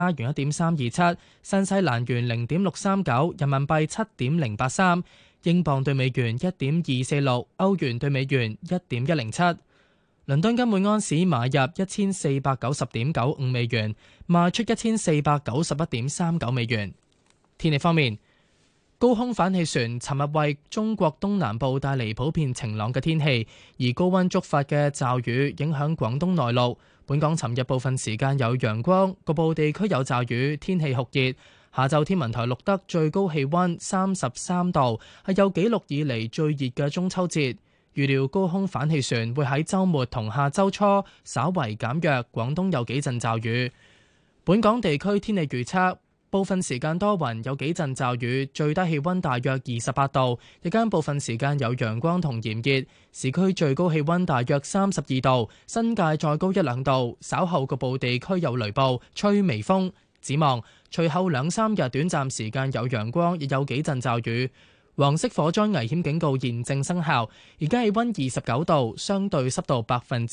元1.327，新西蘭元0.639，人民幣7.083，英鎊對美元1.246，歐元對美元1.107。倫敦金每安士買入1490.95美元，賣出1491.39美元。天氣方面，高空反氣旋尋日為中國東南部帶嚟普遍晴朗嘅天氣，而高溫觸發嘅驟雨影響廣東內陸。本港尋日部分時間有陽光，局部地區有驟雨，天氣酷熱。下晝天文台錄得最高氣溫33度，係有紀錄以嚟最熱嘅中秋節。預料高空反氣旋會喺週末同下週初稍為減弱，廣東有幾陣驟雨。本港地區天氣預測，部分時間多雲，有幾陣驟雨，最低氣溫大約28度，日間部分時間有陽光同炎熱，市區最高氣溫大約32度，新界再高1-2度，稍後局部地區有雷暴，吹微風。展望隨後2-3日短暫時間有陽光，亦有幾陣驟雨。黃色火災危險警告現正生效，而家氣溫29度，相對濕度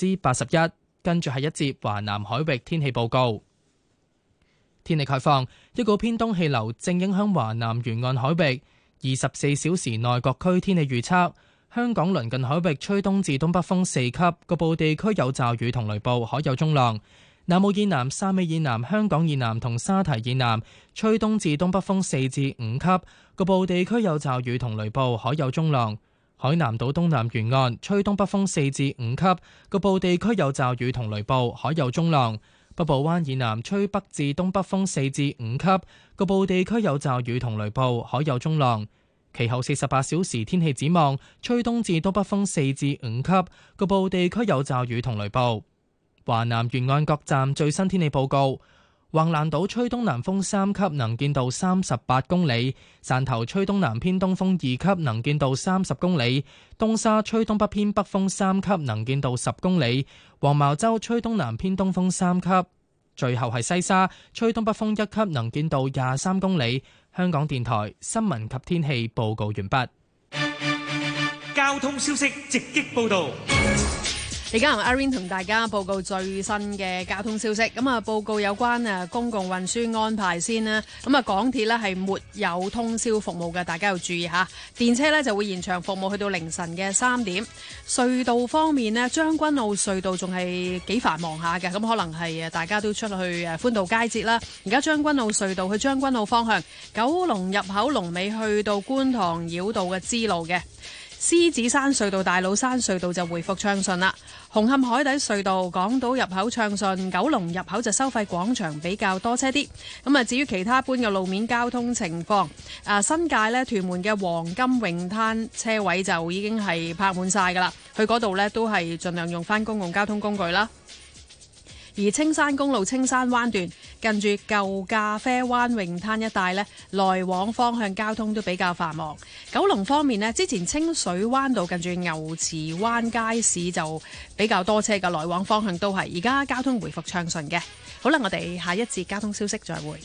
81%。跟住係一節華南海域天氣報告。天氣概況，一股偏東氣流正影響華南沿岸海域。24小時內各區天氣預測：香港鄰近海域吹東至東北風4級，局部地區有驟雨同雷暴，海有中浪。南澳以南、汕尾以南、香港以南同沙堤以南吹東至東北風4至5級，局部地區有驟雨同雷暴，海有中浪。海南島東南沿岸吹東北風4至5級，局部地區有驟雨同雷暴，海有中浪。北部灣以南吹北至東北風4至5級，局部地區有驟雨同雷暴，海有中浪。其後48小時天氣展望，吹東至東北風4至5級，局部地區有驟雨同雷暴。華南沿岸各站最新天氣報告：橫瀾島吹東南風3級，能見度38公里；汕頭吹東南偏東風2級，能見度30公里；東沙吹東北偏北風3級，能見度10公里；黃茅洲吹東南偏東風3級。最後係西沙吹東北風1級，能見度23公里。香港電台新聞及天氣報告完畢。 交通消息直擊報道。 而家由阿 Rain 同大家報告最新嘅交通消息。咁啊，報告有關公共運輸安排先啦。咁啊，港鐵呢係沒有通宵服務嘅，大家要注意下。電車呢就會延長服務去到凌晨嘅3點。隧道方面呢，將軍澳隧道仲係幾繁忙下嘅，咁可能係大家都出去歡度佳節啦。而家將軍澳隧道去將軍澳方向，九龍入口龍尾去到觀塘繞道嘅支路嘅。獅子山隧道、大老山隧道就回復暢順啦。紅磡海底隧道港島入口暢順，九龍入口就收費廣場比較多車啲。咁啊，至於其他般嘅路面交通情況，新界呢屯門嘅黃金泳灘車位就已經係泊滿晒噶啦，去嗰度呢都係盡量用翻公共交通工具啦。而青山公路青山灣段近住舊咖啡灣泳灘一帶呢，來往方向交通都比較繁忙。九龍方面呢，之前清水灣道近住牛池灣街市就比較多車嘅，來往方向都係。而家交通回復暢順嘅。好啦，我哋下一節交通消息再會。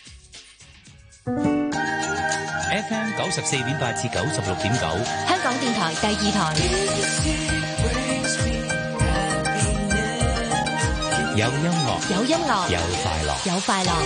FM 94.8至96.9， 香港電台第2台。 有音樂， 有音樂， 有快樂， 有快樂。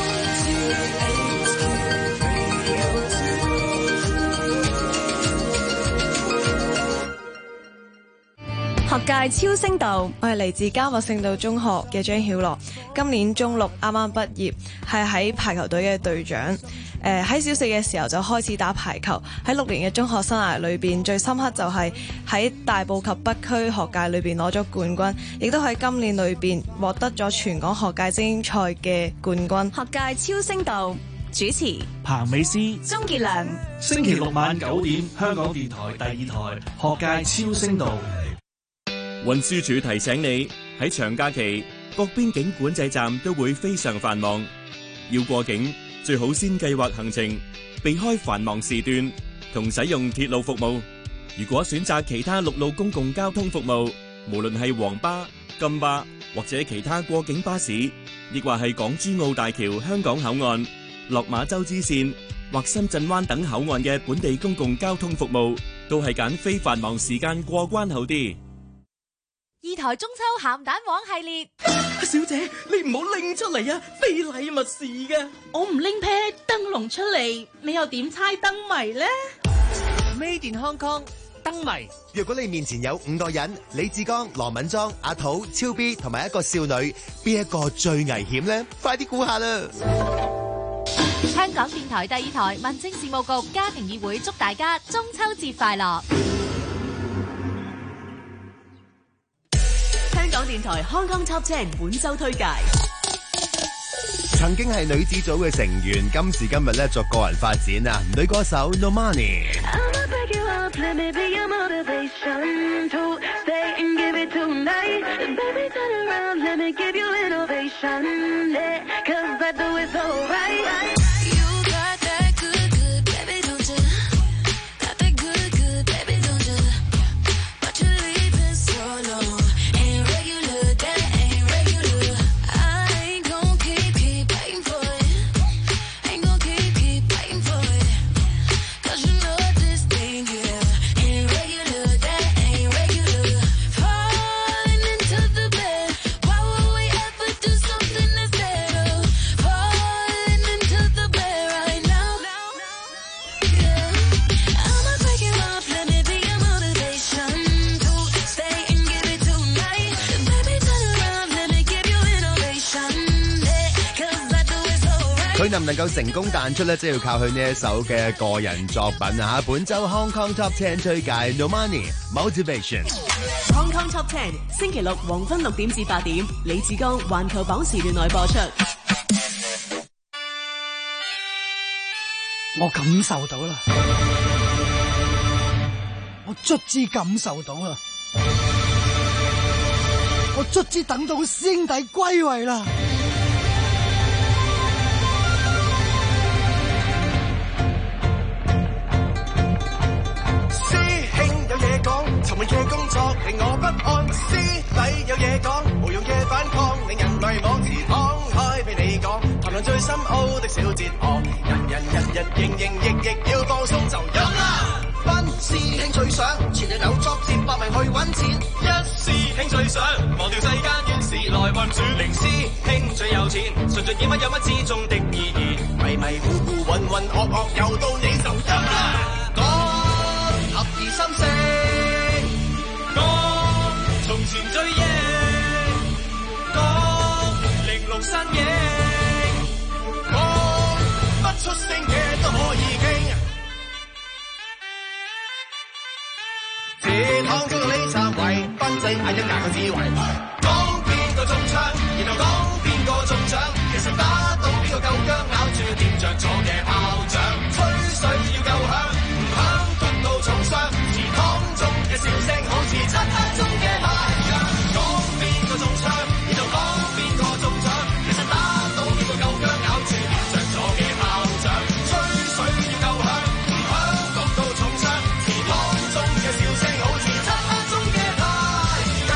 學界超聲道，我係嚟自嘉禾聖道中學嘅張曉樂，今年中六啱啱畢業，係喺排球隊嘅隊長。喺小4嘅時候就開始打排球，喺6年嘅中學生涯裏邊，最深刻就係喺大埔及北區學界裏邊攞咗冠軍，亦都喺今年裏邊獲得咗全港學界精英賽嘅冠軍。 學界超聲道主持彭美詩、 鍾傑良， 星期六晚9點，香港電台第2台學界超聲道。 運輸署提醒你，喺長假期各邊境管制站都會非常繁忙，要過境最好先計劃行程，避開繁忙時段，同使用鐵路服務。如果選擇其他陸路公共交通服務，無論係黃巴、金巴或者其他過境巴士，亦或係港珠澳大橋香港口岸、落馬洲支線或深圳灣等口岸嘅本地公共交通服務，都係揀非繁忙時間過關好啲。 2台中秋鹹蛋黃系列。 小姐，你唔好拎出嚟啊，非禮勿視嘅。 我唔拎啤燈籠出嚟，你又點猜燈謎呢？ Made in Hong Kong 燈謎。若果你面前有5個人，李志剛、羅敏莊、阿土、超 B 同埋一個少女，邊一個最危險呢？快啲估下啦！ 香港電台第2台民政事務局家庭議會祝大家中秋節快樂。 香港電台 Hong Kong Top 10本周推介。 曾經係女子組嘅成員，今時今日咧作個人發展啊！女歌手 Normani。佢能唔能夠成功彈出咧，即係要靠佢呢一首嘅個人作品啊！本周 Hong Kong Top 10推介 Normani Motivation。 Hong Kong Top 10星期六黃昏6點至8點，李志剛環球榜時段內播出。 我感受到啦，我卒之感受到啦，我卒之等到師兄弟歸位啦。 尋日嘅工作令我不安，師弟有嘢講，無用嘅反抗令人迷惘，自敞開俾你講，談論最深奧的小哲學，人營役要放鬆就飲啦。分師兄最想，前日有作接百名去揾錢，一師兄最想忘掉世間怨事來運轉，零師兄最有錢，純粹演乜有乜之中的意義，迷糊渾噩又到你就飲啦。講合意心聲。從前追憶，講玲瓏身影，講不出聲嘅都可以傾。自燙中到你站位，賓仔嗌一架個指圍，講邊個中槍，然後講邊個中獎，其實打到邊個夠薑，咬住掂着咗嘅炮仗，吹水要夠響，唔響焗到重傷，自燙中嘅笑聲好似漆黑中嘅太陽，講邊個中槍，然後講邊個中獎，其實打到邊個夠薑，咬住掂着咗嘅炮仗，吹水要夠響，唔響焗到重傷，自燙中嘅笑聲好似漆黑中嘅太陽。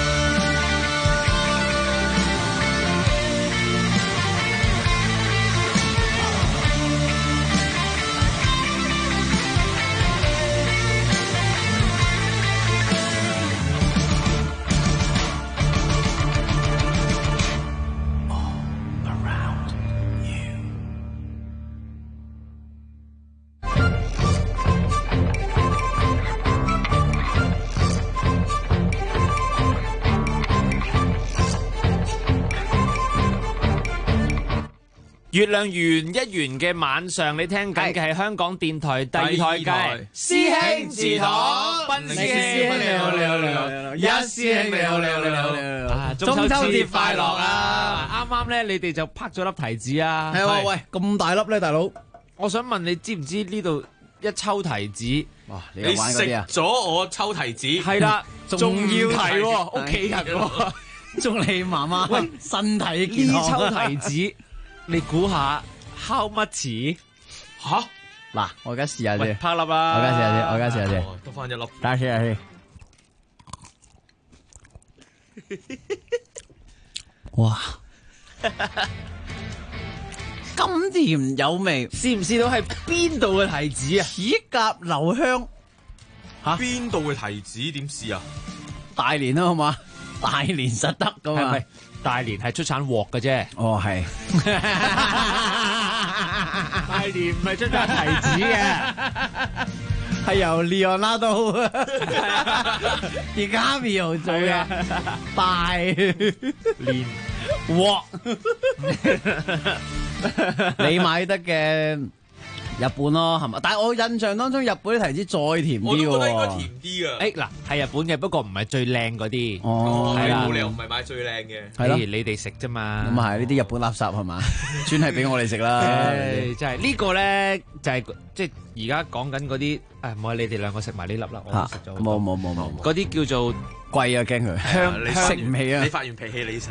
月亮圓一圓嘅晚上，你聽緊嘅係香港電台第2台嘅師兄自堂，賓師兄你好，一師兄你好，中秋節快樂啊！啱啱咧，你哋就拍咗粒提子啊！ 係喎，喂，咁大粒咧，大佬， 我想問你知唔知呢度一抽提子？ 哇！你食咗我抽提子， 係啦，仲要提屋企人， 祝你媽媽喂身體健康。 呢抽提子。你估下 how much？ 吓嗱，我而家試下先， 拍粒啦！ 我而家試下先，我而家試下先， 得翻一粒， 大家試下先。哇！咁甜有味， 試唔試到係邊度嘅提子啊？ 齒頰留香。 吓？邊度嘅提子點試啊？ 大連啦，好嘛？ 大連實得噶嘛？ 大連係出產鑊嘅啫。 哦，係。 大連唔係出產提子嘅， 係由 Leonardo DiCaprio 做嘅大連鑊。你買得嘅日本咯，係嘛？但係我印象當中日本啲提子再甜啲喎。 我都覺得應該甜啲啊！ 嗱，係日本嘅，不過唔係最靚嗰啲。 哦， 係冇理由唔係買最靚嘅。 係咯， 你哋食啫嘛。 咁啊係呢啲日本垃圾係嘛？專係俾我哋食啦。 真係呢個咧就係即係而家講緊嗰啲，唔好你哋兩個食埋呢粒啦，我都食咗。 冇。 嗰啲叫做貴啊，驚佢香食唔起啊！ 你發完脾氣你食。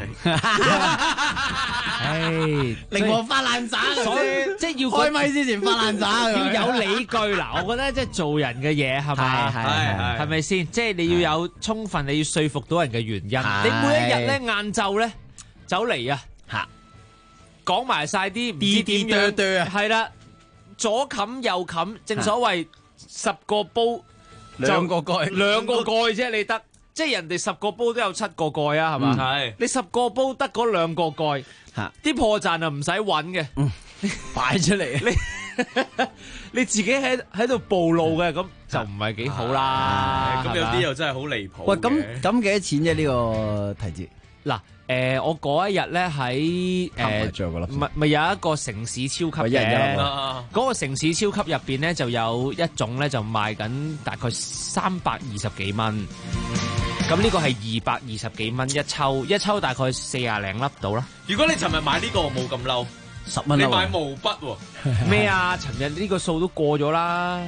令我發爛渣先， 即係要開咪之前發爛渣， 要有理據嗱。我覺得即係做人嘅嘢係咪？係咪先？即係你要有充分，你要說服到人嘅原因。你每一日咧晏晝咧走嚟啊，講埋晒啲唔知點樣，係啦，左冚右冚，正所謂10個煲兩個蓋啫，你得。即係人哋10個煲都有7個蓋啊，係嘛？係你10個煲得嗰2個蓋，啲破綻啊唔使揾嘅， 擺出嚟。 你自己喺度暴露嘅，咁就唔係幾好啦。 咁有啲又真係好離譜。 喂，咁幾多錢啫？呢個提子嗱，我嗰一日咧喺咪有一個城市超級嘅，嗰個城市超級入邊咧就有一種咧就賣緊大概320幾蚊。咁呢個係220幾蚊一抽大概40零粒到啦。 如果你尋日買呢個冇咁嬲 ，10蚊。 你買毛筆喎？ 咩啊？尋日呢個數都過咗啦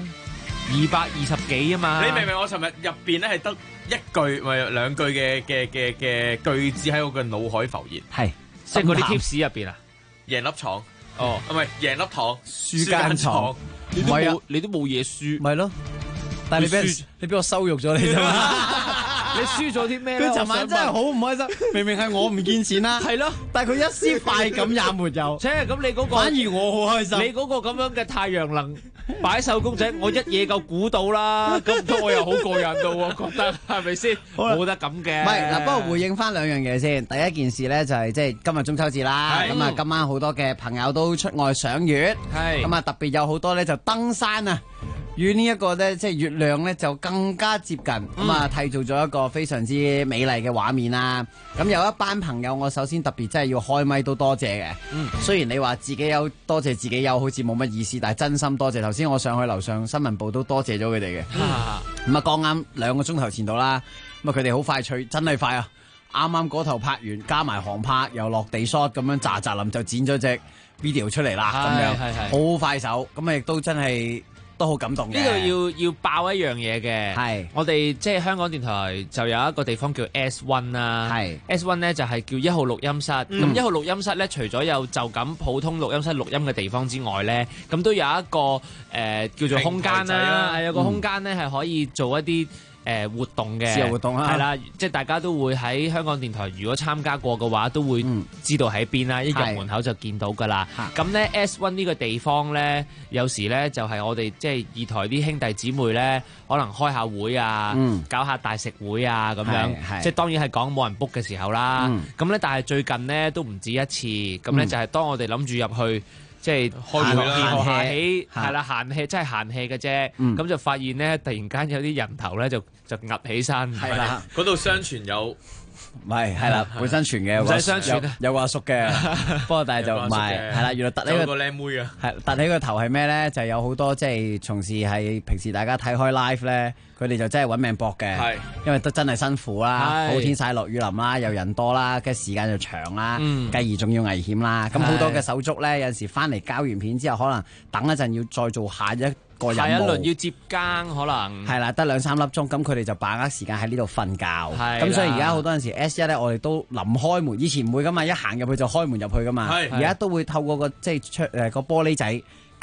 ，220幾啊嘛。 你明唔明？我尋日入邊咧係得一句咪2句嘅句子喺我嘅腦海浮現。 係， 即係嗰啲 tips 入邊啊， 贏粒廠。 哦， 唔係贏粒糖， 輸間廠。 你都冇嘢輸。 咪咯，但係你俾我羞辱咗你啫嘛。 你輸咗啲咩？ 佢尋晚真係好唔開心，明明係我唔見錢啦， 係咯， 但係佢一絲快感也沒有。 咁你嗰個反而我好開心。 你嗰個咁樣嘅太陽能擺手公仔，我一嘢夠估到啦，咁我又好過癮到喎，覺得係咪先？冇得咁嘅。 唔係嗱，不過回應翻2樣嘢先。第一件事咧就係即係今日中秋節啦，咁啊今晚好多嘅朋友都出外賞月，咁啊特別有好多咧就登山啊。與呢一個咧，即係月亮咧，就更加接近，咁啊，締造咗一個非常之美麗嘅畫面啦。咁有一班朋友，我首先特別真係要開咪都多謝嘅。雖然你話自己有多謝自己有，好似冇乜意思，但係真心多謝。頭先我上去樓上新聞部都多謝咗佢哋嘅。咁啊，剛啱2個鐘頭前到啦，咁啊，佢哋好快脆，真係快啊！啱啱嗰頭拍完，加埋航拍，又落地 shot 咁樣，喳喳林就剪咗隻 video 出嚟啦，咁樣好快手，咁啊亦都真係。都好感動嘅。 呢度要爆一樣嘢嘅， 係我哋即係香港電台就有一個地方叫 S1 啦，係 S1 咧就係叫1號錄音室。咁1號錄音室咧，除咗有就咁普通錄音室錄音嘅地方之外咧，咁都有一個叫做空間啦，係有個空間咧係可以做一啲活動嘅自由活動啊， 係啦，即係大家都會喺香港電台如果參加過嘅話，都會知道喺邊啦，一入門口就見到㗎啦。咁咧 S1 呢個地方咧，有時咧就係我哋即係二台啲兄弟姊妹咧，可能開下會啊，搞下大食會啊咁樣，即係當然係講冇人 book 嘅時候啦。咁咧，但係最近咧都唔止一次，咁咧就係當我哋諗住入去。即係開會啦，閒氣係啦，閒氣真係閒氣嘅啫。咁就發現咧，突然間有啲人頭咧就壓起身。 係啦，嗰度相傳有， 唔係係啦，本身傳嘅， 唔使相傳有個阿叔嘅，不過但係就唔係係啦，原來突呢個靚妹啊， 係突起個頭係咩咧？就係有好多即係從事係平時大家睇開 live 咧，佢哋就真係揾命搏嘅，因為都真係辛苦啦，好天曬落雨淋啦，又人多啦，嘅時間就長啦，繼而仲要危險啦。咁好多嘅手足咧，有陣時翻嚟交完片之後，可能等一陣要再做下一個任務， 下一輪要接更，可能係啦，得2-3粒鐘，咁佢哋就把握時間喺呢度瞓覺。咁所以而家好多陣時 S1 咧，我哋都臨開門，以前唔會噶嘛，一行入去就開門入去噶嘛，而家都會透過個即係個玻璃仔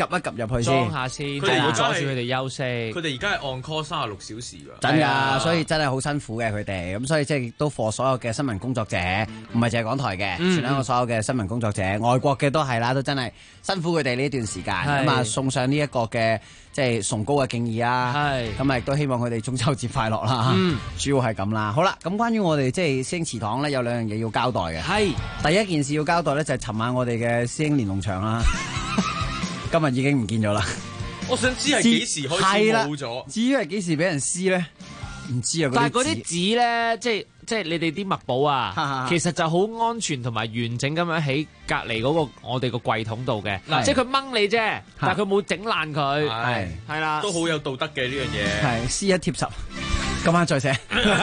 一及入去裝下先， 佢哋唔好阻住佢哋休息。 佢哋而家係 on call 36小時㗎， 真㗎，所以真係好辛苦嘅佢哋，咁所以即係都課所有嘅新聞工作者，唔係淨係港台嘅，全香港所有嘅新聞工作者，外國嘅都係啦，都真係辛苦佢哋呢段時間，咁啊送上呢一個嘅即係崇高嘅敬意啊，咁啊亦都希望佢哋中秋節快樂啦，主要係咁啦。好啦，咁關於我哋即係師兄祠堂咧，有兩樣嘢要交代嘅，係第一件事要交代咧就係尋晚我哋嘅師兄連儂牆啦，今日已經唔見咗啦。 我想知係幾時開始冇咗？ 至於係幾時俾人撕咧？唔知啊。 但係嗰啲紙咧，即係你哋啲墨寶啊，其實就好安全同埋完整咁樣喺隔離嗰個我哋個櫃桶度嘅。即係佢掹你啫，但係佢冇整爛佢。係啦， 都好有道德嘅呢樣嘢。 係撕一貼十，今晚再寫。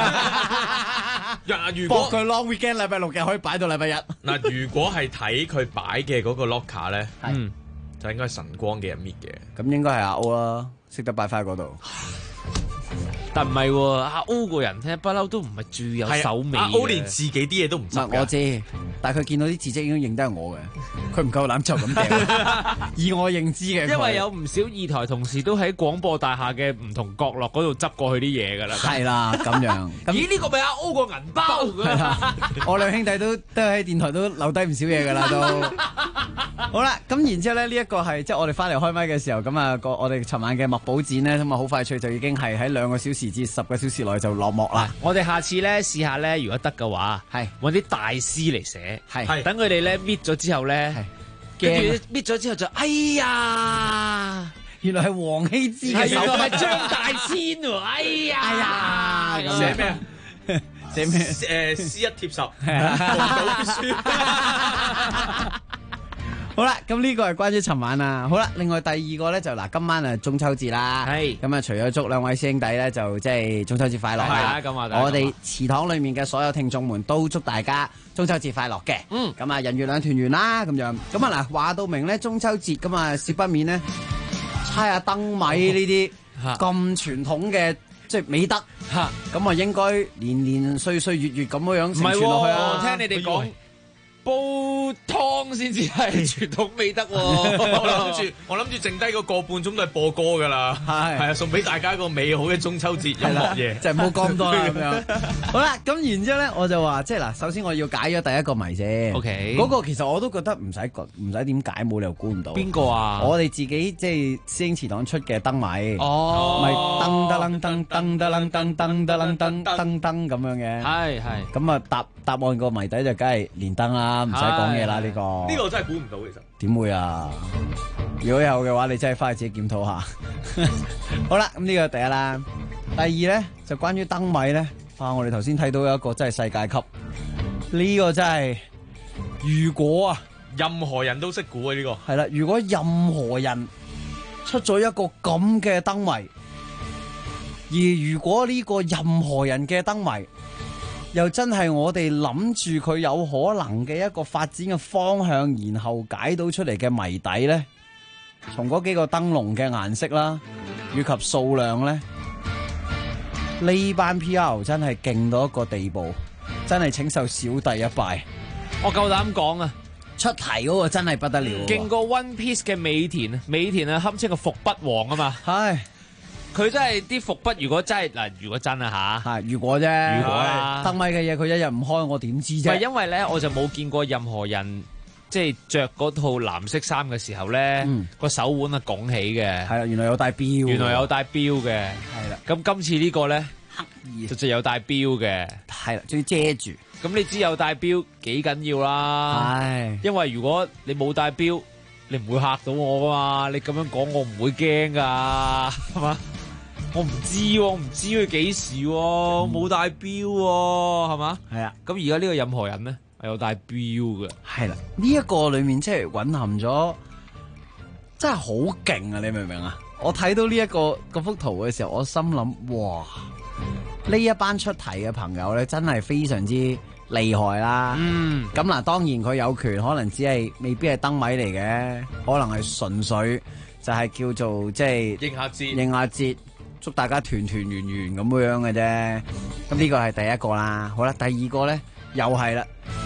如果佢 long weekend 禮拜六日可以擺到禮拜日。 嗱，如果係睇佢擺嘅嗰個 locker 咧，就應該係晨光嘅人搣嘅。 咁應該係阿 O 啦，識得擺翻喺嗰度。 但唔係喎，阿 O 個人咧不嬲都唔係住有手尾。 阿 O 連自己啲嘢都唔執㗎。 我知，但係佢見到啲字跡已經認得係我嘅，佢唔夠膽就咁掉。以我認知嘅， 因為有唔少二台同事都喺廣播大廈嘅唔同角落嗰度執過去啲嘢㗎啦。 係啦，咁樣。 咦？呢個咪阿 O 個銀包㗎？ 我兩兄弟都喺電台都留低唔少嘢㗎啦，都。好啦，咁然之後咧，呢一個係即係我哋翻嚟開麥嘅時候，咁啊我哋尋晚嘅墨寶展咧，咁啊好快脆就已經係喺2個小時至10個小時內就落幕啦。 我哋下次咧試下咧，如果得嘅話，係揾啲大師嚟寫，係等佢哋咧搣咗之後咧，跟住搣咗之後就哎呀， 原來係黃希之嘅手， 係張大千喎，哎呀， 寫咩啊？ 寫咩？ 撕一貼十，紅賭書。 好啦，咁呢個係關於尋晚啊。好啦，另外第二個咧就嗱，今晚啊中秋節啦，係咁啊，除咗祝兩位師兄弟咧就即係中秋節快樂啦，咁我哋祠堂裏面嘅所有聽眾們都祝大家中秋節快樂嘅。咁啊人月兩團圓啦，咁樣咁啊嗱，話到明咧中秋節咁啊，少不免咧猜下燈謎呢啲咁傳統嘅即係美德，咁啊應該年年歲歲月月咁樣承傳落去啊。 我聽你哋講。煲湯先至係傳統美德喎， 我諗住剩低個半鐘都係播歌㗎啦，係啊，送俾大家一個美好嘅中秋節音樂夜， 就唔好講咁多啦咁樣。好啦，咁然之後咧，我就話即係嗱，首先我要解咗第一個謎先。OK，嗰個其實我都覺得唔使點解，冇理由估唔到。邊個啊？我哋自己即係師兄祠堂出嘅燈謎。哦，咪噔得楞噔噔得楞噔噔得楞噔噔噔咁樣嘅。係。咁啊答案個謎底就梗係連燈啦。唔使講嘢啦，呢個呢個真係估唔到，其實點會啊？如果有嘅話，你真係翻去自己檢討下。好啦，咁呢個第一啦。第二咧就關於燈謎咧，我哋頭先睇到有一個真係世界級，呢個真係如果啊， 任何人都識估啊呢個。 係啦，如果任何人出咗一個咁嘅燈謎，而如果呢個任何人嘅燈謎又真係我哋諗住佢有可能嘅一個發展嘅方向，然後解到出嚟嘅謎底呢，從嗰幾個燈籠嘅顏色啦，以及數量呢，呢班 PR 真係勁到一個地步，真係請受小弟一拜。 我夠膽講啊， 出題嗰個真係不得了， 勁過 One Piece 嘅美田啊！美田啊，堪稱個伏筆王啊嘛。係。佢真係啲伏筆，如果真係嗱，如果真啊嚇， 如果啫，如果燈謎嘅嘢佢一日唔開，我點知啫？ 唔係因為咧，我就冇見過任何人即係着嗰套藍色衫嘅時候咧，個手腕啊拱起嘅。係啦，原來有帶錶。 原來有帶錶嘅。係啦。咁今次呢個咧，刻意就有帶錶嘅。 係啦，仲要遮住。 咁你知有帶錶幾緊要啦？係。因為如果你冇帶錶，你唔會嚇到我噶嘛？你咁樣講，我唔會驚噶，係嘛？我唔知喎，唔知佢幾時喎，冇帶錶喎，係嘛？係啊。咁而家呢個任何人咧係有帶錶嘅。 係啦，呢一個裏面即係蘊含咗，真係好勁啊！你明唔明啊？我睇到呢一個嗰幅圖嘅時候，我心諗，哇！呢一班出題嘅朋友咧，真係非常之厲害啦。咁嗱，當然佢有權，可能只係未必係燈謎嚟嘅，可能係純粹就係叫做即係應下節。祝大家團團圓圓咁樣嘅啫，咁呢個係第一個啦。好啦，第二個咧又係啦，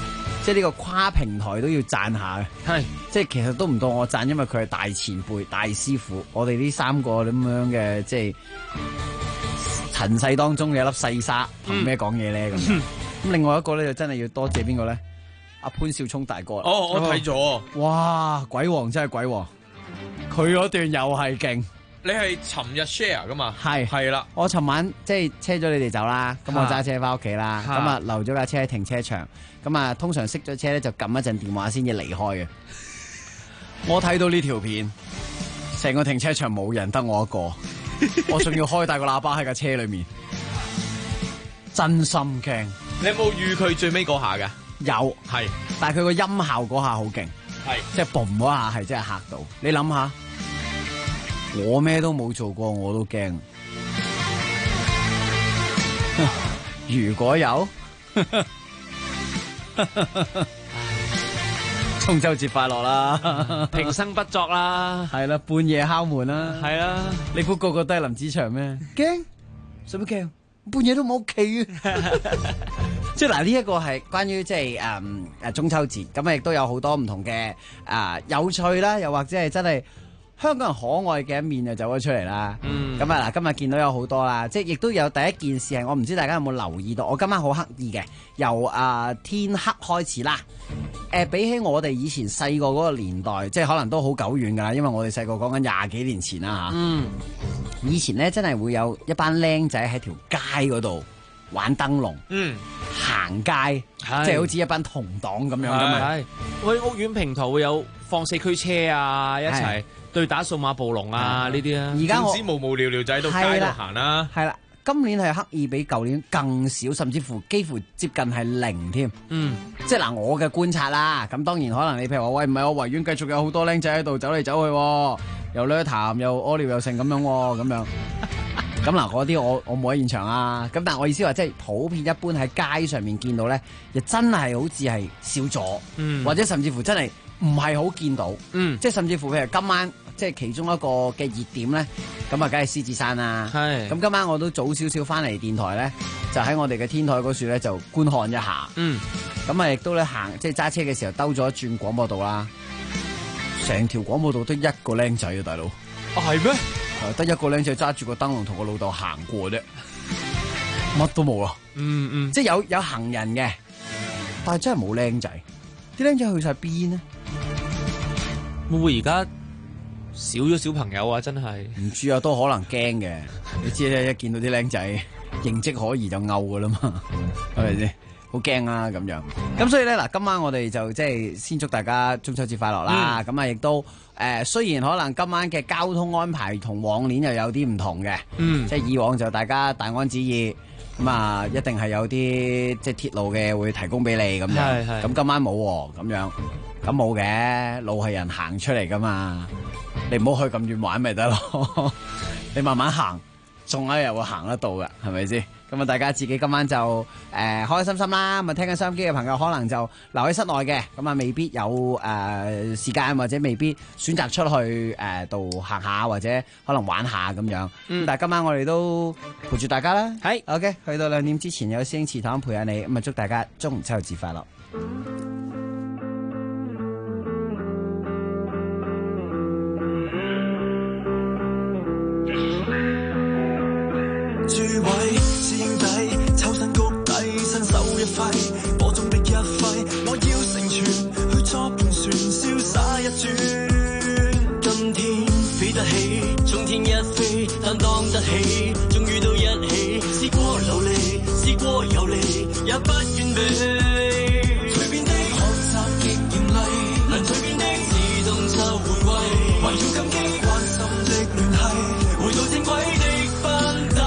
即係呢個跨平台都要讚下嘅。 係， 即係其實都唔到我讚，因為佢係大前輩、大師傅。我哋呢3個咁樣嘅，即係塵世當中嘅一粒細沙，憑咩講嘢咧？咁另外一個咧就真係要多謝邊個咧？阿潘少聰大哥。 哦，我睇咗。 哇，鬼王真係鬼王，佢嗰段又係勁。 你係尋日 share 噶嘛？ 係啦，我尋晚即係車咗你哋走啦，咁我揸車翻屋企啦，咁啊留咗架車喺停車場，咁啊通常熄咗車咧就撳一陣電話先至離開嘅。我睇到呢條片，成個停車場冇人，得我一個，我仲要開大個喇叭喺架車裏面，真心驚。 你有冇預佢最尾嗰下噶？ 有，係，但係佢個音效嗰下好勁， 係，即係嘣嗰下係真係嚇到。你諗下。我咩都冇做過，我都驚。如果有，中秋節快樂啦！ 平生不作啦， 係啦，半夜敲門啦， 係啦。 你估個個都係林子祥咩？驚？使乜驚？半夜都冇屋企嘅。即係嗱，呢一個係關於即係中秋節，咁啊亦都有好多唔同嘅有趣啦，又或者係真係。香港人可愛嘅一面就走咗出嚟啦，咁啊嗱，今日見到有好多啦，即係亦都有第一件事係我唔知大家有冇留意到，我今晚好刻意嘅，由天黑開始啦，比起我哋以前細個嗰個年代，即係可能都好久遠噶啦，因為我哋細個講緊20幾年前啦嚇，以前咧真係會有一班僆仔喺條街嗰度玩燈籠，行街，即係好似一班同黨咁樣噶嘛， 喂，屋苑平台會有放四驅車啊，一齊。對打數碼暴龍啊呢啲啊， 而家我唔知無聊聊仔喺度街度行啦， 係啦，今年係刻意比舊年更少，甚至乎幾乎接近係零添。即係嗱，我嘅觀察啦，咁當然可能你譬如話喂，唔係我維園繼續有好多僆仔喺度走嚟走去，又掠痰又屙尿又剩咁樣，咁樣。咁嗱，嗰啲我冇喺現場啊，咁但係我意思話，即係普遍一般喺街上面見到咧，又真係好似係少咗，或者甚至乎真係唔係好見到，即係甚至乎譬如今晚。即係其中一個嘅熱點咧，咁啊，梗係獅子山啦。係，咁今晚我都早少少翻嚟電台咧，就喺我哋嘅天台嗰處咧就觀看一下。咁啊，亦都咧行，即係揸車嘅時候兜咗一轉廣播道啦。成條廣播道得一個僆仔啊，大佬。係咩？得一個僆仔揸住個燈籠同個老豆行過啫，乜都冇啊。即係有行人嘅，但係真係冇僆仔。啲僆仔去晒邊呢？ 會唔會而家？少咗小朋友啊，真係唔知啊，都可能驚嘅。你知咧，一見到啲僆仔形跡可疑就嘔噶啦嘛，係咪先？好驚啊咁樣。咁所以咧嗱，今晚我哋就即係先祝大家中秋節快樂啦。咁啊，亦都雖然可能今晚嘅交通安排同往年又有啲唔同嘅，即係以往就大家大安旨意，咁啊一定係有啲即係鐵路嘅會提供俾你咁樣。咁今晚冇喎，咁樣咁冇嘅，路係人行出嚟噶嘛。你唔好去咁遠玩咪得咯，你慢慢行，仲有一日會行得到嘅，係咪先？咁啊，大家自己今晚就開開心心啦。咁啊，聽緊收音機嘅朋友可能就留喺室內嘅，咁啊未必有時間或者未必選擇出去度行下或者可能玩下咁樣。但係今晚我哋都陪住大家啦。係 OK， 去到2點之前有師兄祠堂陪下你，咁啊祝大家中秋節快樂。 諸位師兄弟，抽身谷底，伸手一揮，火中的一揮，我要成全，去作用船，瀟灑一轉。今天飛得起，衝天一飛，擔當得起，終於到一起，試過流離，試過遊離，也不願避。隨便的學習極嚴厲，能隨便的自動就回歸，還要感激關心的聯繫，回到正軌的班底。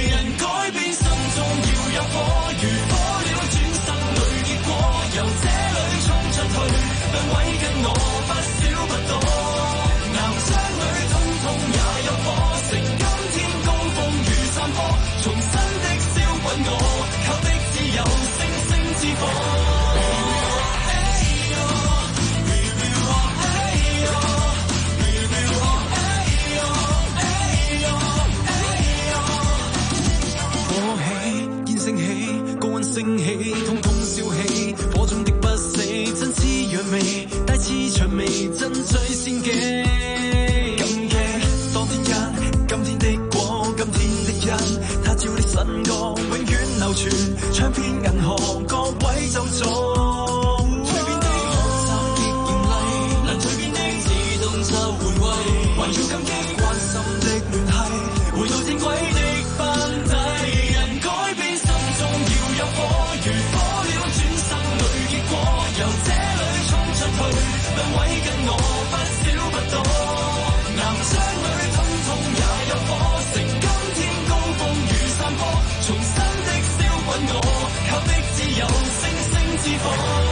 有火如火了，轉生裏結果，由這裏衝出去，兩位跟我不少不多，岩漿裏通通也有火，乘今天高峰如山坡，重新的燒滾我，靠的只有星星之火。We will walk, hey yo, we will walk, 就換位，還要感激關心的聯繫，回到正軌的班底。人改變心中要有火，如火了轉生裏結果，由這裏衝出去，兩位跟我不少不多，岩漿裏通通也有火，成今天高峰與山坡，重新的燒滾我，靠的只有星星之火。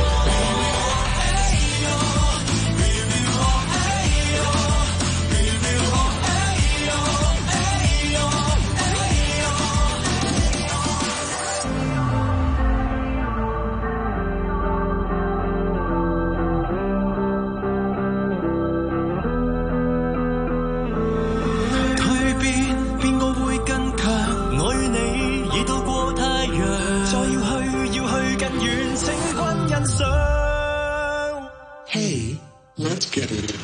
Hey, let's get it.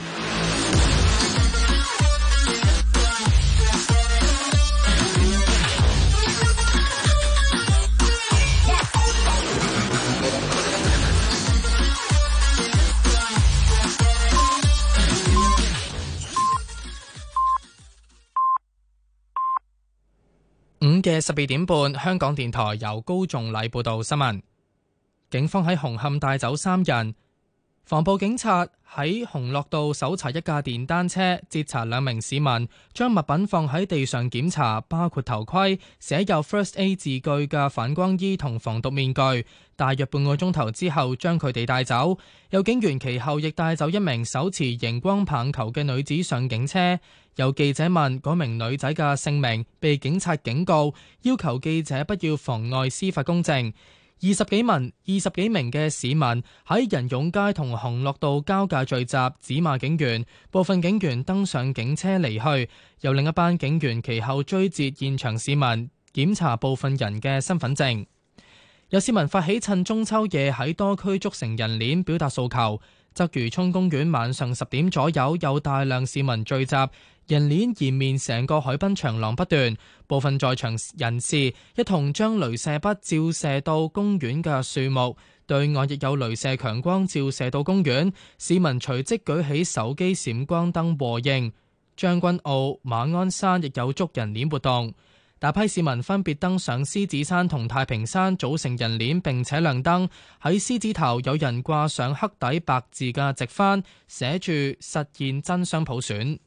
午嘅12點半，香港電台由高仲禮報道新聞。警方喺紅磡帶走3人。防暴警察喺洪樂道搜查一架電單車，截查2名市民，將物品放喺地上檢查，包括頭盔、寫有 First A 字句嘅反光衣同防毒面具。大約半個鐘頭之後，將佢哋帶走。有警員其後亦帶走一名手持熒光棒球嘅女子上警車。有記者問嗰名女仔嘅姓名，被警察警告，要求記者不要妨礙司法公正。20幾名嘅市民喺仁勇街同洪樂道交界聚集，指罵警員，部分警員登上警車離去，有另一班警員其後追截現場市民，檢查部分人嘅身份證。有市民發起趁中秋夜喺多區築成人鏈表達訴求，鰂魚涌公園晚上10點左右有大量市民聚集，人鏈延綿成個海濱長廊不斷，部分在場人士一同將鐳射筆照射到公園嘅樹木，對岸亦有鐳射強光照射到公園，市民隨即舉起手機閃光燈和應。將軍澳、馬鞍山亦有築人鏈活動，大批市民分別登上獅子山同太平山組成人鏈並且亮燈，喺獅子頭有人掛上黑底白字嘅直幡，寫住實現真雙普選。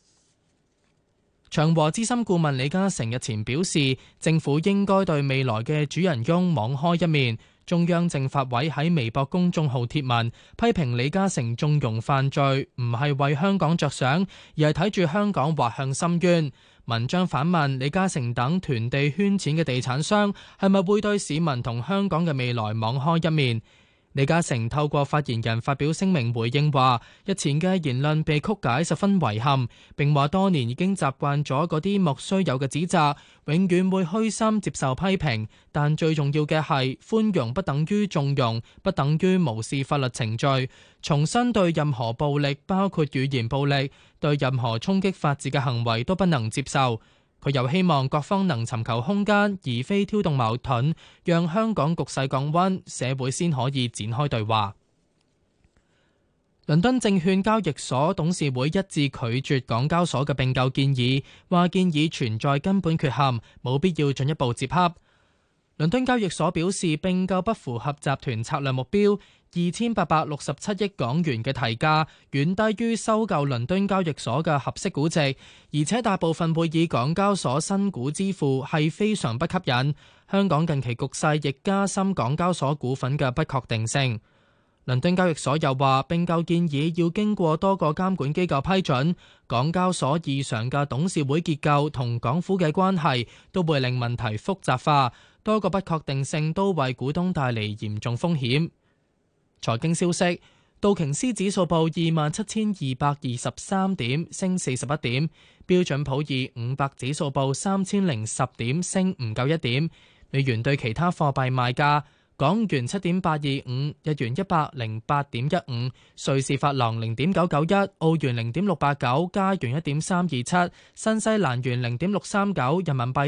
長和資深顧問李嘉誠日前表示，政府應該對未來嘅主人翁網開一面。中央政法委喺微博公眾號貼文，批評李嘉誠縱容犯罪，唔係為香港着想，而係睇住香港滑向深淵。文章反問李嘉誠等囤地圈錢嘅地產商，係咪會對市民同香港嘅未來網開一面？李嘉誠透過發言人發表聲明回應話，日前嘅言論被曲解十分遺憾，並話多年已經習慣咗嗰啲莫須有嘅指責，永遠會虛心接受批評，但最重要嘅係寬容不等於縱容，不等於無視法律程序。重申對任何暴力，包括語言暴力，對任何衝擊法治嘅行為都不能接受。佢又希望各方能尋求空間，而非挑動矛盾，讓香港局勢降溫，社會先可以展開對話。倫敦證券交易所董事會一致拒絕港交所嘅併購建議，話建議存在根本缺陷，冇必要進一步接洽。倫敦交易所表示，併購不符合集團策略目標，2867億港元嘅提價遠低於收購倫敦交易所嘅合適估值，而且大部分會以港交所新股支付，係非常不吸引。香港近期局勢亦加深港交所股份嘅不確定性。倫敦交易所又話，併購建議要經過多個監管機構批准，港交所異常嘅董事會結構同港府嘅關係都會令問題複雜化，多個不確定性都為股東帶嚟嚴重風險。財經消息，道瓊斯指數報27,223點，升41點；標準普爾500指數報3010點，升唔夠1點。美元對其他貨幣賣價：港元7.825，日元108.15，瑞士法郎0.991，澳元0.689，加元1.327，新西蘭元0.639，人民幣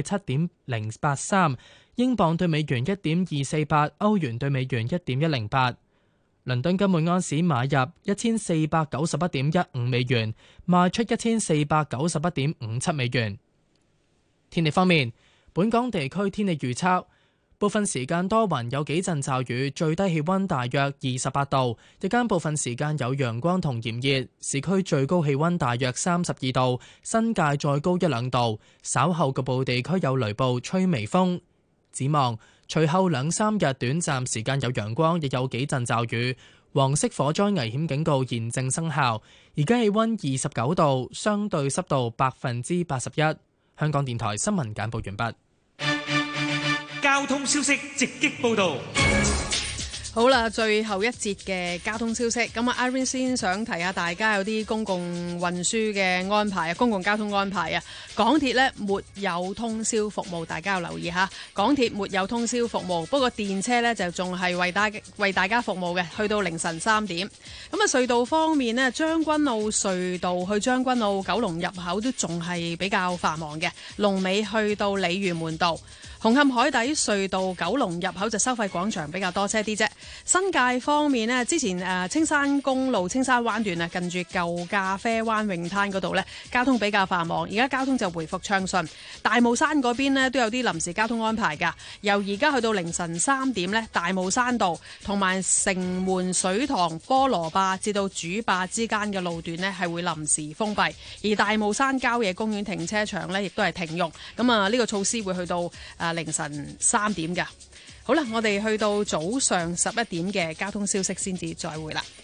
7.083，英鎊對美元1.248，歐元對美元1.108。 倫敦金每安士買入1491.15美元，賣出1491.57美元。天氣方面，本港地區天氣預測，部分時間多雲，有幾陣驟雨，最低氣溫大約28度，日間部分時間有陽光同炎熱，市區最高氣溫大約32度，新界再高1-2度，稍後局部地區有雷暴，吹微風。展望隨後2-3日短暫時間有陽光，亦有幾陣驟雨。黃色火災危險警告現正生效。而家氣溫29度，相對濕度81%。香港電台新聞簡報完畢。 交通消息直擊報道。 好啦，最後一節嘅交通消息，咁啊 Irene 先想提下大家有啲公共運輸嘅安排啊，公共交通安排啊。港鐵呢沒有通宵服務，大家要留意下。港鐵沒有通宵服務，不過電車呢就仲係為大家服務嘅，去到凌晨3點。咁啊隧道方面呢，將軍澳隧道去將軍澳九龍入口都仲係比較繁忙嘅，龍尾去到鯉魚門道。紅磡海底隧道九龍入口就收費廣場比較多車啲啫。新界方面呢，之前青山公路青山灣段啊，近住舊咖啡灣泳灘嗰度呢，交通比較繁忙，而家交通就回復暢順。大霧山嗰邊呢，都有啲臨時交通安排㗎，由而家去到凌晨3點呢，大霧山道同埋城門水塘菠蘿壩至到主壩之間嘅路段呢，係會臨時封閉，而大霧山郊野公園停車場呢，亦都係停用。咁啊，呢個措施會去到凌晨3點㗎。好啦，我哋去到早上11點嘅交通消息先至再會啦。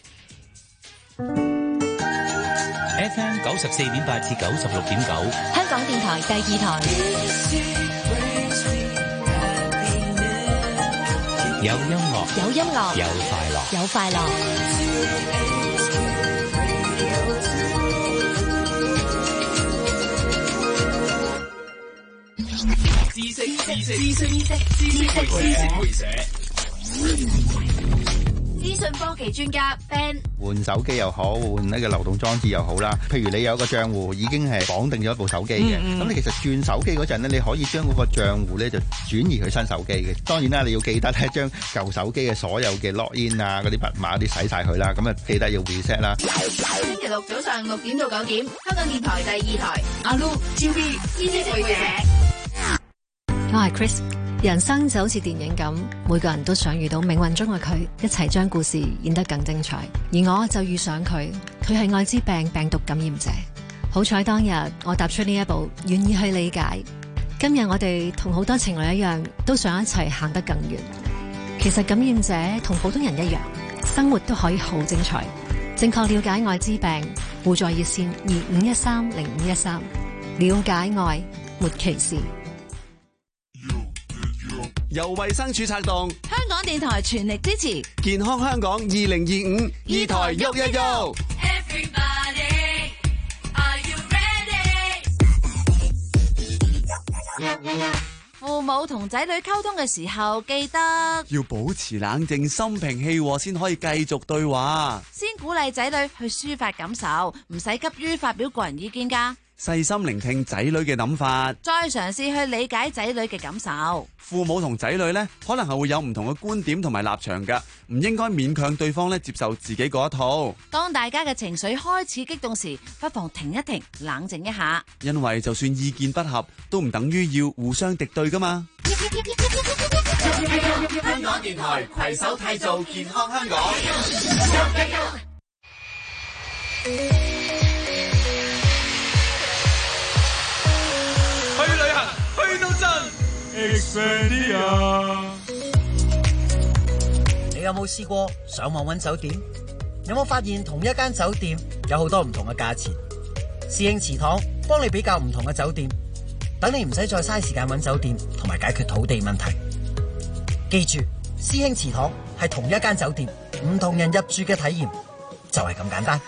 FM 94.8至96.9， 香港電台第2台。 有音樂， 有音樂， 有快樂， 有快樂。資訊科技專家 Ben， 換手機又好，換一個流動裝置又好啦。譬如你有個賬戶已經係綁定咗一部手機嘅，咁你其實轉手機嗰陣咧，你可以將嗰個賬戶咧就轉移去新手機嘅。當然啦，你要記得咧將舊手機嘅所有嘅 login 啊、嗰啲密碼啲洗晒佢啦。咁啊記得要 reset 啦。 星期六早上6點到9點，香港電台第2台，阿 Lu、超 B、知識會者。 我係 Chris。人生就好似電影咁，每個人都想遇到命運中嘅佢，一齊將故事演得更精彩。而我就遇上佢，佢係愛滋病病毒感染者。好彩當日我踏出呢一步，願意去理解。今日我哋同好多情侶一樣，都想一齊行得更遠。其實感染者同普通人一樣，生活都可以好精彩。正確了解愛滋病，互助熱線25130513，了解愛，沒歧視。 由衛生署策動， 香港電台全力支持健康香港2025，二台喐一喐。 Everybody, are you ready? 父母同仔女溝通嘅時候，記得要保持冷靜，心平氣和先可以繼續對話。 先鼓勵仔女去抒發感受，唔使急於發表個人意見㗎。 細心聆聽仔女嘅諗法， 再嘗試去理解仔女嘅感受。 父母同仔女呢，可能係會有唔同嘅觀點同埋立場㗎，唔應該勉強對方呢接受自己嗰一套。 當大家嘅情緒開始激動時，不妨停一停，冷靜一下。 因為就算意見不合，都唔等於要互相敵對㗎嘛。 香港電台攜手締造健康香港。 去旅行，去到盡 Expedia。 你有冇試過上網揾酒店？有冇發現同一間酒店有好多唔同嘅價錢？侍應祠堂幫你比較唔同嘅酒店，等你唔使再嘥時間揾酒店同埋解決土地問題。記住，師兄祠堂係同一間酒店，唔同人入住嘅體驗就係咁簡單。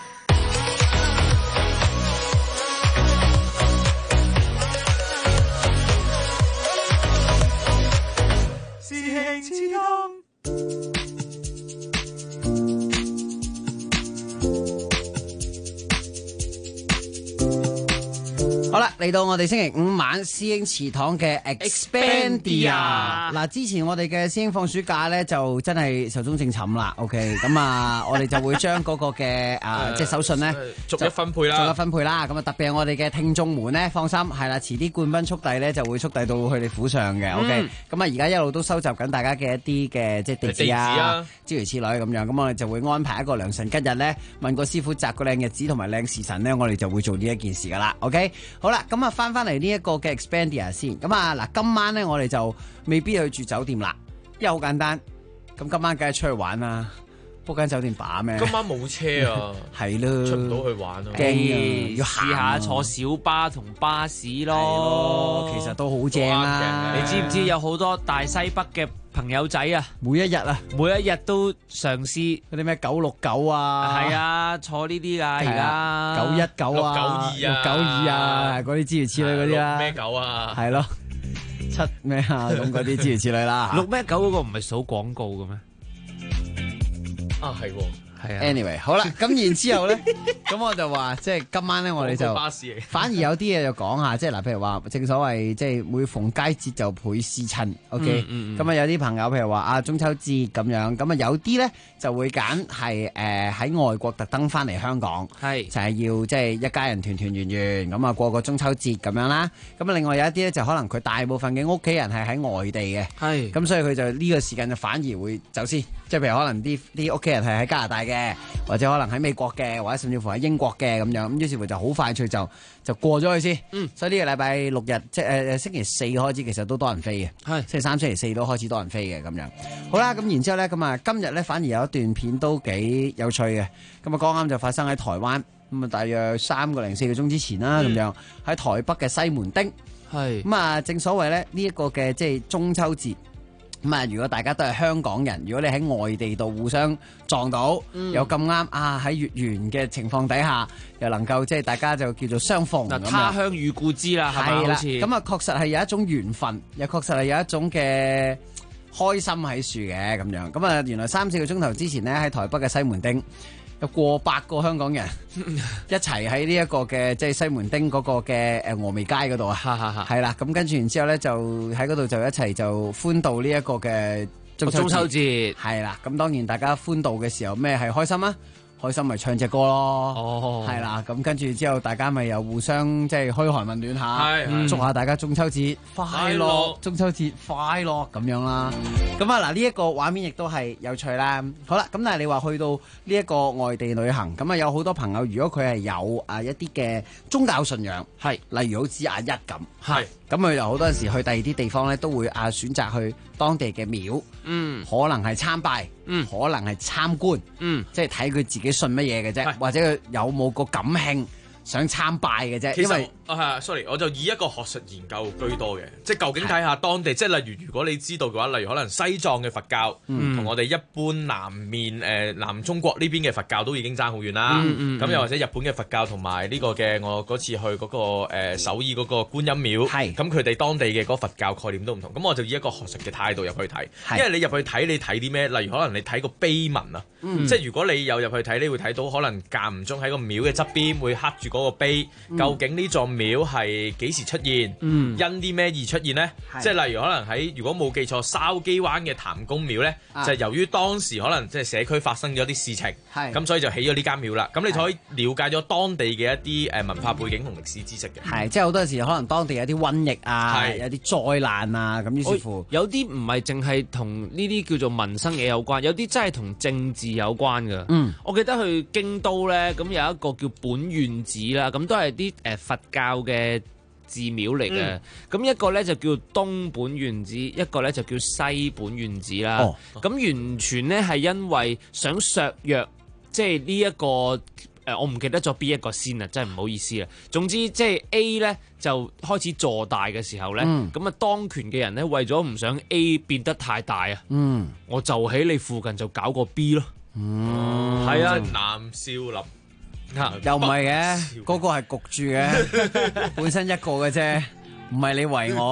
好啦，嚟到我哋星期五晚師兄祠堂嘅 Expandia。嗱，之前我哋嘅師兄放暑假咧，就真係壽終正寢啦。OK， 咁啊，我哋就會將嗰個嘅即係手信咧， 逐一分配啦。 咁啊，特別係我哋嘅聽眾們咧，放心係啦，遲啲冠軍速遞咧就會速遞到佢哋府上嘅。OK，咁啊，而家一路都收集緊大家嘅一啲嘅即係地址啊，諸如此類咁樣。咁我哋就會安排一個良辰吉日咧，問個師傅擇個靚日子同埋靚時辰咧，我哋就會做呢一件事噶啦。OK， 好啦，咁啊翻嚟呢一個嘅 Expandia 先。咁啊嗱，今晚咧我哋就未必去住酒店啦，因為好簡單。咁今晚梗係出去玩啦。book 間酒店把咩？ 今晚冇車啊， 係咯， 出唔到去玩啊， 驚要試下坐小巴同巴士咯， 其實都好正啊！ 你知唔知有好多大西北嘅朋友仔啊？ 每一日都嘗試嗰啲咩969啊， 係啊，坐呢啲㗎而家 919啊、692啊，嗰啲諸如此類嗰啲啦。 咩9啊？ 係咯，7咩啊？咁嗰啲諸如此類啦。 6咩9嗰個唔係數廣告嘅咩？ 啊，係喎。 Anyway， 好啦，咁然之後咧，咁我就話，即係今晚咧，我哋就反而有啲嘢就講下，即係嗱，譬如話，正所謂即係每逢佳節就倍思親 ，OK，咁啊有啲朋友譬如話啊中秋節咁樣，咁啊有啲咧就會揀係喺外國特登翻嚟香港，係就係要即係一家人團團圓圓咁啊過個中秋節咁樣啦。咁啊另外有一啲咧就可能佢大部分嘅屋企人係喺外地嘅，係咁所以佢就呢個時間就反而會走先，即係譬如可能啲屋企人係喺加拿大嘅。或者可能喺美國嘅，或者甚至乎喺英國嘅咁樣，咁於是乎就好快脆就過咗去先。所以呢個禮拜六日即係星期四開始，其實都多人飛嘅。係星期三、星期四都開始多人飛嘅咁樣。好啦，咁然之後咧，咁啊今日咧反而有一段片都幾有趣嘅。咁啊剛啱就發生喺台灣，咁啊大約3個零4個鐘之前啦，咁樣喺台北嘅西門町。係咁啊，正所謂咧呢一個嘅即係中秋節。咁啊！如果大家都係香港人，如果你喺外地度互相撞到，又咁啱啊喺月圓嘅情況底下，又能夠即係大家就叫做相逢咁樣。 他鄉遇故知啦，係咪？好似咁啊，確實係有一種緣分，又確實係有一種嘅開心喺樹嘅咁樣。咁啊，原來3-4個鐘頭之前呢，喺台北嘅西門町。有過百個香港人一齊喺呢一個嘅即係西門町嗰個嘅峨眉街嗰度啊，係啦，咁跟住然之後咧就喺嗰度就一齊就歡度呢一個嘅中秋節，係啦，咁當然大家歡度嘅時候咩係開心啊？開心咪唱隻歌咯，係啦，咁跟住之後大家咪又互相即係噓寒問暖下，祝下大家中秋節快樂，中秋節快樂咁樣啦。咁啊嗱，呢一個畫面亦都係有趣啦。好啦，咁但係你話去到呢一個外地旅行，咁啊有好多朋友，如果佢係有一啲嘅宗教信仰，係例如好似阿一咁，係咁佢就好多時去第二啲地方咧，都會選擇去當地嘅廟，可能係參拜，可能係參觀，即係睇佢自己信乜嘢嘅啫，或者佢有冇個感興想參拜嘅啫。因為 sorry， 我就以一個學術研究居多嘅，即係究竟睇下當地，即係例如如果你知道嘅話，例如可能西藏嘅佛教同我哋一般南中國呢邊嘅佛教都已經爭好遠啦。咁又或者日本嘅佛教同埋呢個嘅我嗰次去嗰個首爾嗰個觀音廟，咁佢哋當地嘅嗰個佛教概念都唔同。咁我就以一個學術嘅態度入去睇，因為你入去睇你睇啲咩？例如可能你睇個碑文啊，即係如果你有入去睇，你會睇到可能間唔中喺個廟嘅側邊會刻住嗰個碑，究竟呢座廟係幾時出現？因啲咩而出現呢？即係例如可能喺如果冇記錯，筲箕灣嘅譚公廟呢，就係由於當時可能即係社區發生咗啲事情，咁所以就起咗呢間廟啦。咁你就可以了解咗當地嘅一啲文化背景同歷史知識嘅。 係，即係好多時可能當地有啲瘟疫啊，有啲災難啊，咁於是乎有啲唔係淨係同呢啲叫做民生嘢有關，有啲真係同政治有關㗎。我記得去京都呢，咁有一個叫本願寺啦，咁都係啲佛教嘅寺廟嚟嘅。咁一個咧就叫東本願寺，一個咧就叫西本願寺啦。咁完全咧係因為想削弱，即係呢一個我唔記得咗邊一個先啊，真係唔好意思啊。總之即係 A 咧就開始坐大嘅時候咧，咁啊當權嘅人咧為咗唔想 A 變得太大啊，我就喺你附近就搞個 B 咯。係啊， 南少林。 又唔係嘅，嗰個係焗住嘅，本身一個嘅啫，唔係你為我。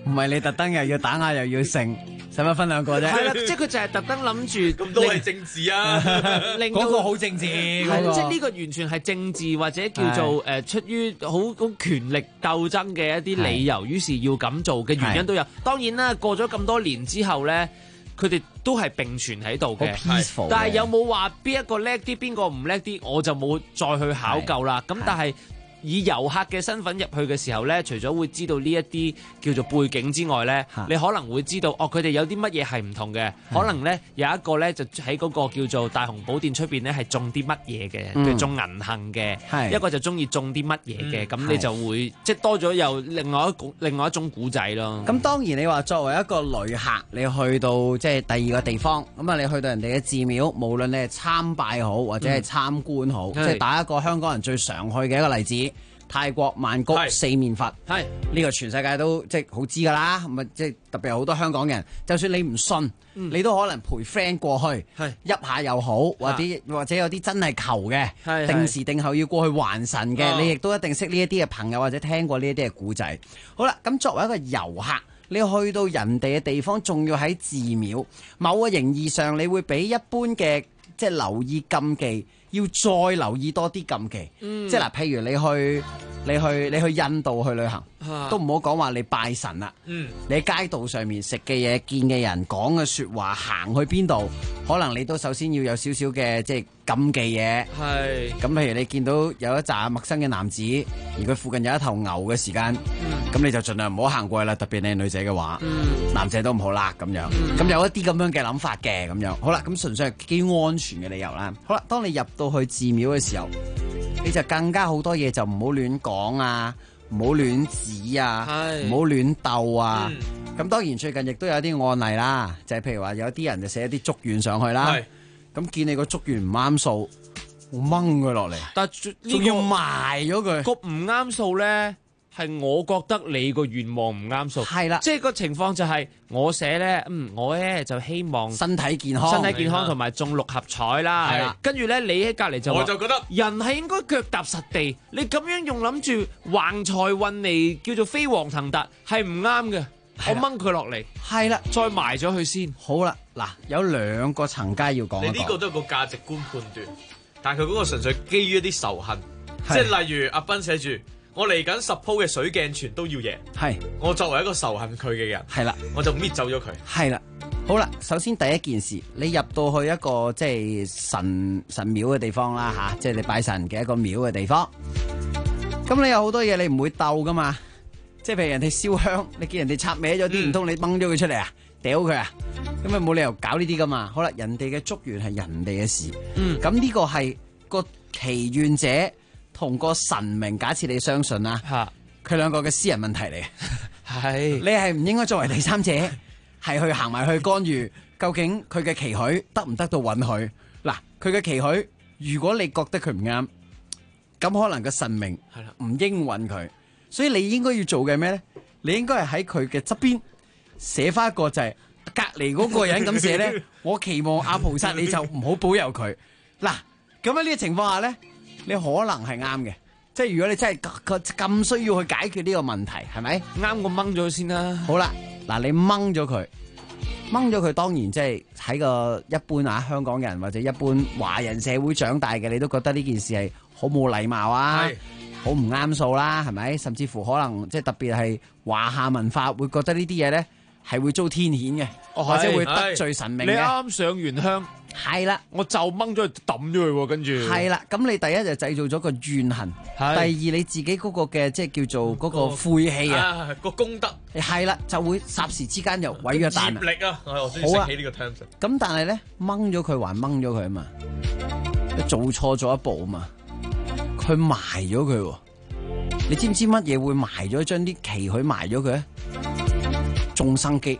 唔係你特登又要打壓又要勝，使乜分兩個啫？ 係啦，即係佢就係特登諗住咁都係政治啊， 令到嗰個好政治， 即係呢個完全係政治或者叫做出於好權力鬥爭嘅一啲理由，於是要咁做嘅原因都有。當然啦，過咗咁多年之後咧，佢哋都係並存喺度嘅。但係有冇話邊一個叻啲，邊個唔叻啲，我就冇再去考究啦。咁但係以遊客嘅身份入去嘅時候呢，除咗會知道呢一啲叫做背景之外呢，你可能會知道佢哋有啲乜嘢係唔同嘅。可能呢，有一個呢，就喺嗰個叫做大雄寶殿出邊呢，係種啲乜嘢嘅，佢種銀杏嘅，一個就中意種啲乜嘢嘅，咁你就會即係多咗有另外一種古仔咯。 咁當然你話作為一個旅客，你去到即係第二個地方，咁啊你去到人哋嘅寺廟，無論你係參拜好或者係參觀好，即係打一個香港人最常去嘅一個例子。泰國曼谷四面佛，係呢個全世界都即係好知㗎啦。咁啊，即係特別係好多香港人，就算你唔信，你都可能陪 friend 過去，噏下又好，或者有啲真係求嘅，定時定候要過去還神嘅，你亦都一定識呢一啲嘅朋友或者聽過呢一啲嘅故仔。好啦，咁作為一個遊客，你去到人哋嘅地方，仲要喺寺廟，某個形義上，你會比一般嘅即係留意禁忌。要再留意多啲禁忌，即係嗱，譬如你去印度去旅行，都唔好講話你拜神啦。你喺街道上面食嘅嘢、見嘅人、講嘅説話、行去邊度，可能你都首先要有少少嘅即係禁忌嘢。咁譬如你見到有一紮陌生嘅男子，而佢附近有一頭牛嘅時間，咁你就盡量唔好行過去啦。特別你係女仔嘅話，男仔都唔好啦咁樣。咁有一啲咁樣嘅諗法嘅咁樣。好啦，咁純粹係基於安全嘅理由啦。好啦，當你入到去寺廟嘅時候，你就更加好多嘢就唔好亂講啊，唔好亂指啊，唔好亂鬥啊。咁當然最近亦都有啲案例啦，就係譬如話有啲人就寫一啲祝願上去啦，咁見你個祝願唔啱數，我掹佢落嚟， 但仲要埋咗佢。 個唔啱數咧，係我覺得你個願望唔啱數， 係啦， 即係個情況就係我寫咧，我咧就希望身體健康同埋中6合彩啦，係啦，跟住咧你喺隔離就話， 我就覺得人係應該腳踏實地，你咁樣用諗住橫財運嚟叫做飛黃騰達係唔啱嘅，我掹佢落嚟， 係啦， 再埋咗佢先。 好啦，嗱有兩個層階要講一講， 你呢個都係個價值觀判斷，但係佢嗰個純粹基於一啲仇恨，即係例如阿斌寫住。我嚟緊10鋪嘅水鏡全都要贏，我作為一個仇恨佢嘅人， 係啦， 我就搣走咗佢。 係啦，好啦，首先第一件事，你入到去一個即係神廟嘅地方啦吓，即係你拜神嘅一個廟嘅地方。咁你有好多嘢你唔會鬥噶嘛，即係譬如人哋燒香，你見人哋插歪咗啲，唔通你掹咗佢出嚟啊，屌佢啊，咁啊冇理由搞呢啲噶嘛。好啦，人哋嘅祝願係人哋嘅事，咁呢個係個祈願者。同個神明，假設你相信啦，佢兩個嘅私人問題嚟嘅，你係唔應該作為第三者，係去行埋去干預，究竟佢嘅期許得唔得到允許？嗱，佢嘅期許，如果你覺得佢唔啱，咁可能個神明唔應允佢，所以你應該要做嘅咩咧？你應該係喺佢嘅側邊寫翻一個就係隔離嗰個人咁寫咧，我期望阿菩薩你就唔好保佑佢。嗱，咁喺呢個情況下咧。你可能係啱嘅，即係如果你真係咁需要去解決呢個問題，係咪？ 啱我掹咗先啦。 好啦，嗱你掹咗佢，當然即係喺個一般香港人或者一般華人社會長大嘅，你都覺得呢件事係好冇禮貌啊，好唔啱數啦，係咪？甚至乎可能即係特別係華夏文化會覺得呢啲嘢咧係會遭天譴嘅，或者會得罪神明嘅。 你啱上完香。 係啦， 我就掹咗佢抌咗佢喎，跟住係啦，咁你第一就製造咗個怨恨，第二你自己嗰個嘅即係叫做嗰個晦氣啊， 個功德係啦，就會霎時之間又毀咗彈力啊！我先識起呢個 terms。 咁但係咧掹咗佢還掹咗佢啊嘛，做錯咗一步啊嘛，佢埋咗佢，你知唔知乜嘢會埋咗將啲期許埋咗佢咧？種生機。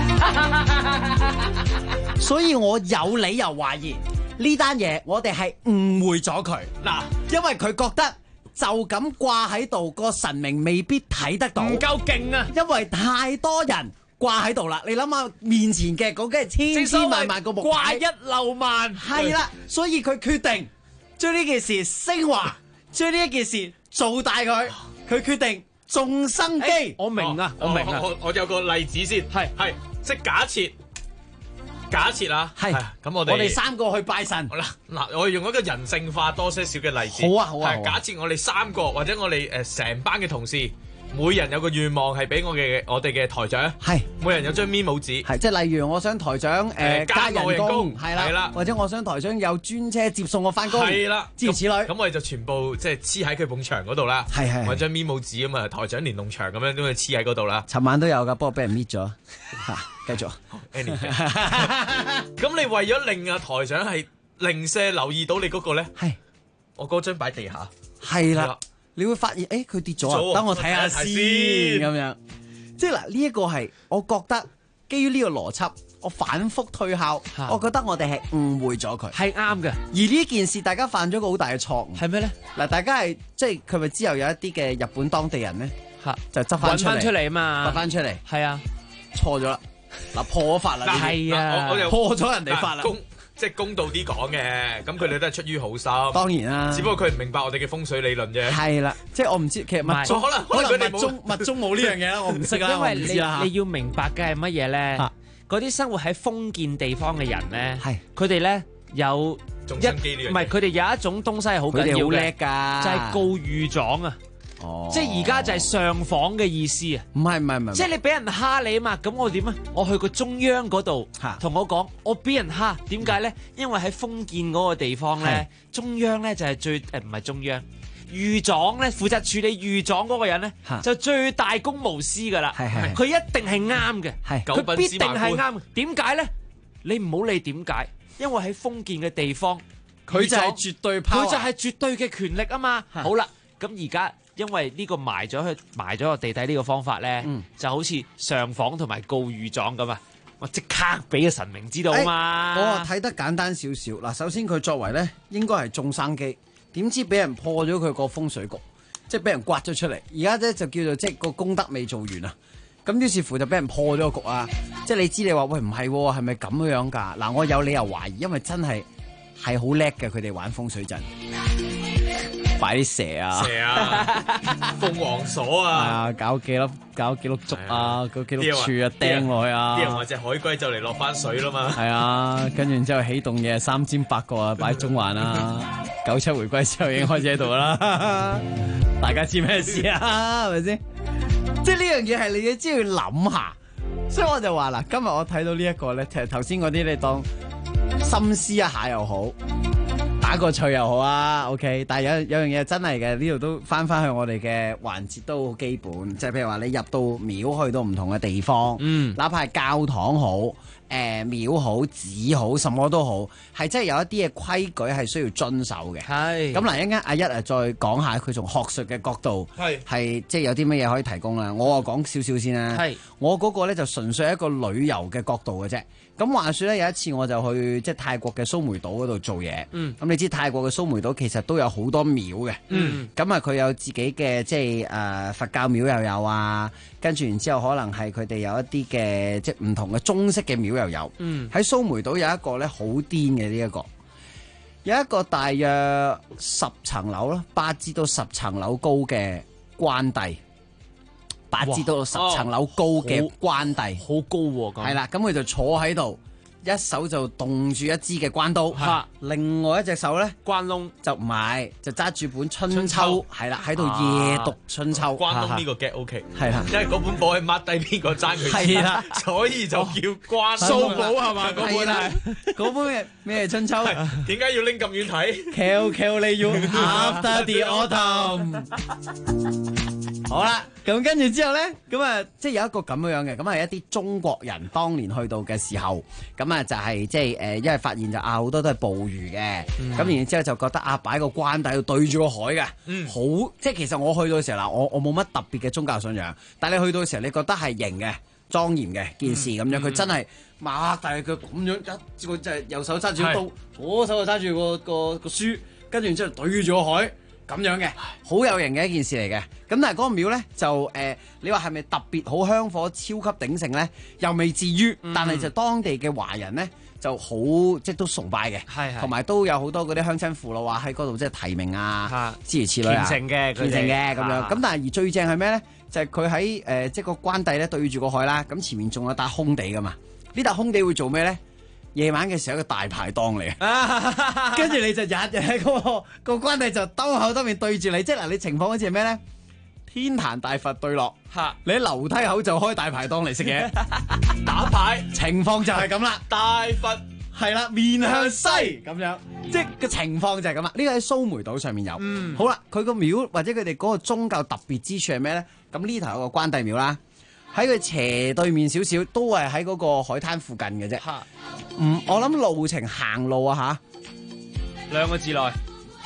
所以我有理由懷疑呢單嘢，我哋係誤會咗佢。嗱，因為佢覺得就咁掛喺度，個神明未必睇得到， 唔夠勁啊！ 因為太多人掛喺度啦。你諗下面前嘅嗰啲係千萬萬個木牌， 掛一漏萬。 係啦，所以佢決定將呢件事升華，將呢一件事做大佢。佢決定種生基。 我明啊，我明啊。 我有個例子先，係即係假設啊，係咁我哋 3個去拜神。 嗱，我用一個人性化多些少嘅例子。 好啊。 假設我哋3個或者我哋成班嘅同事，每人有個願望係俾我哋嘅台長， 係每人有張 memo 紙， 係即係例如我想台長加人工，係啦，或者我想台長有專車接送我翻工， 係啦， 諸如此類。 咁我哋就全部即係黐喺佢埲牆嗰度啦， 係揾張 memo 紙咁啊，台長連儂牆咁樣都黐喺嗰度啦。 尋晚都有㗎，不過俾人搣咗。繼續。 咁你為咗令啊台長係零舍留意到你嗰個咧，係我嗰張擺地下， 係啦。你會發現，佢跌咗啊！等我睇下先咁樣。即係嗱，呢一個係我覺得基於呢個邏輯，我反覆推敲，我覺得我哋係誤會咗佢， 係啱嘅。 而呢件事，大家犯咗個好大嘅錯誤， 係咩咧？ 嗱，大家係即係佢咪之後有一啲嘅日本當地人咧，就執翻出嚟啊嘛，掘翻出嚟， 係啊， 錯咗啦，嗱破咗法啦， 係啊， 我又破咗人哋法啦。 即係公道啲講嘅，咁佢哋都係出於好心。 當然啦， 只不過佢唔明白我哋嘅風水理論啫。 係啦，即係我唔知，其實密宗可能密宗冇呢樣嘢啦，我唔識啦。 因為你要明白嘅係乜嘢咧？嗰啲生活喺封建地方嘅人咧，佢哋咧有種生基呢樣嘢， 唔係佢哋有一種東西係好緊要嘅， 好叻㗎， 就係告御狀啊！即係而家就係上訪嘅意思啊！ 唔係， 即係你俾人蝦你啊嘛，咁我點啊？我去個中央嗰度同我講，我俾人蝦，點解咧？因為喺封建嗰個地方咧，中央咧就係最唔係中央，御狀咧負責處理御狀嗰個人咧就最大公無私噶啦，佢一定係啱嘅，佢必定係啱嘅。點解咧？你唔好理點解，因為喺封建嘅地方， 佢就係絕對power， 佢就係絕對嘅權力啊嘛。好啦，咁而家。因為呢個埋咗個地底呢個方法咧，就好似上訪同埋告御狀咁啊！我即刻俾個神明知道啊嘛！ 我睇得簡單少少嗱，首先佢作為咧應該係種生基，點知俾人破咗佢個風水局，即係俾人刮咗出嚟。而家咧就叫做即係個功德未做完啊！咁於是乎就俾人破咗個局啊！即係你知你話喂唔係，係咪咁樣㗎？嗱，我有理由懷疑，因為真係好叻嘅，佢哋玩風水陣。擺啲蛇啊， 鳳凰鎖啊， 搞幾碌竹啊，嗰幾碌柱啊，釘落去啊， 啲人話隻海龜就嚟落翻水啦嘛， 係啊，跟住之後起棟嘢3尖8角啊，擺中環啊，97回歸之後已經開始喺度啦，大家知咩事啊？係咪先？即係呢樣嘢係你只要諗下，所以我就話啦，今日我睇到呢一個咧，其實頭先嗰啲你當深思一下又好。打個趣又好啊 ，OK， 但係有樣嘢真係嘅，呢度都翻去我哋嘅環節都好基本，即係譬如話你入到廟去到唔同嘅地方，哪怕係教堂好、廟好、寺好，什麼都好，係真係有一啲嘅規矩係需要遵守嘅。係咁嗱，一陣間阿一再講下佢從學術嘅角度係即係有啲乜嘢可以提供啦。我講少少先啦。係我嗰個咧就純粹係一個旅遊嘅角度嘅啫。咁話說咧，有一次我就去即係泰國嘅蘇梅島嗰度做嘢。咁你知泰國嘅蘇梅島其實都有好多廟嘅。咁啊，佢有自己嘅即係佛教廟又有啊，跟住然之後可能係佢哋有一啲嘅即係唔同嘅中式嘅廟又有。喺蘇梅島有一個咧好癲嘅呢一個，有一個大約10層樓啦，8至到10層樓高嘅關帝。8至到10層樓高嘅關帝， 好高喎！ 係啦，咁佢就坐喺度，一手就動住一支嘅關刀，另外一隻手咧關窿就唔係，就揸住本春秋，係啦，喺度夜讀春秋。 關窿呢個 get OK， 係啦， 因為嗰本簿係抹低邊個爭佢， 係啦， 所以就叫關蘇寶係嘛？嗰本係嗰本咩春秋？ 點解要拎咁遠睇 ？Kill 你要 After the Autumn。好啦，咁跟住之後咧，咁啊，即係有一個咁樣嘅，咁係一啲中國人當年去到嘅時候，咁啊就係即係因為發現就好多都係捕魚嘅，咁然之後就覺得擺個關帝要對住個海嘅，好即係其實我去到嘅時候嗱，我冇乜特別嘅宗教信仰，但係你去到嘅時候，你覺得係型嘅、莊嚴嘅件事咁樣，佢真係擘大佢咁樣一個就係右手揸住刀，左手就揸住個書，跟住然之後對住個海。咁樣嘅，好有型嘅一件事嚟嘅。咁但係嗰個廟咧就你話係咪特別好香火、超級鼎盛咧？又未至於，但係就當地嘅華人咧就好即係都崇拜嘅，同埋都有好多嗰啲鄉親父老話喺嗰度即係提名啊，諸如此類啊， 虔誠嘅咁樣。咁但係而最正係咩咧？就係佢喺即係個關帝咧對住個海啦，咁前面仲有笪空地噶嘛。呢笪空地會做咩咧？夜晚嘅時候一個大排檔嚟嘅，跟住你就日喺個關帝就兜口兜面對住你，即係嗱，你情況好似係咩咧？天壇大佛對落，你喺樓梯口就開大排檔嚟食嘢， 打牌情況就係咁啦。 大佛係啦，面向西咁樣，即係個情況就係咁啦。呢個喺蘇梅島上面有。好啦，佢個廟或者佢哋嗰個宗教特別之處係咩咧？咁呢頭有個關帝廟啦，喺佢斜對面少少，都係喺嗰個海灘附近嘅啫。我諗路程行路啊嚇，2個字內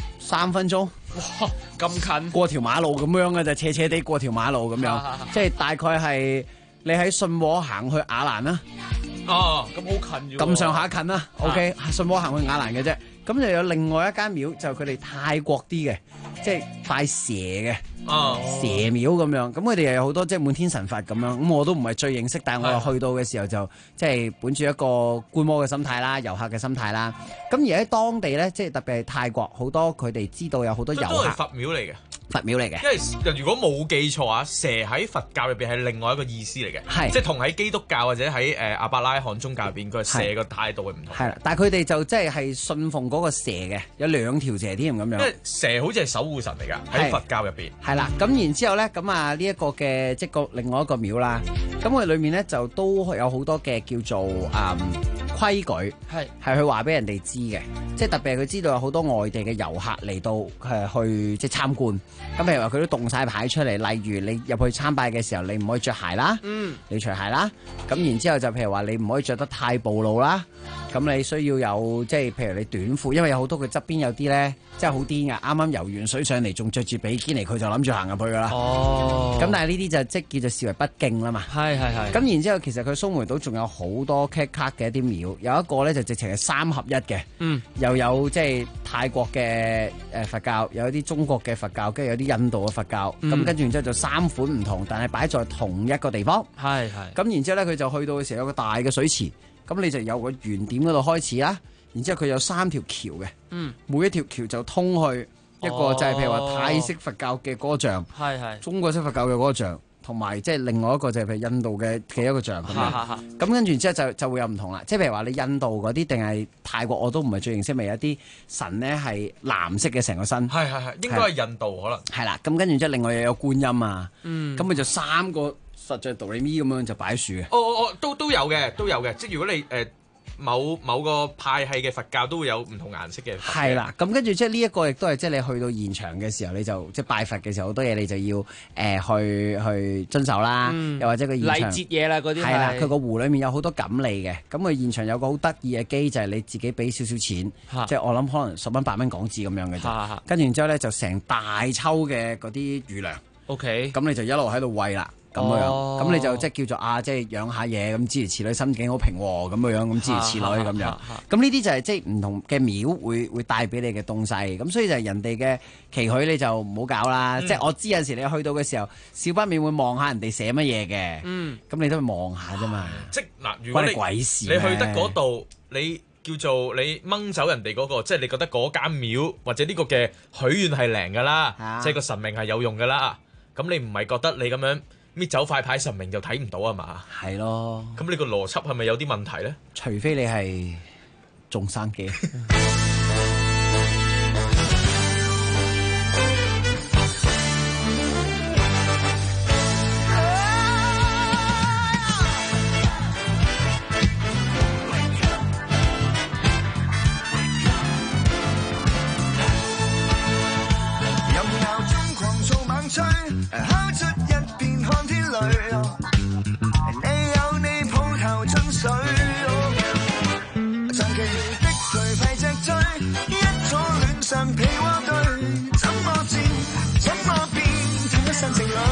3分鐘。 哇，咁近過條馬路咁樣嘅就斜斜地過條馬路咁樣，即係大概係你喺信和行去雅蘭啦。 哦，咁好近咁上下近啦。OK， 信和行去雅蘭嘅啫。咁就有另外一間廟，就佢哋泰國啲嘅，即係拜蛇嘅。蛇廟咁樣，咁佢哋又有好多即係滿天神佛咁樣，咁我都唔係最認識，但係我又去到嘅時候就即係本住一個觀摩嘅心態啦，遊客嘅心態啦。咁而喺當地咧，即係特別係泰國，好多佢哋知道有好多遊客。 都係佛廟嚟嘅。 佛廟嚟嘅， 因為如果冇記錯啊，蛇喺佛教入邊係另外一個意思嚟嘅，即係同喺基督教或者喺阿伯拉罕宗教入邊個蛇個態度係唔同。 係啦，但係佢哋就即係信奉嗰個蛇嘅，有2條蛇添咁樣。 因為蛇好似係守護神嚟㗎，喺佛教入邊。 係啦，咁然之後咧，咁啊呢一個嘅即係另外一個廟啦，咁佢裏面咧就都有好多嘅叫做規矩，係去話俾人哋知嘅，即係特別係佢知道有好多外地嘅遊客嚟到去即係參觀。咁譬如話佢都動晒牌出嚟，例如你入去參拜嘅時候，你唔可以着鞋啦，你除鞋啦。咁然之後就譬如話你唔可以着得太暴露啦。咁你需要有即係譬如你短褲，因為有好多佢側邊有啲咧，真係好癲噶，啱啱游完水上嚟，仲着住比堅尼，佢就諗住行入去噶啦。咁但係呢啲就即係叫做視為不敬啦嘛。 係。 咁然之後其實佢蘇梅島仲有好多卡嘅一啲廟，有一個咧就直情係3合1嘅，又有即係泰國嘅佛教，有啲中國嘅佛教，跟住有啲印度嘅佛教，咁跟住然之後就3款唔同，但係擺在同一個地方。 係。 咁然之後咧，佢就去到嘅時候有個大嘅水池，咁你就由個原點嗰度開始啦。然之後佢有3條橋嘅，每一條橋就通去一個就係譬如話泰式佛教嘅嗰個像，中國式佛教嘅嗰個像，同埋即係另外一個就係譬如印度嘅一個像咁樣。咁跟住之後就會有唔同啦。即係譬如話你印度嗰啲定係泰國，我都唔係最認識，咪有啲神咧係藍色嘅成個身。 係，應該係印度可能。 係啦，咁跟住之後另外又有觀音啊，咁佢就3個實在道理咪咁樣就擺樹嘅。 都有嘅，即係如果你某個派系嘅佛教都會有唔同顏色嘅。 係啦，咁跟住即係呢一個亦都係即係你去到現場嘅時候，你就即係拜佛嘅時候，好多嘢你就要去遵守啦，又或者個現場禮節嘢啦嗰啲。 係啦，佢個湖裡面有好多錦鯉嘅，咁佢現場有個好得意嘅機，就係你自己俾少少錢，即係我諗可能10蚊8蚊港紙咁樣嘅啫。跟住然之後咧就成大抽嘅嗰啲魚糧。 OK， 咁你就一路喺度餵啦。咁樣，咁你就即係叫做即係養下嘢，咁諸如此類，心境好平和咁樣，咁諸如此類咁樣。咁呢啲就係即係唔同嘅廟會帶俾你嘅東西。咁所以就係人哋嘅期許你就唔好搞啦。即係我知有時你去到嘅時候，少不免會望下人哋寫乜嘢嘅。咁你都去望下啫嘛。 即嗱，如果你鬼事， 你去得嗰度，你叫做你掹走人哋嗰個，即係你覺得嗰間廟或者呢個嘅許願係靈㗎啦，即係個神明係有用㗎啦。咁你唔係覺得你咁樣搣走塊牌神明就睇唔到啊嘛？ 係咯。 咁你個邏輯係咪有啲問題咧？ 除非你係種生機。 任由中狂做猛吹，敲出一片看天淚。你有你抱頭進水，長期的頹廢脊椎，一左戀上被窩堆，怎麼戰，怎麼變，聽一身情侶。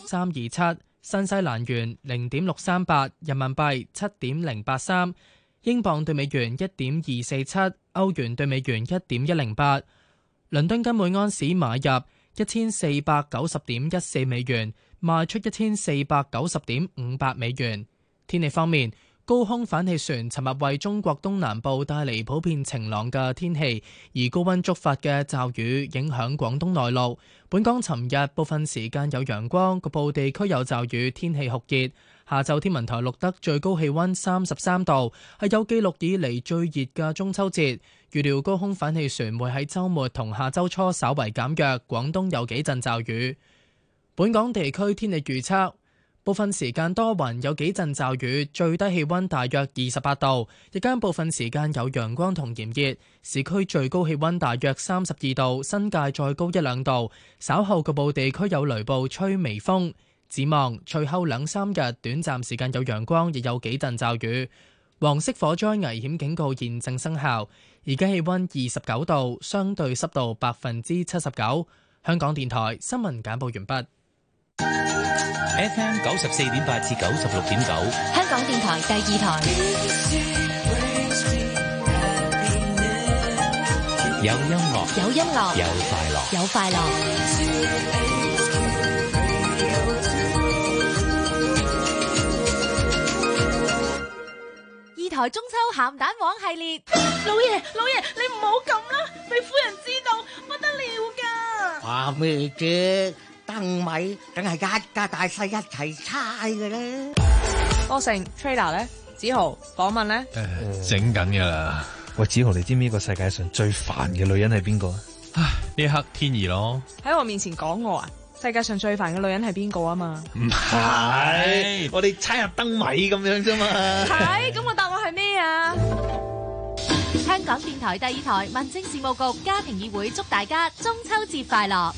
0.6327，新西蘭元0.638，人民幣7.083，英鎊對美元1.247，歐元對美元1.108。倫敦金每安士買入1490.14美元，賣出1490.58美元。天氣方面，高空反氣旋尋日為中國東南部帶嚟普遍晴朗嘅天氣，而高溫觸發嘅驟雨影響廣東內陸。本港尋日部分時間有陽光，局部地區有驟雨，天氣酷熱。下晝天文台錄得最高氣溫33度，係有記錄以嚟最熱嘅中秋節。預料高空反氣旋會喺週末同下週初稍為減弱，廣東有幾陣驟雨。本港地區天氣預測，部分時間多雲，有幾陣驟雨，最低氣溫大約28度，日間部分時間有陽光同炎熱，市區最高氣溫大約32度，新界再高1-2度。稍後局部地區有雷暴，吹微風。展望隨後2-3日短暫時間有陽光，亦有幾陣驟雨。黃色火災危險警告現正生效。而家氣溫29度，相對濕度79%。香港電台新聞簡報完畢。 FM 94.8至96.9， 香港電台第2台。 有音樂， 有音樂， 有快樂， 有快樂。2台中秋鹹蛋黃系列。 老爺，你唔好咁啦，俾夫人知道不得了㗎。 話咩啫？燈米梗係一家大細一齊猜嘅咧。 多成 trader 咧，子豪訪問咧， 整緊㗎啦。喂，子豪，你知唔知呢個世界上最煩嘅女人係邊個啊？唉，呢一刻天兒咯。 喺我面前講我啊？世界上最煩嘅女人係邊個啊嘛？ 唔係，我哋猜下燈米咁樣啫嘛。 係，咁我答案係咩啊？ 香港電台第2台民政事務局家庭議會祝大家中秋節快樂。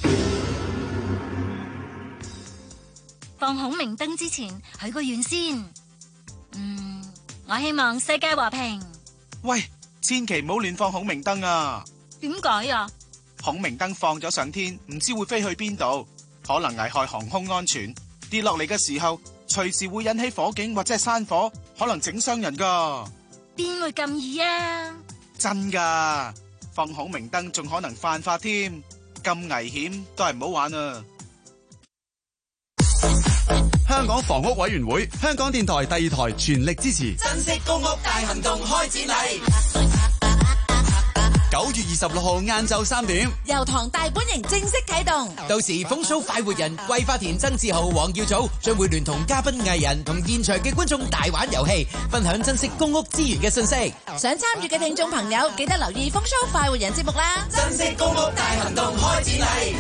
放孔明燈之前許個願先。我希望世界和平。 喂，千祈唔好亂放孔明燈啊！ 點解啊？ 孔明燈放咗上天，唔知會飛去邊度，可能危害航空安全。跌落嚟嘅時候，隨時會引起火警或者係山火，可能整傷人噶。 邊會咁易啊？ 真噶，放孔明燈仲可能犯法添，咁危險都係唔好玩啊！ 香港房屋委員會、香港電台第2台全力支持珍惜公屋大行動開展禮。 9月26號晏晝3點， 油塘大本營正式啟動。 到時風騷快活人桂花田、曾志豪、黃耀祖將會聯同嘉賓藝人同現場嘅觀眾大玩遊戲，分享珍惜公屋資源嘅信息。 想參與嘅聽眾朋友，記得留意風騷快活人節目啦！ 珍惜公屋大行動開展禮。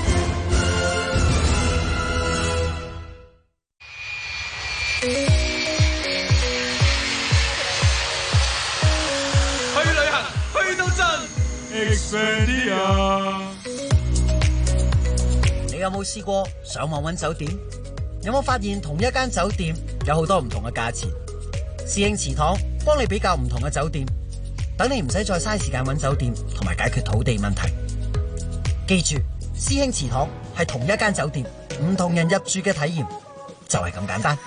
去旅行，去到盡。 你有冇試過上網揾酒店？有冇發現同一間酒店有好多唔同嘅價錢？師兄祠堂幫你比較唔同嘅酒店，等你唔使再嘥時間揾酒店同埋解決土地問題。記住，師兄祠堂係同一間酒店，唔同人入住嘅體驗就係咁簡單。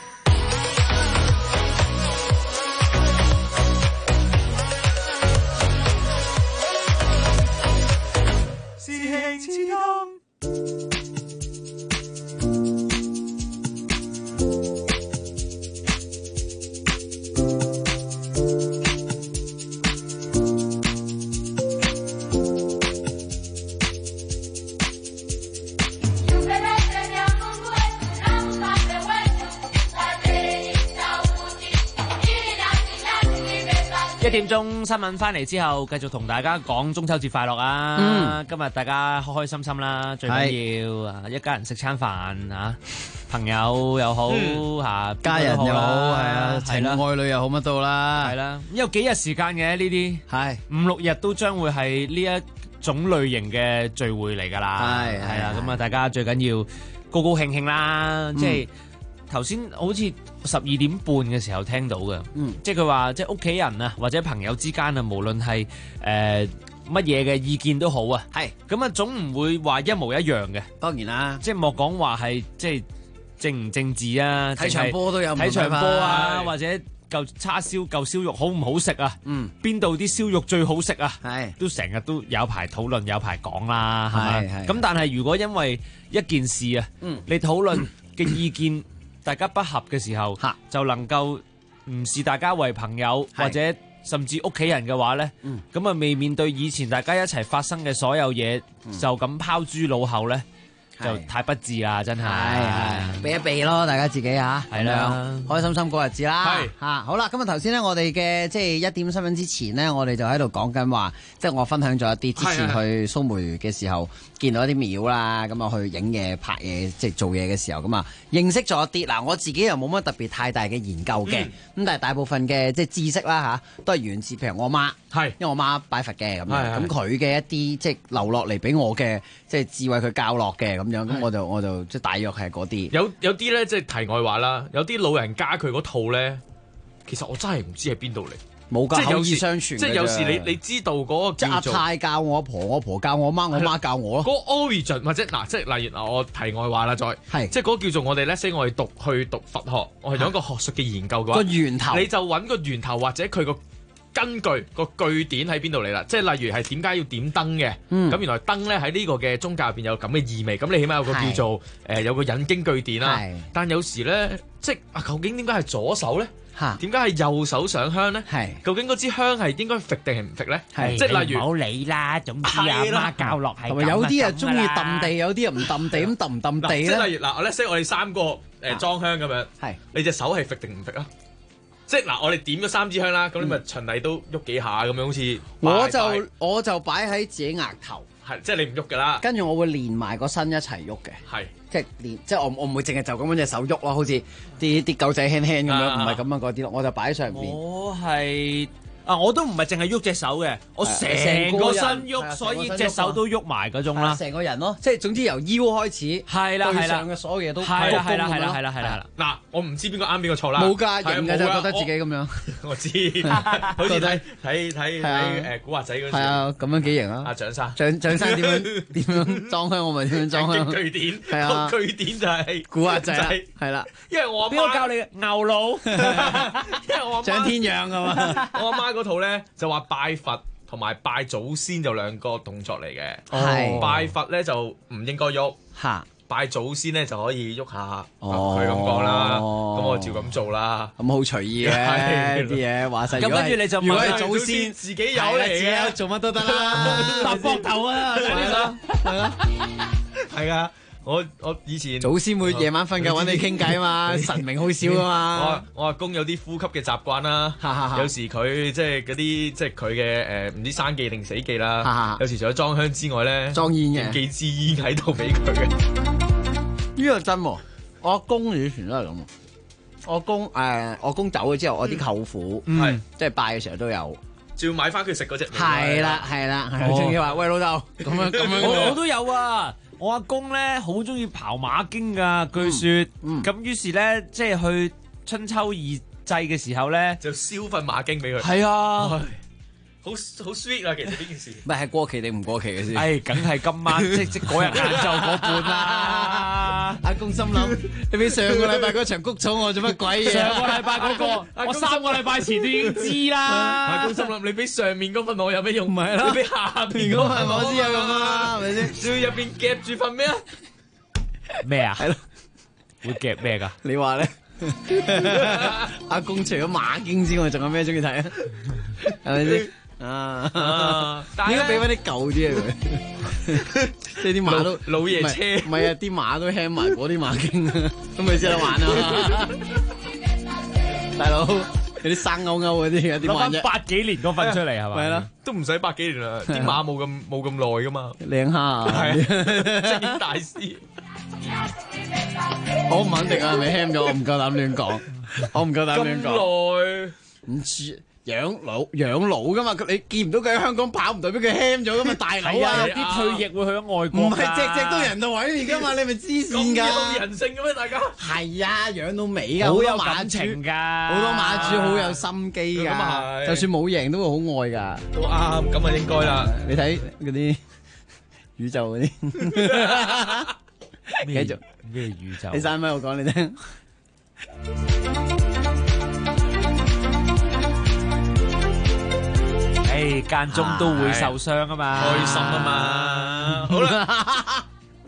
1點鐘新聞翻嚟之後，繼續同大家講中秋節快樂啊！今日大家開開心心啦，最緊要啊一家人食餐飯啊，朋友又好嚇， 家人又好，係啊，情愛侶又好，乜都啦， 係啦。有幾日時間嘅呢啲，係5-6日都將會係呢一種類型嘅聚會嚟㗎啦，係啊。咁啊，大家最緊要高高興興啦，即係。頭先好似12點半嘅時候聽到嘅，即係佢話，即係屋企人啊，或者朋友之間啊，無論係乜嘢嘅意見都好啊，係咁啊，總唔會話一模一樣嘅。當然啦，即係莫講話係即係政唔政治啊， 睇場波都有唔同睇場波啊， 係或者嚿叉燒、嚿燒肉好唔好食啊？邊度啲燒肉最好食啊？都成日都有排討論，有排講啦，係咪？咁但係如果因為一件事啊，你討論嘅意見大家不合嘅時候，就能夠唔視大家為朋友或者甚至屋企人嘅話呢，咁啊未面對以前大家一齊發生嘅所有嘢，就咁拋諸腦後呢，就太不智啦，真係。 避一避咯，大家自己嚇， 係啦， 開心心過日子啦。 係嚇，好啦，咁啊頭先咧，我哋嘅即係1點新聞之前呢，我哋就喺度講緊話，即係我分享咗一啲之前去蘇梅嘅時候見到一啲廟啦，咁啊去影嘢、拍嘢，即係做嘢嘅時候，咁啊認識咗一啲。嗱，我自己又冇乜特別太大嘅研究嘅，咁但係大部分嘅即係知識啦嚇，都係源自譬如我媽，因為我媽拜佛嘅咁樣，咁佢嘅一啲即係留落嚟俾我嘅即係智慧，佢教落嘅咁樣，咁我就即係大約係嗰啲。 有啲咧，即係題外話啦。有啲老人家佢嗰套咧，其實我真係唔知喺邊度嚟， 冇㗎， 即係口耳相傳。 即係有時你知道嗰個即係阿太教我阿婆，我阿婆教我媽，我媽教我咯。 嗰個 origin 或者嗱，即係例如我題外話啦，再即係嗰個叫做我哋咧，即係我哋去讀佛學，我係用一個學術嘅研究嘅話， 個源頭你就揾個源頭或者佢個根據個據典喺邊度嚟啦？即係例如係點解要點燈嘅？咁原來燈咧喺呢個嘅宗教入邊有咁嘅意味。咁你起碼有個叫做有個引經據典啦。但有時咧，即係究竟點解係左手咧？點解係右手上香咧？究竟嗰支香係應該揈定係唔揈咧？即係例如唔好理啦，總之阿媽教落係咁啦。 有啲人中意揼地，有啲人唔揼地，咁揼唔揼地咧？ 即係例如嗱，我哋3個裝香咁樣，你隻手係揈定唔揈啊？即係嗱，我哋點咗3支香啦，咁你咪循例都喐幾下咁樣，好似我就擺喺自己額頭， 即係你唔喐噶啦。 跟住我會連埋個身一齊喐嘅，即係我唔會淨係就咁揾隻手喐咯，好似啲狗仔輕輕咁樣，唔係咁樣嗰啲咯，我就擺喺上邊。 我係我都唔係淨係喐隻手嘅，我成個身喐，所以隻手都喐埋嗰種啦。 成個人咯，即係總之由腰開始，對上嘅所有嘢都係啦。 嗱，我唔知邊個啱邊個錯啦。 冇㗎，型嘅就覺得自己咁樣。 我知，好似睇古惑仔嗰時。 係啊，咁樣幾型啊！ 阿蔣生， 蔣生點樣裝香，我咪點樣裝香。 據典係啊， 據典就係古惑仔係啦。 因為我邊個教你嘅牛佬？ 因為我蔣天養㗎嘛。 我阿媽嗰套咧就話拜佛同埋拜祖先就2個動作嚟嘅。拜佛咧就唔應該喐，拜祖先咧就可以喐下。佢咁講啦，咁我照咁做啦。 咁好隨意嘅啲嘢話晒。 咁跟住你就如果係祖先自己有嚟嘅， 做乜都得啦， 搭膊頭啊， 係啊。我以前祖先會夜晚瞓覺揾你傾偈啊嘛，神明好少啊嘛。 我阿公有啲呼吸嘅習慣啦，有時佢即係嗰啲即係佢嘅唔知生忌定死忌啦。有時除咗裝香之外咧， 裝煙嘅， 寄支煙喺度俾佢嘅。 呢個真喎，我阿公以前都係咁。我公走咗之後，我啲舅父即係拜嘅時候都有， 照買翻佢食嗰隻。 係啦，仲要話喂老豆咁樣。 我都有啊。我阿公咧好中意刨馬經噶，據說咁於是咧即係去春秋二祭嘅時候咧， 就燒份馬經俾佢。 係啊， 好 sweet 啊！其實呢件事， 唔係過期定唔過期嘅先。 梗係今晚即嗰日晏晝嗰半啦。 阿公心諗，你俾上個禮拜嗰場谷草我做乜鬼嘢？ 上個禮拜嗰個，我3個禮拜前都已經知啦。 阿公心諗，你俾上面嗰份我有咩用？唔係啦，你俾下邊嗰份我先有用啊，係咪先？ 仲要入邊夾住份咩啊？ 咩啊？ 係咯， 會夾咩㗎？ 你話咧？阿公除咗馬經之外，仲有咩中意睇啊？係咪先？應該俾翻啲舊啲啊佢，即係啲馬都老爺車， 唔係啊，啲馬都輕埋嗰啲馬經啊，咁咪先得玩啊！大佬有啲生勾勾嗰啲，有啲玩啫。 攞翻80幾年嗰份出嚟係嘛？ 係啦， 都唔使100幾年啦，啲馬冇咁耐噶嘛。 靚蝦啊， 係職業大師。 我唔肯定啊，係咪輕咗？我唔夠膽亂講，我唔夠膽亂講。 咁耐唔知。養老噶嘛？你見唔到佢喺香港跑，唔代表佢輕咗噶嘛？大佬啊， 啲退役會去咗外國， 唔係隻都人道毀滅噶嘛？你咪黐線㗎？ 咁有人性嘅咩？大家係啊，養到尾㗎， 好有感情㗎， 好多馬主好有心機㗎，就算冇贏都會好愛㗎。 都啱，咁啊應該啦。 你睇嗰啲宇宙嗰啲。 繼續咩宇宙？ 你使唔使我講你聽？ 間中都會受傷啊嘛， 開心啊嘛，好啦，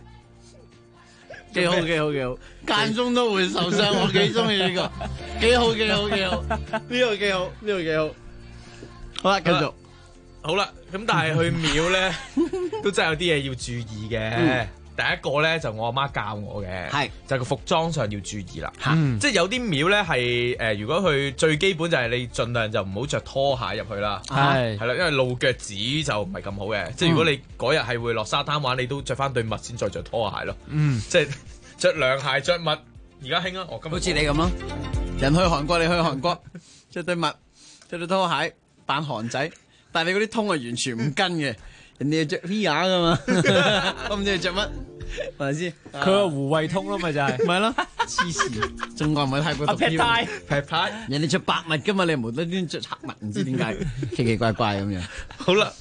幾好，間中都會受傷，我幾中意呢個，幾好，呢個幾好，好啦，繼續， 好啦，咁但係去廟咧，都真係有啲嘢要注意嘅。第一個咧就我阿媽教我嘅，係就係個服裝上要注意啦。即係有啲廟咧係如果佢最基本就係你盡量就唔好着拖鞋入去啦。係啦，因為露腳趾就唔係咁好嘅。即係如果你嗰日係會落沙灘玩，你都着翻對襪先再着拖鞋咯。即係着涼鞋着襪，而家興啊！我今日好似你咁咯，人去韓國你去韓國，着對襪着對拖鞋扮韓仔，但係你嗰啲通係完全唔跟嘅。人哋着 VR 噶嘛，我唔知你着乜，係咪先？ 佢個胡慧通咯，咪就係， 咪咯，黐線！中國唔係泰國讀劈呔， 人哋着白襪噶嘛，你無端端着黑襪，唔知點解奇奇怪怪咁樣。 好啦，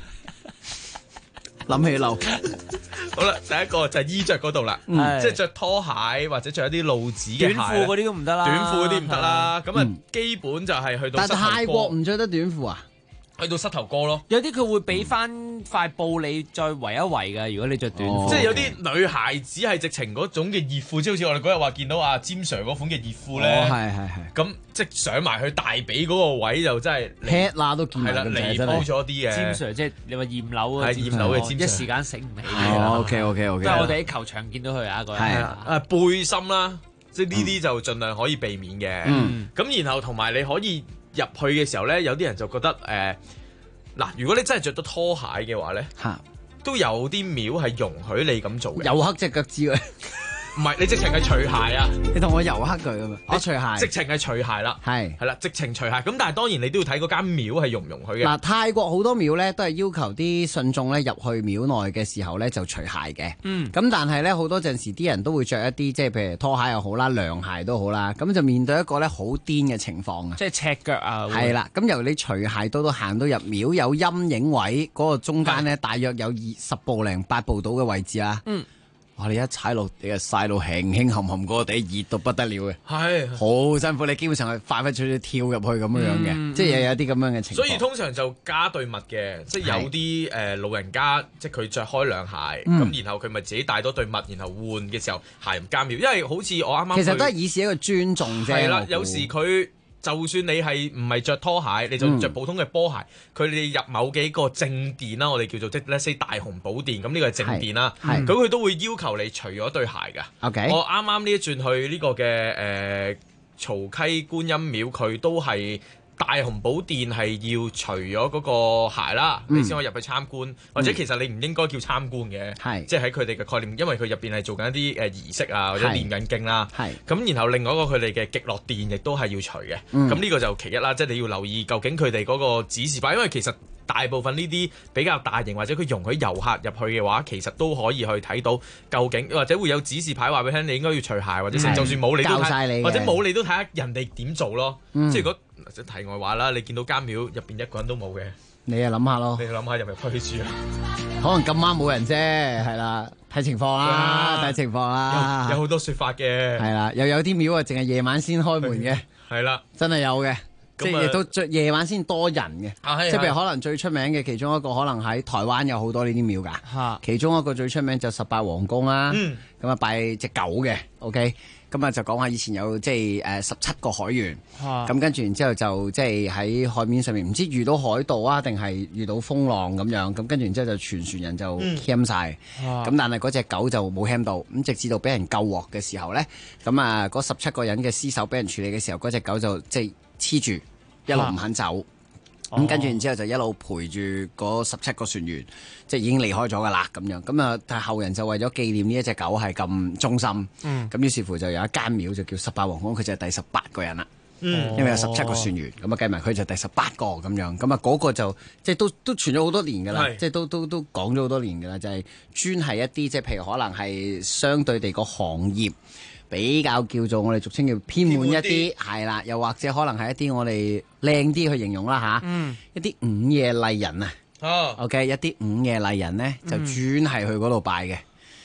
諗起漏。 好啦，第一個就係衣着嗰度啦，即係着拖鞋或者着一啲露趾嘅鞋， 短褲嗰啲都唔得啦， 短褲嗰啲唔得啦。咁啊，基本就係去到。 但係泰國唔着得短褲啊？ 去到膝頭哥咯， 有啲佢會俾翻塊布你再圍一圍嘅。如果你着短褲， 即係有啲女孩子係直情嗰種嘅熱褲，即係好似我哋嗰日話見到阿詹 Sir 嗰款嘅熱褲咧， 係。 咁即係上埋去大髀嗰個位就真係 head 啦都見係啦，離譜咗啲嘅。 詹 Sir 即係你話驗樓啊， 驗樓嘅詹 Sir， 一時間醒唔起。 OK。 即係我哋喺球場見到佢啊，嗰係背心啦，即係呢啲就盡量可以避免嘅。咁然後同埋你可以入去嘅時候咧，有啲人就覺得嗱，如果你真係着到拖鞋嘅話咧，都有啲廟係容許你咁做嘅。 有黑隻腳趾佢， 唔係你直情係除鞋啊！ 你同我油黑佢咁啊！我除鞋， 直情係除鞋啦，係啦，直情除鞋。咁但係當然你都要睇嗰間廟係容唔容許嘅。 嗱，泰國好多廟咧都係要求啲信眾咧入去廟內嘅時候咧就除鞋嘅。咁但係咧好多陣時啲人都會着一啲即係譬如拖鞋又好啦，涼鞋都好啦，咁就面對一個咧好癲嘅情況啊！ 即係赤腳啊！ 係啦，咁由你除鞋到行到入廟有陰影位嗰個中間咧，大約有10步零8步到嘅位置啦。哇！你一踩落地啊，曬到輕輕冚冚嗰個地，熱到不得了嘅，係好辛苦。你基本上係快快脆脆跳入去咁樣嘅，即係又有啲咁樣嘅情況。 所以通常就加對襪嘅，即係有啲老人家，即係佢着開涼鞋，咁然後佢咪自己帶多對襪，然後換嘅時候鞋唔加廟，因為好似我啱啱其實都係以示一個尊重啫。 係啦，有時佢。就算你係唔係着拖鞋，你就着普通嘅波鞋，佢哋入某幾個正殿啦，我哋叫做即係 let's say 大雄寶殿，咁呢個係正殿啦，咁佢都會要求你除咗對鞋㗎。 Okay. 我啱啱呢一轉去呢個嘅曹溪觀音廟，佢都係。大雄寶殿係要除咗嗰個鞋啦，你先可以入去參觀，或者其實你唔應該叫參觀嘅，即係喺佢哋嘅概念，因為佢入邊係做緊一啲儀式啊，或者念緊經啦。咁然後另外一個佢哋嘅極樂殿亦都係要除嘅。咁呢個就其一啦，即係你要留意究竟佢哋嗰個指示牌，因為其實大部分呢啲比較大型或者佢容許遊客入去嘅話，其實都可以去睇到究竟，或者會有指示牌話俾你聽，你應該要除鞋，或者就算冇你都睇，或者冇你都睇下人哋點做咯。即係如果題外話啦，你見到間廟入邊一個人都冇嘅， 你啊諗下咯， 你諗下入嚟推住啊， 可能咁啱冇人啫，係啦，睇情況啦，睇情況啦， 有好多說法嘅， 係啦，又有啲廟啊，淨係夜晚先開門嘅， 係啦， 真係有嘅，即係亦都夜晚先多人嘅，即係譬如可能最出名嘅其中一個，可能喺台灣有好多呢啲廟㗎，其中一個最出名就18皇宮啦，咁啊拜隻狗嘅 ，OK。咁啊就講下以前有即係17個海員，咁跟住然之後就即係喺海面上面唔知遇到海盜啊定係遇到風浪咁樣，咁跟住然之後就全船人就 ham 晒，咁但係嗰隻狗就冇 ham 到，咁直至到俾人救獲嘅時候咧，咁啊嗰17個人嘅屍首俾人處理嘅時候，嗰隻狗就即係黐住一路唔肯走。咁跟住然之後就一路陪住嗰17個船員，即係已經離開咗㗎啦咁樣。咁啊，但係後人就為咗紀念呢一隻狗係咁忠心，咁於是乎就有一間廟就叫18皇宮，佢就係第18個人啦。因為有17個船員，咁啊計埋佢就第18個咁樣。咁啊嗰個就即係都傳咗好多年㗎啦，即係都講咗好多年㗎啦，就係專係一啲即係譬如可能係相對地個行業比較叫做我哋俗稱叫偏門一啲，係啦，又或者可能係一啲我哋靚啲去形容啦嚇，一啲午夜麗人啊，OK， 一啲午夜麗人咧就專係去嗰度拜嘅，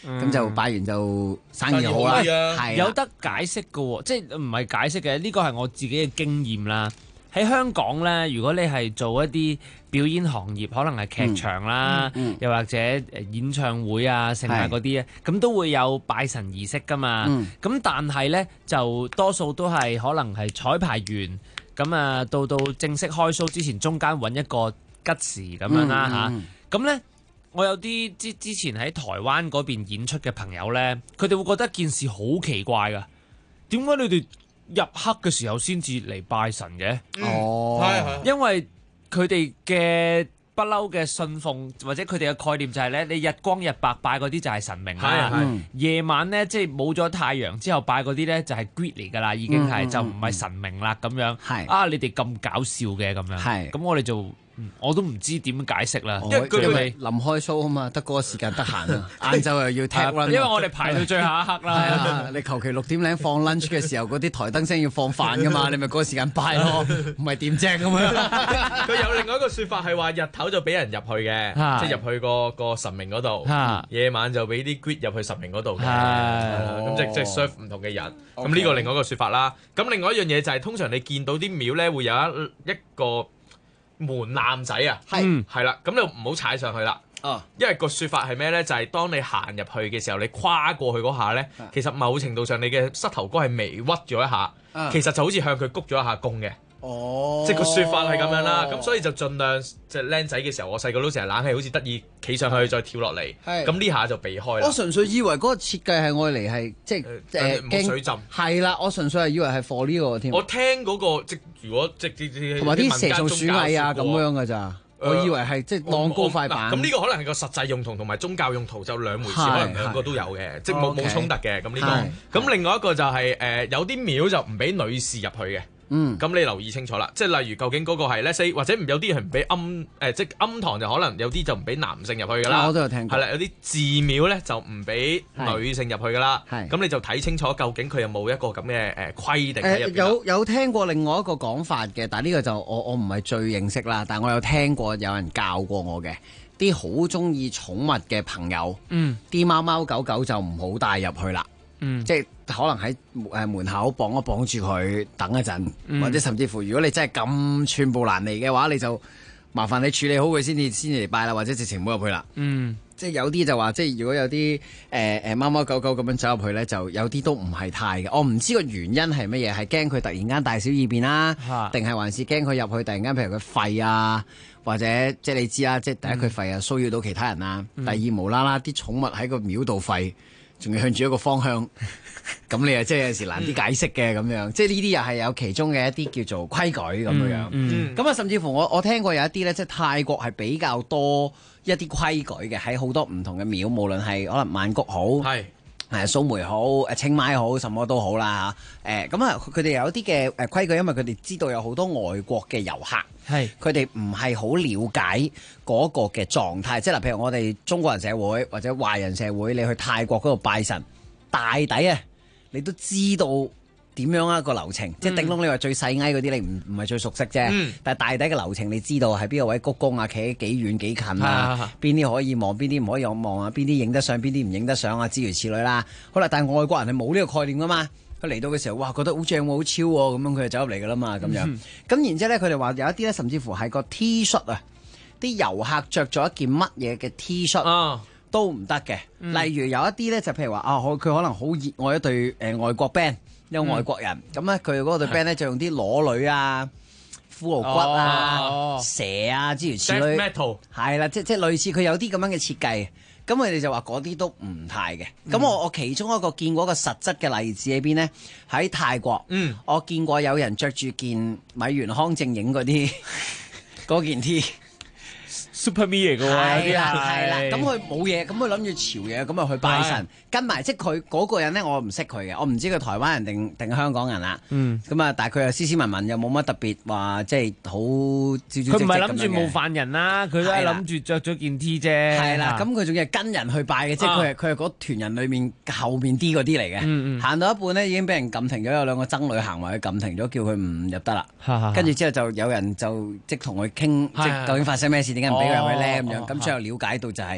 咁就拜完就生意好啦。係有得解釋嘅喎，即係唔係解釋嘅？呢個係我自己嘅經驗啦。喺香港咧，如果你係做一啲表演行業，可能係劇場啦，又或者演唱會啊，剩埋嗰啲咧，咁都會有拜神儀式噶嘛。咁但係咧，就多數都係可能係彩排完，咁啊到正式開 show 之前，中間揾一個吉時咁樣啦嚇。咁咧，我有啲之前喺台灣嗰邊演出嘅朋友咧，佢哋會覺得件事好奇怪噶，點解你哋入黑嘅時候先至嚟拜神嘅？因為佢哋嘅不嬲嘅信奉或者佢哋嘅概念就係咧，你日光日白拜嗰啲就係神明啦，夜晚咧即係冇咗太陽之後拜嗰啲咧就係 greed 嚟㗎啦，已經係就唔係神明啦咁樣。你哋咁搞笑嘅咁樣，咁我哋就。我都唔知點解釋啦，因為臨開 show 啊嘛，得嗰個時間得閒啊，晏晝又要 take run， 因為我哋排到最後一刻啦。 你求其6點零放 lunch 嘅時候，嗰啲台燈聲要放飯噶嘛，你咪嗰個時間拜咯，唔係點正咁樣。 佢有另外一個説法係話，日頭就俾人入去嘅，即係入去個神明嗰度，夜晚就俾啲 greet 入去神明嗰度嘅，咁即係 serve 唔同嘅人。咁呢個另外一個説法啦。咁另外一樣嘢就係通常你見到啲廟咧會有一個門檻仔啊，係啦，咁你唔好踩上去啦。因為個説法係咩咧？就係當你行入去嘅時候，你跨過去嗰下咧，其實某程度上你嘅膝頭哥係微屈咗一下，其實就好似向佢鞠咗一下躬嘅。即係個説法係咁樣啦。咁所以就盡量即係僆仔嘅時候，我細個都成日冷氣好似得意企上去再跳落嚟，咁呢下就避開啦。 我純粹以為嗰個設計係愛嚟係即係冇水浸。 係啦，我純粹係以為係 for 呢個添。 我聽嗰個即如果即同埋啲蛇蟲鼠蟻啊咁樣㗎咋。我以為係即係晾高塊板。 咁呢個可能係個實際用途同埋宗教用途就兩回事，可能兩個都有嘅，即係冇衝突嘅。咁呢個。咁另外一個就係有啲廟就唔俾女士入去嘅。咁你留意清楚啦，即係例如究竟嗰個係咧，或者有啲係唔俾即係庵堂就可能有啲就唔俾男性入去㗎啦。 我都有聽過。 係啦，有啲寺廟咧就唔俾女性入去㗎啦。咁你就睇清楚究竟佢有冇一個咁嘅規定喺入邊。 有聽過另外一個講法嘅，但係呢個就我唔係最認識啦。但係我有聽過有人教過我嘅，啲好中意寵物嘅朋友，啲貓貓狗狗就唔好帶入去啦。即係可能喺門口綁一綁住佢等一陣，或者甚至乎如果你真係咁寸步難離嘅話，你就麻煩你處理好佢先至嚟拜啦，或者直情唔好入去啦。即係有啲就話，即係如果有啲貓貓狗狗咁樣走入去咧，就有啲都唔係太嘅。我唔知個原因係乜嘢，係驚佢突然間大小二便啦，定係還是驚佢入去突然間譬如佢吠啊，或者即係你知啦，即係第一佢吠啊騷擾到其他人啦，第二無啦啦啲寵物喺個廟度吠。仲要向住一個方向，咁你又即係有時難啲解釋嘅咁樣，即係呢啲又係有其中嘅一啲叫做規矩咁樣。咁啊，甚至乎我聽過有一啲咧，即係泰國係比較多一啲規矩嘅，喺好多唔同嘅廟，無論係可能曼谷好，係蘇梅好，清邁好，什麼都好啦嚇。咁啊，佢哋有一啲嘅規矩，因為佢哋知道有好多外國嘅遊客。佢哋唔係好了解嗰個嘅狀態，即係嗱，譬如我哋中國人社會或者華人社會，你去泰國嗰度拜神，大抵啊，你都知道點樣一個流程，即係頂籠你話最細埃嗰啲，你唔係最熟悉啫。但係大抵嘅流程，你知道喺邊個位鞠躬啊，企喺幾遠幾近啊，邊啲可以望，邊啲唔可以望啊，邊啲影得相，邊啲唔影得相啊，諸如此類啦。好啦，但係外國人係冇呢個概念噶嘛。佢嚟到嘅時候，哇，覺得好正喎，好超喎，咁樣佢就走入嚟噶啦嘛，咁樣。咁然之後咧，佢哋話有一啲咧，甚至乎係個 T 恤啊，啲遊客着咗一件乜嘢嘅 T 恤都唔得嘅。例如有一啲咧，就譬如話佢可能好熱愛一隊外國 band， 有外國人，咁咧佢嗰隊 band 咧就用啲裸女啊、骷髏骨啊、蛇啊諸如此類，係啦，即係類似佢有啲咁樣嘅設計。咁佢哋就話嗰啲都唔太嘅。咁我其中一個見過一個實質嘅例子喺邊呢？喺泰國，我見過有人着住件米原康正影嗰啲嗰件 T。Super Me 嚟嘅喎，係啦，咁佢冇嘢，咁佢諗住潮嘢，咁啊去拜神，跟埋即係佢嗰個人咧，我唔識佢嘅，我唔知佢台灣人定香港人啦。咁啊，但係佢又斯斯文文，又冇乜特別話，即係好招招積積咁樣嘅。佢唔係諗住冒犯人啦，佢都係諗住着咗件 T 啫。係啦，咁佢仲要係跟人去拜嘅，即係佢係嗰團人裏面後面啲嗰啲嚟嘅。行到一半咧，已經俾人撳停咗，有兩個僧侶行埋去撳停咗，叫佢唔入得啦。跟住之後就有人就即同佢傾，即究竟發生咩事，點解唔俾佢入去咧咁樣？咁最後了解到就係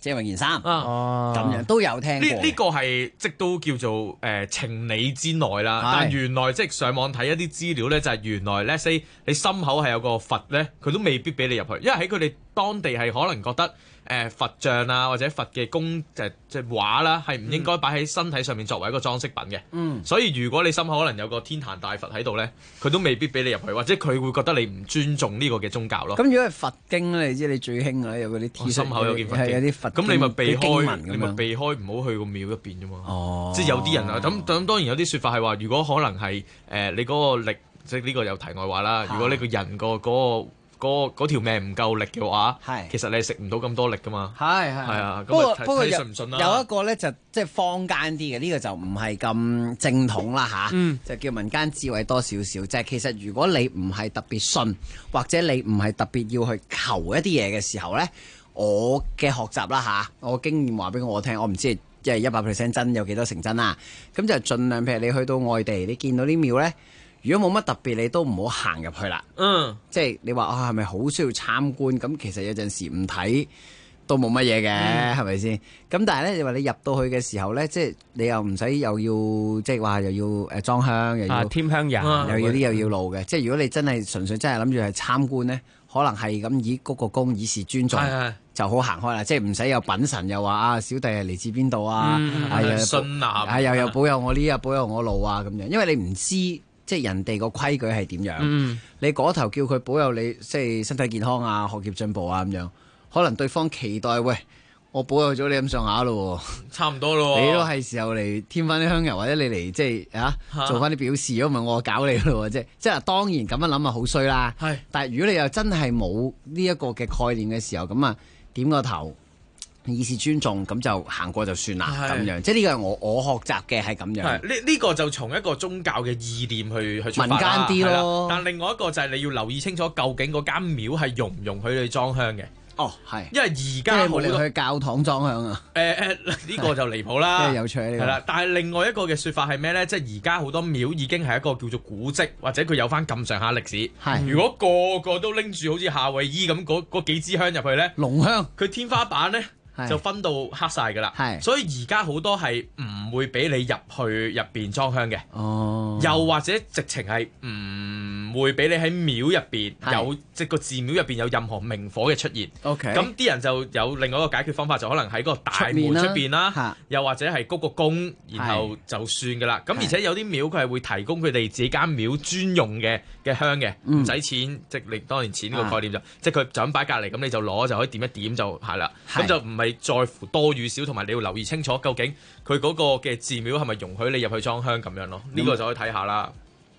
即係換件衫咁樣都有聽過。 呢個係即都叫做情理之內啦。但原來即係上網睇一啲資料咧，就係原來 let's say 你心口係有個佛咧，佢都未必俾你入去，因為喺佢哋當地係可能覺得佛像啊或者佛嘅即係畫啦，係唔應該擺喺身體上面作為一個裝飾品嘅。所以如果你心口可能有個天壇大佛喺度咧，佢都未必俾你入去，或者佢會覺得你唔尊重呢個嘅宗教咯。 咁如果係佛經咧，你知你最興嘅有嗰啲 T 恤， 心口有件佛經， 係有啲佛經， 咁你咪避開， 你咪避開唔好去個廟入邊啫嘛。即係有啲人啊，咁當然有啲説法係話，如果可能係你嗰個力，即係呢個有題外話啦。如果你個人嗰條命唔夠力嘅話，其實你係食唔到咁多力噶嘛。係啊。不過有信唔信啦？ 有一個咧就即係坊間啲嘅，呢個就唔係咁正統啦嚇。就叫民間智慧多少少，就係其實如果你唔係特別信，或者你唔係特別要去求一啲嘢嘅時候咧，我嘅學習啦嚇，我經驗話俾我聽，我唔知即係100% 真有幾多成真啦。咁就盡量譬如你去到外地，你見到啲廟咧。如果冇乜特別，你都唔好行入去啦。即係你話係咪好需要參觀？咁其實有陣時唔睇都冇乜嘢嘅，係咪先？咁但係咧，你話你入到去嘅時候咧，即係你又唔使又要即係話又要裝香，又要添香人， 又要啲又要路嘅。即係如果你真係純粹真係諗住係參觀咧，可能係咁以鞠個躬以示尊重。就好行開啦，即係唔使有品神又話小弟係嚟自邊度啊， 信男又保佑我呢啊，保佑我路啊咁樣，因為你唔知。即係人哋個規矩係點樣？你嗰頭叫佢保佑你，即係身體健康啊、學業進步啊咁樣，可能對方期待喂，我保佑咗你咁上下咯， 差唔多咯， 你都係時候嚟添翻啲香油，或者你嚟即係做翻啲表示，如果唔係我搞你咯，即係當然咁樣諗啊好衰啦。但係如果你又真係冇呢一個嘅概念嘅時候，咁啊點個頭。以示尊重，咁就行過就算啦，咁樣，即係呢個係我學習嘅係咁樣。 呢個就從一個宗教嘅意念去出發啦， 民間啲咯。 但另外一個就係你要留意清楚，究竟嗰間廟係容唔容許你裝香嘅？ 係， 因為而家好多去教堂裝香啊。 呢個就離譜啦， 有趣呢個。 係啦，但係另外一個嘅説法係咩咧？即係而家好多廟已經係一個叫做古蹟，或者佢有翻咁上下歷史。如果個個都拎住好似夏威夷咁嗰幾支香入去咧， 龍香， 佢天花板咧。就分到黑晒㗎啦，所以而家好多係唔會俾你入去入邊裝香嘅，又或者直情係唔會俾你喺廟入邊有即係個寺廟入邊有任何明火嘅出現。咁啲人就有另外一個解決方法，就可能喺嗰個大門出邊啦，又或者係鞠個躬，然後就算㗎啦。咁而且有啲廟佢係會提供佢哋自己間廟專用嘅香嘅，唔使錢，即係你當然錢呢個概念就即係佢就咁擺隔離，咁你就攞就可以點一點就係啦，咁就唔係。在乎多與少，同埋你要留意清楚，究竟佢嗰個嘅寺廟係咪容許你入去裝香咁樣咯？呢個就可以睇下啦。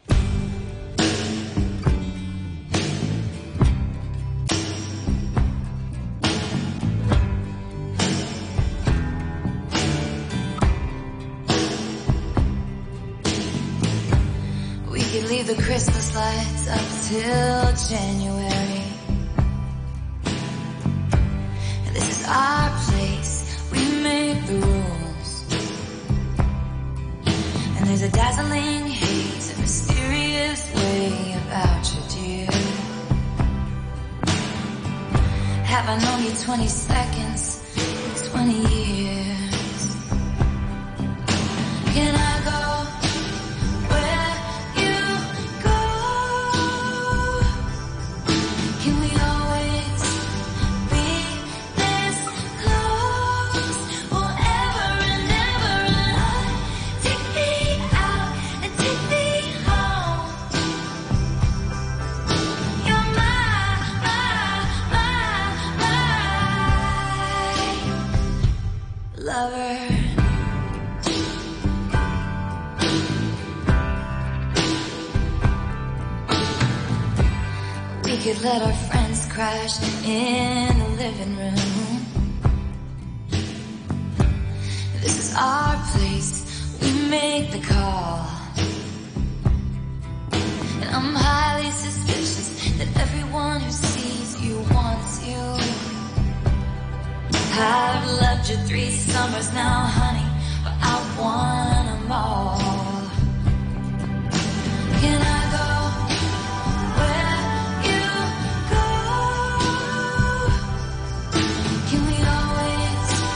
We could leave the Christmas lights up till January. This is our place, we make the rules. And there's a dazzling haze, a mysterious way about you, dear. Have I known you 20 seconds, 20 years? Can I go where you go? Can we always be this close forever and ever? And take me out and take me home. You're my lover. We could let our friends crash in the living room. This is our place, we make the call. And I'm highly suspicious that everyone who sees you wants you. I've loved you 3 summers now, honey, but I want them all. Can I go where you go? Can we always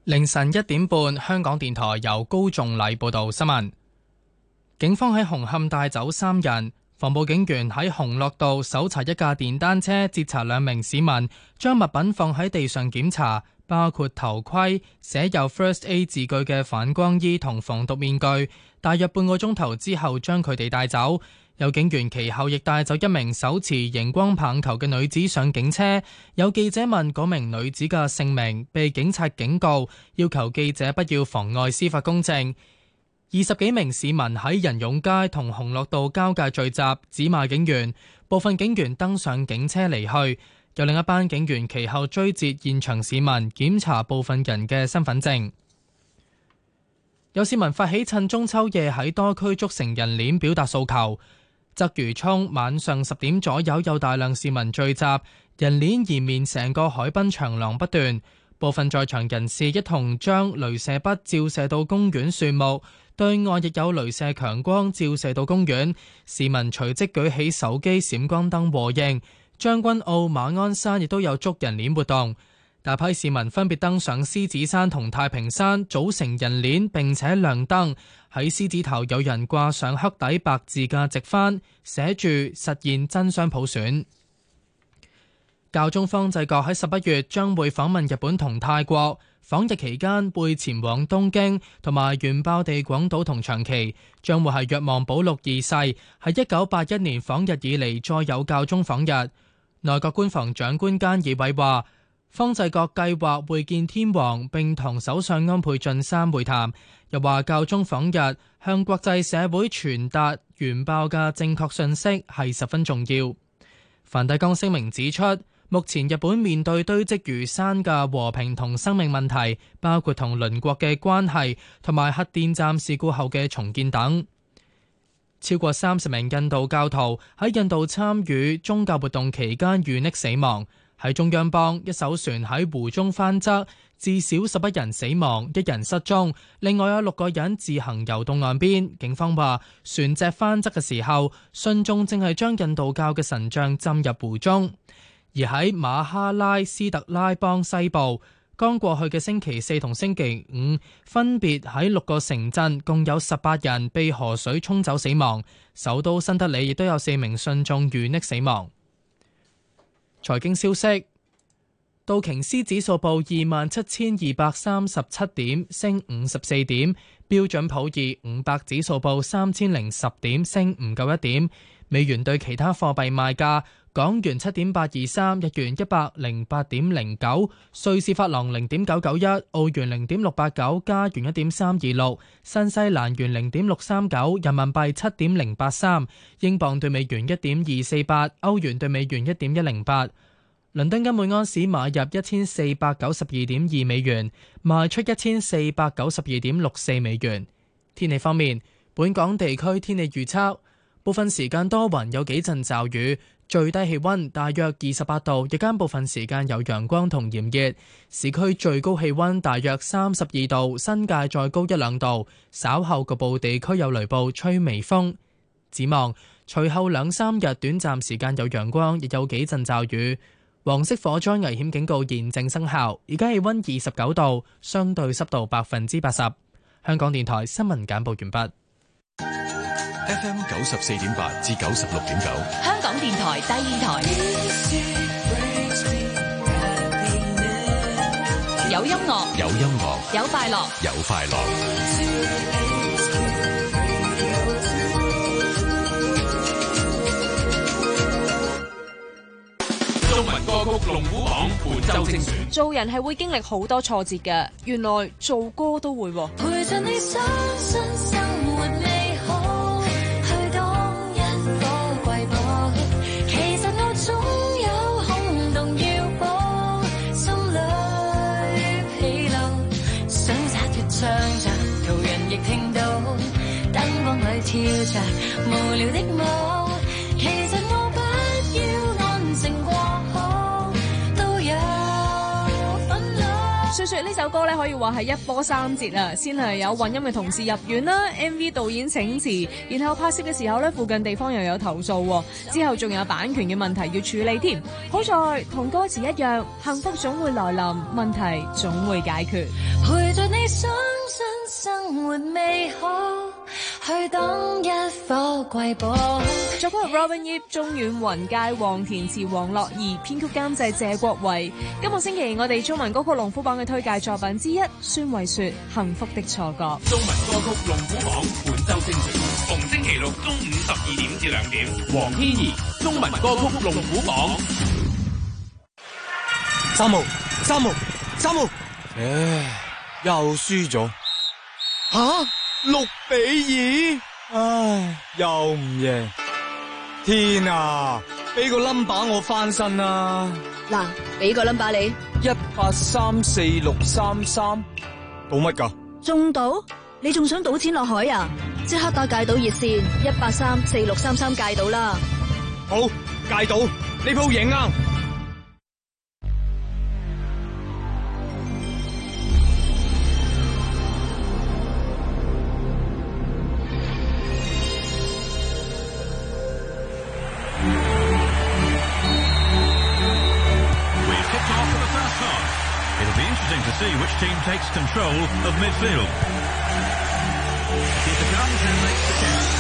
凌晨1點半，香港電台由高仲禮報道新聞。警方喺紅磡帶走3人，防暴警員喺洪樂道搜查一架電單車，截查2名市民，將物品放喺地上檢查，包括頭盔、寫有 First A 字句嘅反光衣同防毒面具。大約半個鐘頭之後，將佢哋帶走。有警員其後亦帶走一名手持熒光棒球嘅女子上警車。有記者問嗰名女子嘅姓名，被警察警告，要求記者不要妨礙司法公正。20幾名市民喺仁勇街同洪樂道交界聚集，指罵警員。部分警員登上警車離去。有另一班警員其後追截現場市民，檢查部分人嘅身份證。有市民發起趁中秋夜喺多區築成人鏈表達訴求。鰂魚涌晚上10點左右有大量市民聚集，人鏈延綿成個海濱長廊不斷。部分在場人士一同將鐳射筆照射到公園樹木，對岸亦有鐳射強光照射到公園。市民隨即舉起手機閃光燈和應。將軍澳馬鞍山亦都有築人鏈活動。大批市民分別登上獅子山同太平山，組成人鏈並且亮燈。喺獅子頭有人掛上黑底白字嘅直幡，寫住實現真雙普選。教宗方濟各喺11月將會訪問日本同泰國，訪日期間會前往東京同埋原爆地廣島同長崎，將會係若望保祿2世喺1981年訪日以嚟再有教宗訪日。內閣官房長官菅義偉話，方濟各計劃會見天皇並同首相安倍晉三會談，又話教宗訪日向國際社會傳達原爆嘅正確信息係十分重要。梵蒂岡聲明指出，目前日本面對堆積如山嘅和平同生命問題，包括同鄰國嘅關係同埋核電站事故後嘅重建等。超過30名印度教徒喺印度參與宗教活動期間遇溺死亡。喺中央邦，一艘船喺湖中翻側，至少11人死亡，1人失蹤，另外有6個人自行游到岸邊。警方話，船隻翻側嘅時候，信眾正係將印度教嘅神像浸入湖中。而喺馬哈拉斯特拉邦西部，剛過去嘅星期4同星期5，分別喺6個城鎮共有18人被河水沖走死亡。首都新德里亦都有4名信眾遇溺死亡。財經消息，道瓊斯指數報27,237點，升54點；標準普爾500指數報3,010點，升唔夠1點。美元對其他貨幣賣價：港元7.823，日元108.09，瑞士法郎0.991，澳元0.689，加元1.326，新西蘭元0.639，人民幣7.083，英鎊對美元1.248，歐元對美元1.108。倫敦金每安士買入1492.2美元，賣出1492.64美元。天氣方面，本港地區天氣預測，部分時間多雲，有幾陣驟雨，最低氣溫大約28度，日間部分時間有陽光同炎熱，市區最高氣溫大約32度，新界再高1-2度，稍後局部地區有雷暴，吹微風。展望隨後2-3日短暫時間有陽光，亦有幾陣驟雨。黃色火災危險警告現正生效，而家氣溫29度，相對濕度80%。香港電台新聞簡報完畢。 FM 94.8至96.9， 香港電台第二台，有音樂， 有音樂， 有快樂， 有快樂。中文歌曲龍虎榜本周精選。 做人係會經歷好多挫折嘅，原來做歌都會。 陪着你相信生活美好，去當一顆瑰寶。其實我總有空洞要補，心裏疲勞，想灑脫唱着，途人亦聽到，燈光裏跳着無聊的舞。其實我不要安靜過好，都有憤怒。 說說呢首歌咧，可以話係一波三折啊！先係有混音嘅同事入院啦 ，MV 導演請辭，然後拍攝嘅時候咧，附近地方又有投訴，之後仲有版權嘅問題要處理添。好在同歌詞一樣，幸福總會來臨，問題總會解決。 陪着你相信生活美好，去當一顆瑰寶。 作曲 Robin Yip、鍾遠雲、介黃填詞黃樂兒，編曲監製謝國維。今個星期我哋中文歌曲龍虎榜嘅推介作品之一，孫慧雪《幸福的錯覺》。 中文歌曲龍虎榜本周精選，逢星期六中午12點至2點。黃天怡中文歌曲龍虎榜。 三號，唉，又輸咗。吓，6-2，唉，又唔贏。天啊，俾個 number 我翻身啦！ 嗱，俾個 number 你 ，1834633，賭乜噶？ 中賭？你仲想賭錢落海啊？即刻打戒賭熱線1834633戒賭啦！ 好，戒賭，呢鋪贏硬。 To see which team takes control of midfield. Keeper comes and makes the catch.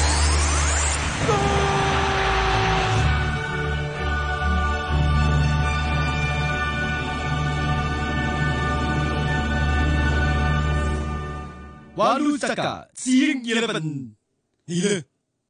Walu Saka, Seeing 11. Hila.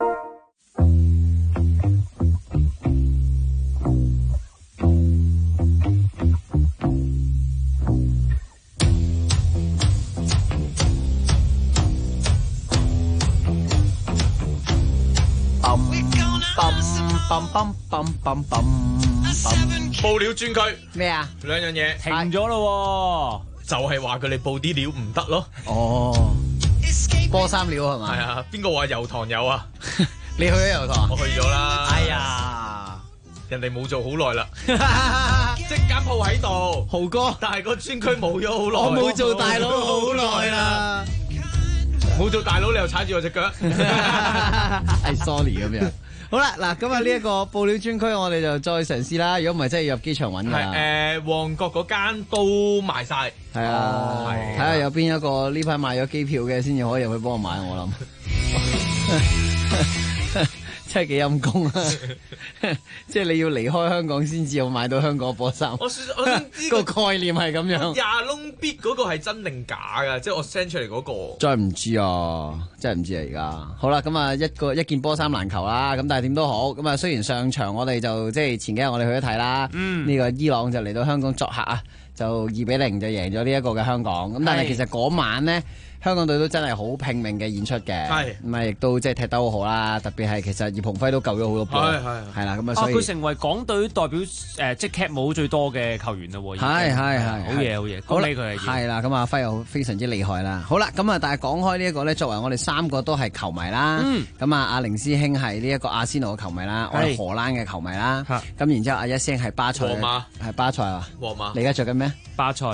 報料專區咩啊？ 兩樣嘢停咗咯， 就係話佢哋報啲料唔得咯。 哦，波衫料係嘛？ 係啊，邊個話油塘有啊？ 你去咗油塘？ 我去咗啦。 哎呀， 人哋冇做好耐啦，即間鋪喺度， 豪哥， 但係個專區冇咗好耐。 我冇做大佬好耐啦， 冇做大佬你又踩住我隻腳， 係 sorry 咁樣。好啦，嗱，咁啊呢一個報料專區，我哋就再嘗試啦。如果唔係，真係要入機場揾㗎。 係旺角嗰間都賣晒。 係啊，睇下有邊一個呢排買咗機票嘅，先至可以入去幫我買。我諗真係幾陰功啊！即係你要離開香港先至有買到香港波衫。我個概念係咁樣。 廿窿 bit 嗰個係真定假㗎？即係我 send 出嚟嗰個。 真係唔知啊！真係唔知啊！而家好啦，咁啊一件波衫難求啦。咁但係點都好，咁啊雖然上場我哋就即係前幾日我哋去咗睇啦。呢個伊朗就嚟到香港作客啊，就2-0就贏咗呢一個嘅香港。咁但係其實嗰晚呢，香港隊都真係好拼命嘅演出嘅，咁啊亦都即係踢得好好啦。特別係其實葉鴻輝都救咗好多波，係啦咁啊，所以佢成為港隊代表即係劇舞最多嘅球員啦喎。 係好嘢，恭喜佢係啦，咁啊輝又非常之厲害啦。好啦，咁啊但係講開呢一個咧，作為我哋3個都係球迷啦，咁啊阿凌師兄係呢一個阿仙奴嘅球迷啦，我係荷蘭嘅球迷啦，咁然之後阿一師兄係巴塞，係巴塞啊， 皇馬， 你而家着緊咩？ 巴塞。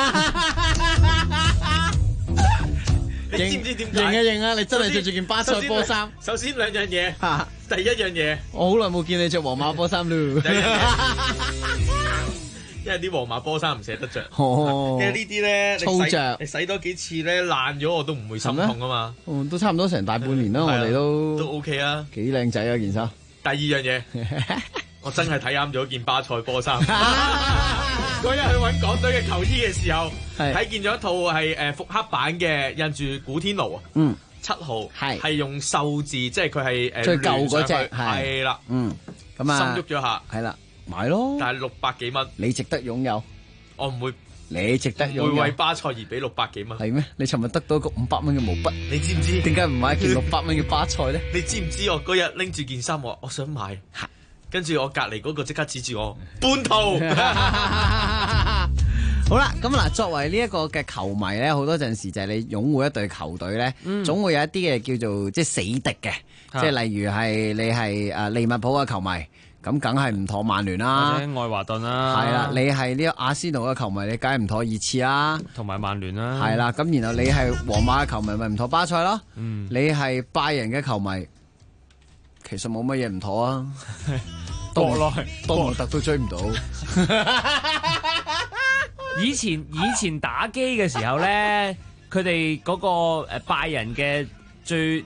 你知唔知點解？ 認啊！你真係着住件巴塞波衫。 首先兩樣嘢，第一樣嘢， 我好耐冇見你着皇馬波衫咯。 因為啲皇馬波衫唔捨得着， 因為呢啲咧粗着， 你洗多幾次咧爛咗我都唔會心痛啊嘛。 都差唔多成大半年啦，我哋都 OK 啊， 幾靚仔啊件衫。 第二樣嘢，我真係睇啱咗件巴塞波衫。嗰日去揾港隊嘅球衣嘅時候，睇見咗一套係復刻版嘅，印住古天奴啊，7號係用壽字，即係佢係最舊嗰隻， 係啦， 咁啊， 心喐咗下， 係啦，買咯， 但係600幾蚊， 你值得擁有， 我唔會， 你值得擁有， 會為巴塞而俾600幾蚊， 係咩？你尋日得到一個500蚊嘅毛筆， 你知唔知？ 點解唔買件600蚊嘅巴塞咧？ 你知唔知我嗰日拎住件衫，我想買。跟住我隔離嗰個即刻指住我半套。 好啦，咁嗱，作為呢一個嘅球迷咧，好多陣時就係你擁護一隊球隊咧，總會有一啲嘅叫做即係死敵嘅，即係例如係你係利物浦嘅球迷。 咁梗係唔妥曼聯啦， 或者愛華頓啦。 係啦，你係呢個阿仙奴嘅球迷，你梗係唔妥熱刺啦， 同埋曼聯啦。 係啦，咁然後你係皇馬嘅球迷，咪唔妥巴塞咯。你係拜仁嘅球迷，其實冇乜嘢唔妥啊。多蒙特都追唔到。 以前打機嘅時候咧，佢哋嗰個拜仁嘅最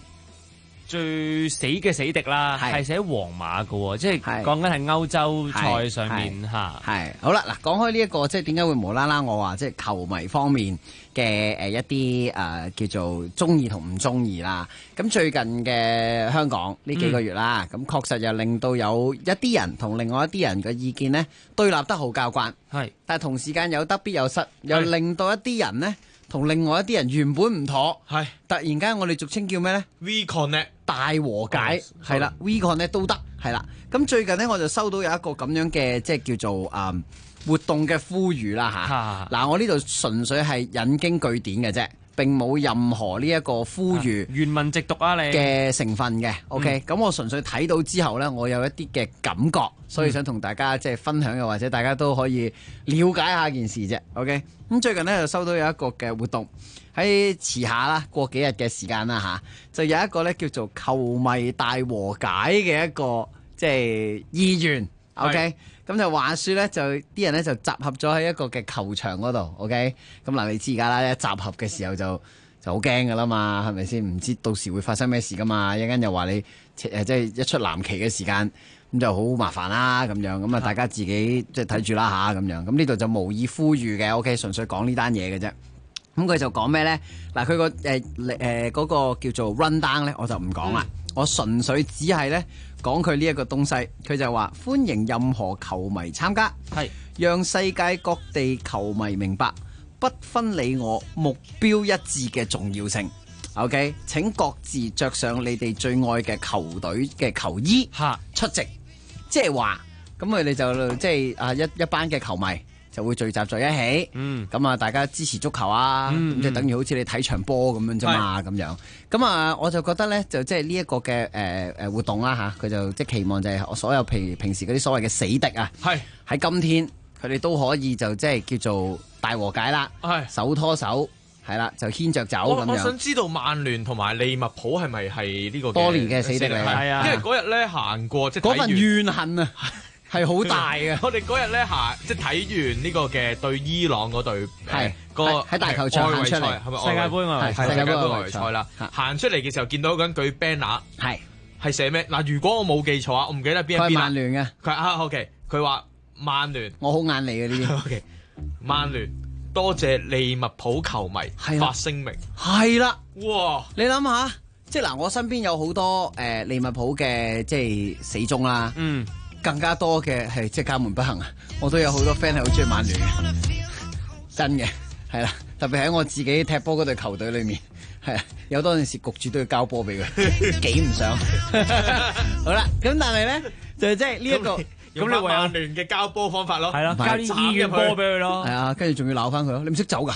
死嘅死敵啦，係寫皇馬嘅，即係講緊係歐洲賽上面嚇。 係好啦，嗱講開呢一個，即係點解會無啦啦我話即係球迷方面嘅一啲叫做中意同唔中意啦。咁最近嘅香港呢幾個月啦，咁確實又令到有一啲人同另外一啲人嘅意見呢對立得好交關。係，但係同時間有得必有失，又令到一啲人呢同另外一啲人原本唔妥，係突然間我哋俗稱叫咩呢 ？We Connect 大和解係啦 ，We Connect 都得係啦。咁最近呢，我就收到有一個咁樣嘅即係叫做活動嘅呼籲啦嚇。嗱，我呢度純粹係引經據典嘅啫，並冇任何呢一個呼籲原文直讀啊你嘅成分嘅。OK，咁我純粹睇到之後呢，我有一啲嘅感覺，所以想同大家即係分享嘅，或者大家都可以了解下件事啫。OK，咁最近呢，就收到有一個嘅活動，喺遲下啦，過幾日嘅時間啦嚇，就有一個呢叫做球迷大和解嘅一個即係意願。OK，咁就話説呢，就啲人呢就集合咗喺一個嘅球場嗰度。OK，咁嗱你知而家啦，一集合嘅時候就好驚噶啦嘛，係咪先？唔知到時會發生咩事噶嘛？一陣間又話你即係一出藍旗嘅時間，咁就好麻煩啦咁樣。咁啊，大家自己即係睇住啦嚇咁樣。咁呢度就無意呼籲嘅。OK，純粹講呢單嘢嘅啫。咁佢就講咩咧？嗱，佢個嗰個叫做 run down 咧，我就唔講啦。我純粹只係咧講佢呢一個東西。佢就話歡迎任何球迷參加，係讓世界各地球迷明白不分你我目標一致嘅重要性。OK， 請各自着上你哋最愛嘅球隊嘅球衣出席。即係話咁佢哋就即係一班嘅球迷就會聚集在一起，咁大家支持足球啊，咁就等於好似你睇場波咁樣啫嘛，咁樣。咁我就覺得咧，就即係呢一個嘅活動啦嚇，佢就即係期望就係所有平時嗰啲所謂嘅死敵啊，喺今天佢哋都可以就即係叫做大和解啦，手拖手係啦，就牽着走咁樣。 我想知道曼聯同埋利物浦係咪係呢個多年嘅死敵嚟？係啊，因為嗰日咧行過即係嗰份怨恨啊！係好大嘅。 我哋嗰日咧即係睇完呢個嘅對伊朗嗰隊係喺大球場行出嚟， 係咪世界盃外圍賽？ 世界盃外圍賽啦，行出嚟嘅時候見到一個人舉 banner，係寫咩？嗱，如果我冇記錯啊，我唔記得邊一邊啦。 佢係曼聯嘅。 佢OK，佢話曼聯， 我好眼利嘅呢啲。 OK， 曼聯多謝利物浦球迷發聲明。 係啦， 哇！ 你諗下，即係嗱，我身邊有好多利物浦嘅即係死忠啦。更加多嘅係即係家門不幸啊！我都有好多 friend 係好中意曼聯嘅，真嘅係啦。特別喺我自己踢波嗰隊球隊裏面，係啊，有多陣時焗住都要交波俾佢，幾唔想。好啦，咁但係咧就即係呢一個。 咁你為曼聯嘅交波方法咯， 係咯，交啲醫院波俾佢咯， 係啊，跟住仲要鬧翻佢咯，你唔識走㗎，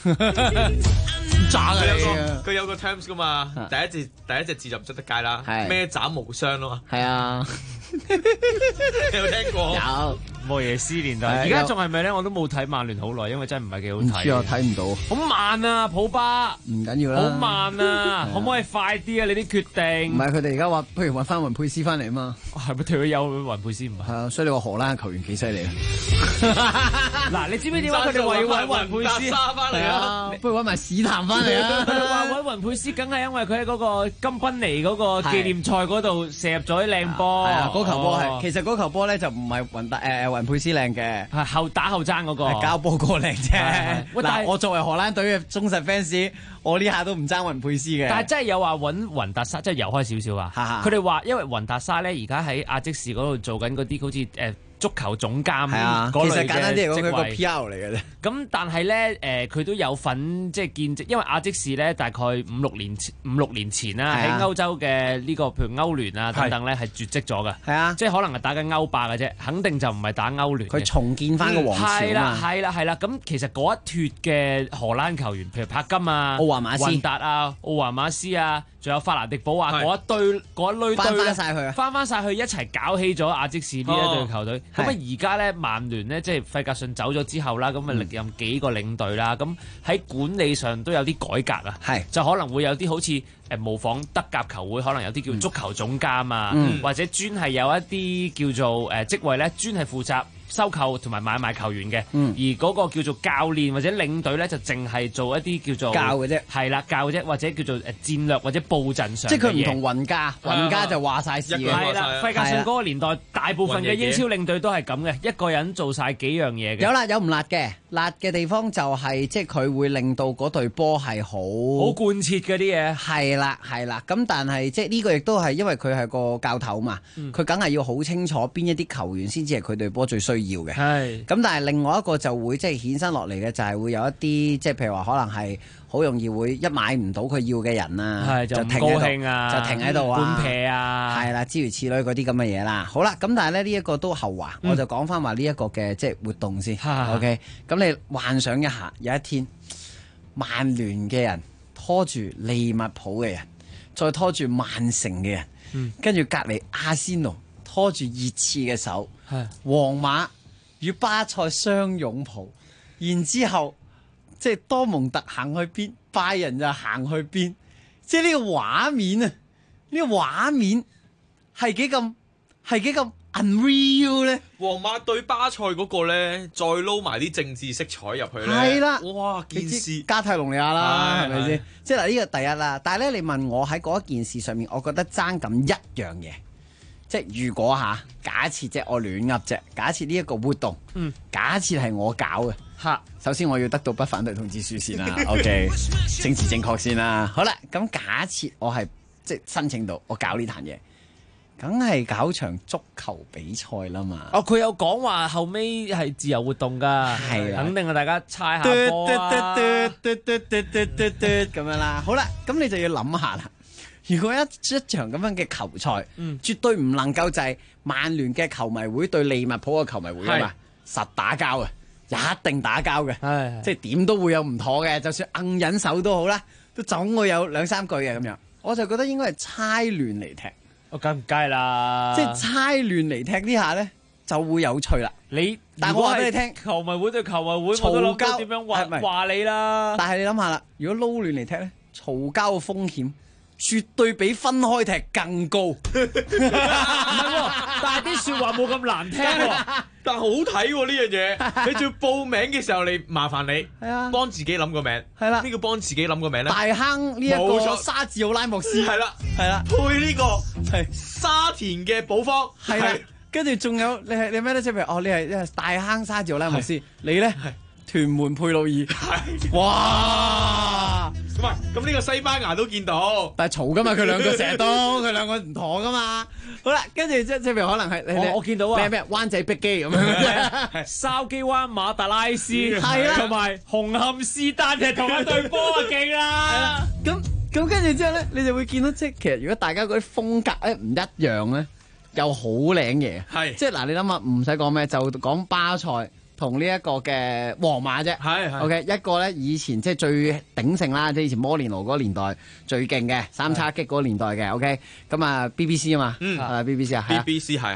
渣㗎佢有個 terms 㗎嘛，第一隻字就唔出得街啦，咩斬無傷咯嘛， 係啊， 你有聽過？ 有。 莫耶斯年代，而家仲係咪咧？我都冇睇曼聯好耐，因為真係唔係幾好睇。 我睇唔到。 好慢啊，普巴。 唔緊要啦。 好慢啊，可唔可以快啲啊？你啲決定。 唔係佢哋而家話，不如揾翻雲佩斯翻嚟啊嘛。 係咪退咗休雲佩斯唔係？ 係啊，所以你話荷蘭嘅球員幾犀利啊！ 嗱，你知唔知點解佢哋話要揾雲佩斯翻嚟啊？ 不如揾埋史談翻嚟啊！ 佢哋話揾雲佩斯，梗係因為佢喺嗰個金賓尼嗰個紀念賽嗰度射入咗啲靚波。 係啊，嗰球波係。其實嗰球波咧就唔係雲佩斯靚嘅。 係後爭嗰個， 交波過靚啫。嗱，我作為荷蘭隊嘅忠實 fans，我呢下都唔爭雲佩斯嘅。 但係真係有話揾雲達沙，即係遊開少少啊。佢哋話因為雲達沙咧，而家喺亞積士嗰度做緊嗰啲好似足球總監嗰類嘅職位。 其實簡單啲嚟講，佢個 PR 嚟嘅啫。 咁但係咧，佢都有份即係見證，因為亞積士咧大概五六年前啦，喺歐洲嘅呢個譬如歐聯啊等等咧係絕跡咗嘅。係啊，即係可能係打緊歐霸嘅啫，肯定就唔係打歐聯。 佢重建翻個王朝啊嘛。 係啦。咁其實嗰一脱嘅荷蘭球員，譬如柏金啊、 奧華馬斯、 雲達啊、奧華馬斯啊。 仲有法蘭迪堡啊嗰一堆翻晒去啊， 翻晒去一齊搞起咗阿積士呢一隊球隊。咁而家咧曼聯咧即係費格遜走咗之後啦，咁歷任幾個領隊啦，咁喺管理上都有啲改革啊，就可能會有啲好似模仿德甲球會，可能有啲叫足球總監啊，或者專係有一啲叫做職位咧，專係負責收購同埋買賣球員嘅，而嗰個叫做教練或者領隊咧，就淨係做一啲叫做教嘅啫， 係啦教嘅啫，或者叫做戰略或者佈陣上嘅嘢。 即係佢唔同雲家就話晒事嘅。 係啦，費格遜嗰個年代，大部分嘅英超領隊都係咁嘅，一個人做晒幾樣嘢嘅。 有辣有唔辣嘅，辣嘅地方就係即係佢會令到嗰隊波係好貫徹嗰啲嘢。 係啦，咁但係即係呢個亦都係因為佢係個教頭嘛，佢梗係要好清楚邊一啲球員先至係佢隊波最需要嘅。係。咁但係另外一個就會即係衍生落嚟嘅就係會有一啲即係譬如話可能係好容易會一買唔到佢要嘅人啊， 就停喺度， 就停喺度啊， 半撇啊， 係啦，諸如此類嗰啲咁嘅嘢啦。好啦，咁但係咧呢一個都後話，我就講翻話呢一個嘅即係活動先。OK， 咁你幻想一下，有一天曼聯嘅人拖住利物浦嘅人，再拖住曼城嘅人，跟住隔離阿仙奴拖住熱刺嘅手，皇馬與巴塞相擁抱，然之後即係多蒙特行去邊，拜仁就行去邊，即係呢個畫面啊！呢個畫面係幾咁 unreal 咧？ 皇馬對巴塞嗰個咧，再撈埋啲政治色彩入去咧， 係啦， 哇！件事加泰隆尼亞啦，係咪先？即係嗱，呢個第一啦。但係咧，你問我喺嗰一件事上面，我覺得爭咁一樣嘢。即係如果假設啫，我亂噏啫。假設呢一個活動，假設係我搞嘅，首先我要得到不反對通知書先啦。OK， 政治正確先啦。好啦，咁假設我係即係申請到我搞呢壇嘢，梗係搞場足球比賽啦嘛。 哦，佢有講話後尾係自由活動㗎，係肯定係大家猜下波啊， 咁樣啦。好啦，咁你就要諗下啦。如果一場咁樣嘅球賽，絕對唔能夠就係曼聯嘅球迷會對利物浦嘅球迷會啊嘛，實打交嘅，一定打交嘅，即係點都會有唔妥嘅，就算硬忍手都好啦，都總會有兩三句嘅咁樣。我就覺得應該係猜亂嚟踢， 我梗唔計啦， 即係猜亂嚟踢呢下咧就會有趣啦。但係我話俾你聽， 球迷會對球迷會，我都諗到點樣話你啦。 但係你諗下啦，如果撈亂嚟踢咧，嘈交嘅風險絕對比分開踢更高，唔係喎，但係啲説話冇咁難聽喎， 但係好睇喎呢樣嘢。你仲要報名嘅時候，你麻煩你幫自己諗個名，係啦，呢個幫自己諗個名咧。 大坑呢一個沙治奧拉莫斯， 係啦，配呢個係沙田嘅寶方， 係啦，跟住仲有你咩咧？即係譬如你係大坑沙治奧拉莫斯，你咧屯門佩魯爾，哇！ 唔係，咁呢個西班牙都見到， 但係嘈噶嘛，佢兩個成日都，佢兩個唔妥噶嘛。好啦，跟住即係譬如可能係我見到啊， 咩灣仔碧基咁樣， 筲箕灣馬特拉斯係啦， 同埋紅磡是但係同一隊波啊，勁啦！ 咁跟住之後咧，你就會見到即係其實如果大家嗰啲風格咧唔一樣咧，又好靚嘢。係即係嗱，你諗下唔使講咩，就講巴塞同呢一個嘅皇馬啫，係 OK 一個咧以前即係最鼎盛啦，即係以前摩連奴嗰個年代最勁嘅三叉戟嗰個年代嘅 OK， 咁啊 BBC 啊嘛，BBC 啊 BBC 係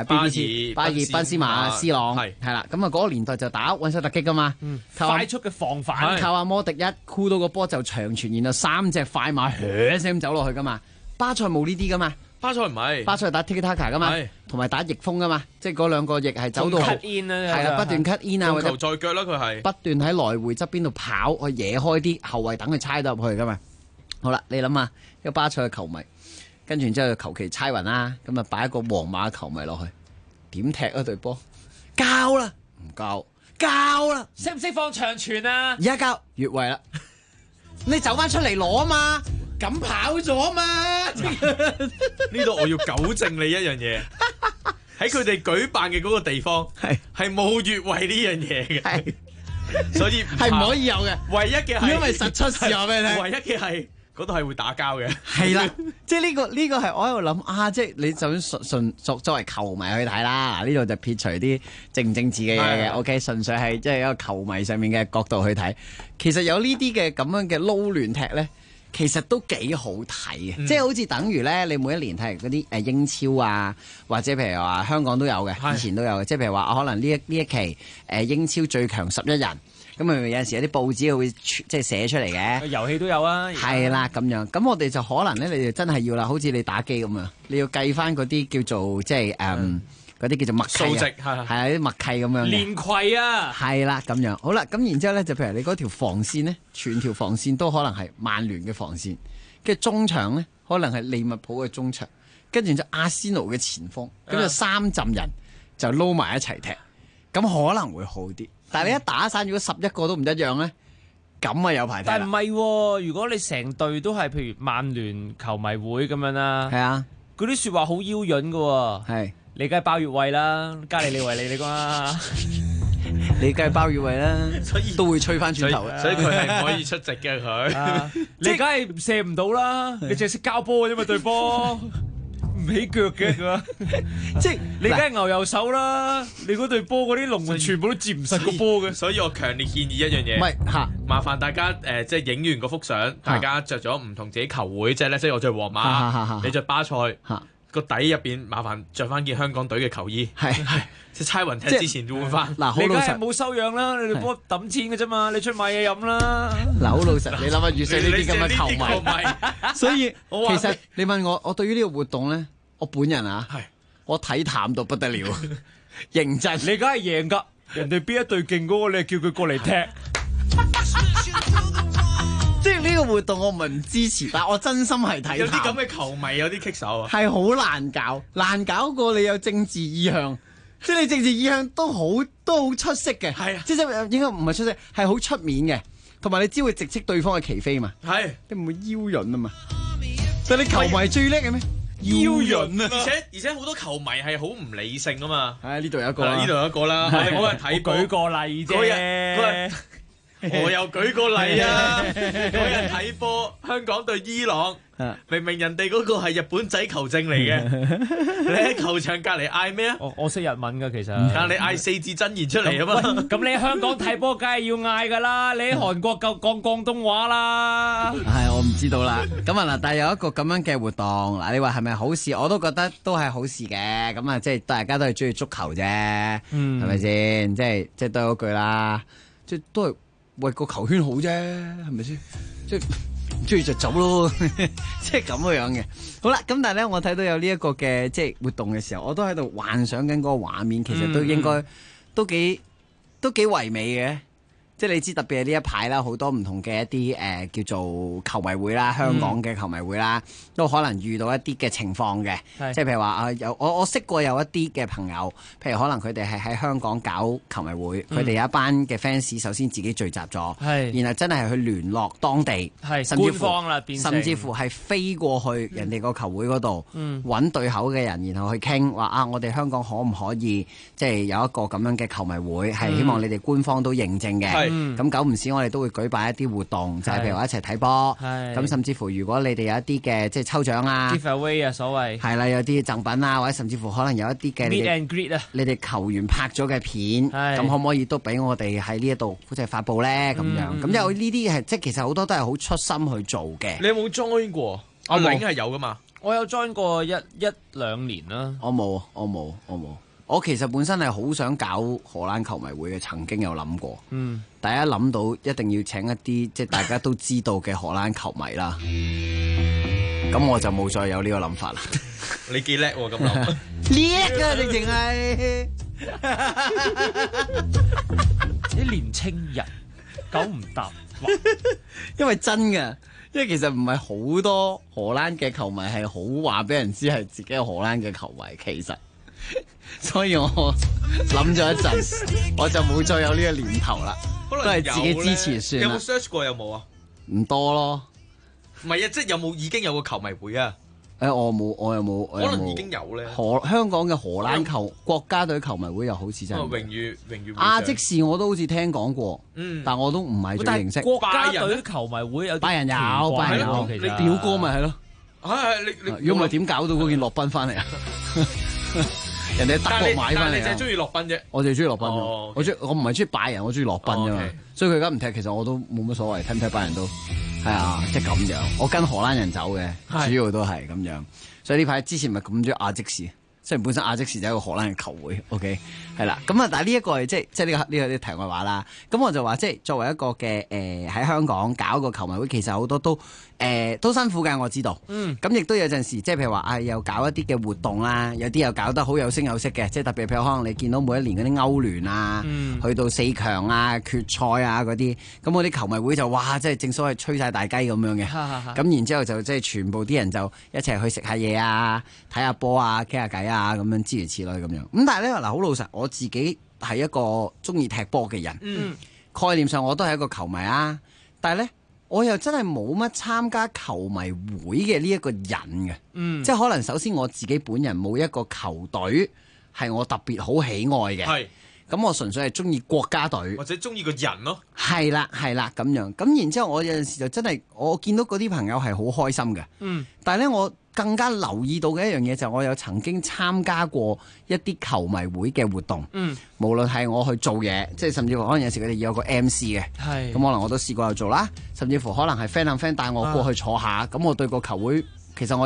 BBC 巴爾賓斯馬斯朗係啦，咁啊嗰個年代就打溫室突擊噶嘛， 快速嘅防反， 靠阿摩迪一箍到個波就長傳，然後三隻快馬響聲走落去噶嘛，巴塞冇呢啲噶嘛。 巴塞唔係， 巴塞打 tiki-taka 噶嘛，同埋打逆風噶嘛，即係嗰兩個翼係走到 cut in 係啦，不斷 cut in 啊，或者球在腳啦，佢係不斷喺來回側邊度跑，去惹開啲後衞等佢猜到入去噶嘛。好啦，你諗下，一個巴塞嘅球迷，跟住之後求其猜勻啦，咁啊擺一個皇馬嘅球迷落去，點踢一隊波？交啦，唔交，交啦， 識唔識放長傳啊？ 而家交越位啦，你走翻出嚟攞啊嘛！咁跑咗嘛？ 呢度我要糾正你一樣嘢，喺佢哋舉辦嘅嗰個地方係冇越位呢樣嘢嘅，所以係唔可以有嘅。 唯一嘅係因為實出事話俾你聽， 唯一嘅係嗰度係會打交嘅。 係啦，即係呢個係我喺度諗啊！即係你就算作為球迷去睇啦，呢度就撇除啲政治嘅嘢嘅。OK， 純粹係即係一個球迷上面嘅角度去睇，其實有呢啲嘅咁樣嘅撈亂踢咧。 其實都幾好睇嘅，即係好似等於咧，你每一年睇嗰啲英超啊，或者譬如話香港都有嘅，以前都有嘅，即係譬如話可能呢一期英超最強11人，咁咪有陣時有啲報紙會即係寫出嚟嘅， 遊戲都有啊， 係啦咁樣，咁我哋就可能咧，你哋真係要啦，好似你打機咁啊，你要計翻嗰啲叫做即係嗰啲叫做默契數值係啊啲默契咁樣嘅連攜啊， 係啦咁樣，好啦，咁然之後咧就譬如你嗰條防線咧，全條防線都可能係曼聯嘅防線，跟住中場咧可能係利物浦嘅中場，跟住就阿仙奴嘅前鋒，咁就3陣人就撈埋一齊踢，咁可能會好啲。但係你一打散，如果11個都唔一樣咧，咁啊有排睇啦。 但係唔係喎，如果你成隊都係譬如曼聯球迷會咁樣啦， 係啊， 嗰啲説話好妖潤嘅喎， 係。 你梗係包越位啦，加利維利你啩？ 你梗係包越位啦，都會吹翻轉頭嘅， 所以佢係唔可以出席嘅佢。 你梗係射唔到啦，你淨係識交波嘅啫嘛對波，唔起腳嘅佢。即係你梗係牛油手啦，你嗰隊波嗰啲龍門全部都接唔實個波嘅。 所以我強烈建議一樣嘢， 唔係嚇， 麻煩大家即係影完嗰幅相，大家着咗唔同自己球會，即係咧，即係我着皇馬，你着巴塞。個底入邊麻煩着翻件香港隊嘅球衣，係即係猜雲踢之前換翻。 嗱， 你梗係冇修養啦，你哋波抌錢嘅啫嘛，你出買嘢飲啦。 嗱，好老實，你諗下遇上呢啲咁嘅球迷，所以其實你問我對於呢個活動咧，我本人啊，我睇淡到不得了，認真。 你梗係贏㗎，人哋邊一隊勁嗰個，你係叫佢過嚟踢。 即係呢個活動我唔係唔支持，但我真心係睇。 有啲咁嘅球迷有啲棘手啊， 係好難搞，難搞過你有政治意向，即係你政治意向都好出色嘅，係啊，即係應該唔係出色，係好出面嘅，同埋你只會直斥對方嘅旗飛嘛， 係你唔會邀潤啊嘛，但係你球迷最叻嘅咩？邀潤啊！ 而且好多球迷係好唔理性啊嘛， 呢度有一個啦， 呢度有一個啦，我哋嗰日睇舉個例啫。 我又舉個例啊！嗰日睇波，香港對伊朗，明明人哋嗰個係日本仔球證嚟嘅，你喺球場隔離嗌咩啊？ 我識日文㗎其實， 但你嗌4字真言出嚟啊嘛！ 咁你喺香港睇波梗係要嗌㗎啦，你喺韓國夠講廣東話啦。 係我唔知道啦。咁啊嗱，但係有一個咁樣嘅活動，嗱你話係咪好事？我都覺得都係好事嘅。咁啊，即係大家都係中意足球啫，係咪先？即係都係嗰句啦，即係都係。為個球圈好啫，係咪先？即係唔中意就走咯，即係咁樣嘅。好啦，咁但係咧，我睇到有呢一個嘅即係活動嘅時候，我都喺度幻想緊嗰個畫面，其實都應該都幾唯美嘅。即係你知，特別係呢一排啦，好多唔同嘅一啲叫做球迷會啦，香港嘅球迷會啦，都可能遇到一啲嘅情況嘅。即係譬如話我識過有一啲嘅朋友，譬如可能佢哋係喺香港搞球迷會，佢哋有一班嘅 fans 首先自己聚集咗，然後真係去聯絡當地， 官方啦， 甚至乎係飛過去人哋個球會嗰度揾對口嘅人，然後去傾話我哋香港可唔可以即係有一個咁樣嘅球迷會，係希望你哋官方都認證嘅。咁久唔時我哋都會舉辦一啲活動，就係譬如話一齊睇波，咁甚至乎如果你哋有一啲嘅即係抽獎啊 give away 啊所謂係啦，有啲贈品啊，或者甚至乎可能有一啲嘅 meet and greet 啊， 你哋球員拍咗嘅片，咁可唔可以都俾我哋喺呢一度即係發布咧？咁樣咁有呢啲係即係其實好多都係好出心去做嘅。 你有冇 join 過？阿玲係有噶嘛？ 我有 join 過一兩年啦。 我冇。我其實本身係好想搞荷蘭球迷會嘅，曾經有諗過。大家諗到一定要請一啲即係大家都知道嘅荷蘭球迷啦。咁我就冇再有呢個諗法啦。 你幾叻喎咁諗？ 叻啊！你淨係啲年青人九唔搭， 因為真嘅。因為其實唔係好多荷蘭嘅球迷係好話俾人知係自己係荷蘭嘅球迷，其實，所以我諗咗一陣，我就冇再有呢個念頭啦，都係自己支持算啦。 有冇 search 過有冇啊？ 唔多咯， 唔係啊，即係有冇已經有個球迷會啊？ 我冇，我又冇， 可能已經有咧。 香港嘅荷蘭國家隊球迷會又好似真係榮譽亞積士我都好似聽講過，但我都唔係最認識。 國家隊球迷會有拜仁有，你表哥咪係咯。如果唔係點搞到嗰件洛賓翻嚟啊？人哋德國買翻嚟啊！ 你淨係中意洛賓啫。 我就中意洛賓，我唔係中意拜仁，我中意洛賓啫嘛。所以佢而家唔踢，其實我都冇乜所謂，睇唔睇拜仁都。 係啊，即係咁樣。我跟荷蘭人走嘅，主要都係咁樣。所以呢排之前咪咁中意亞積士，雖然本身亞積士就係一個荷蘭嘅球會 ，OK 係啦。咁啊，但係呢一個係即係呢個啲題外話啦。咁我就話即係作為一個嘅喺香港搞個球迷會，其實好多都辛苦嘅，我知道。咁亦都有陣時，即係譬如話又搞一啲嘅活動啦，有啲又搞得好有聲有色嘅，即係特別譬如可能你見到每一年嗰啲歐聯啊，去到4強啊、決賽啊嗰啲，咁我啲球迷會就哇，即係正所謂吹晒大雞咁樣嘅。咁然之後就即係全部啲人就一齊去食下嘢啊、睇下波啊、傾下偈啊，咁樣諸如此類咁樣。咁但係咧嗱，好老實，我自己係一個中意踢波嘅人，概念上我都係一個球迷啊，但係咧。我又真係冇乜參加球迷會嘅呢一個人嘅，即係可能首先我自己本人冇一個球隊係我特別好喜愛嘅，咁我純粹係中意國家隊或者中意個人咯， 係啦咁樣，咁然之後我有陣時就真係我見到嗰啲朋友係好開心嘅，但係咧我更加留意到嘅一樣嘢就係我有曾經參加過一啲球迷會嘅活動，無論係我去做嘢，即係甚至乎可能有時佢哋有個 MC 嘅，咁可能我都試過有做啦，甚至乎可能係 friend 帶我過去坐下，咁我對個球會其實我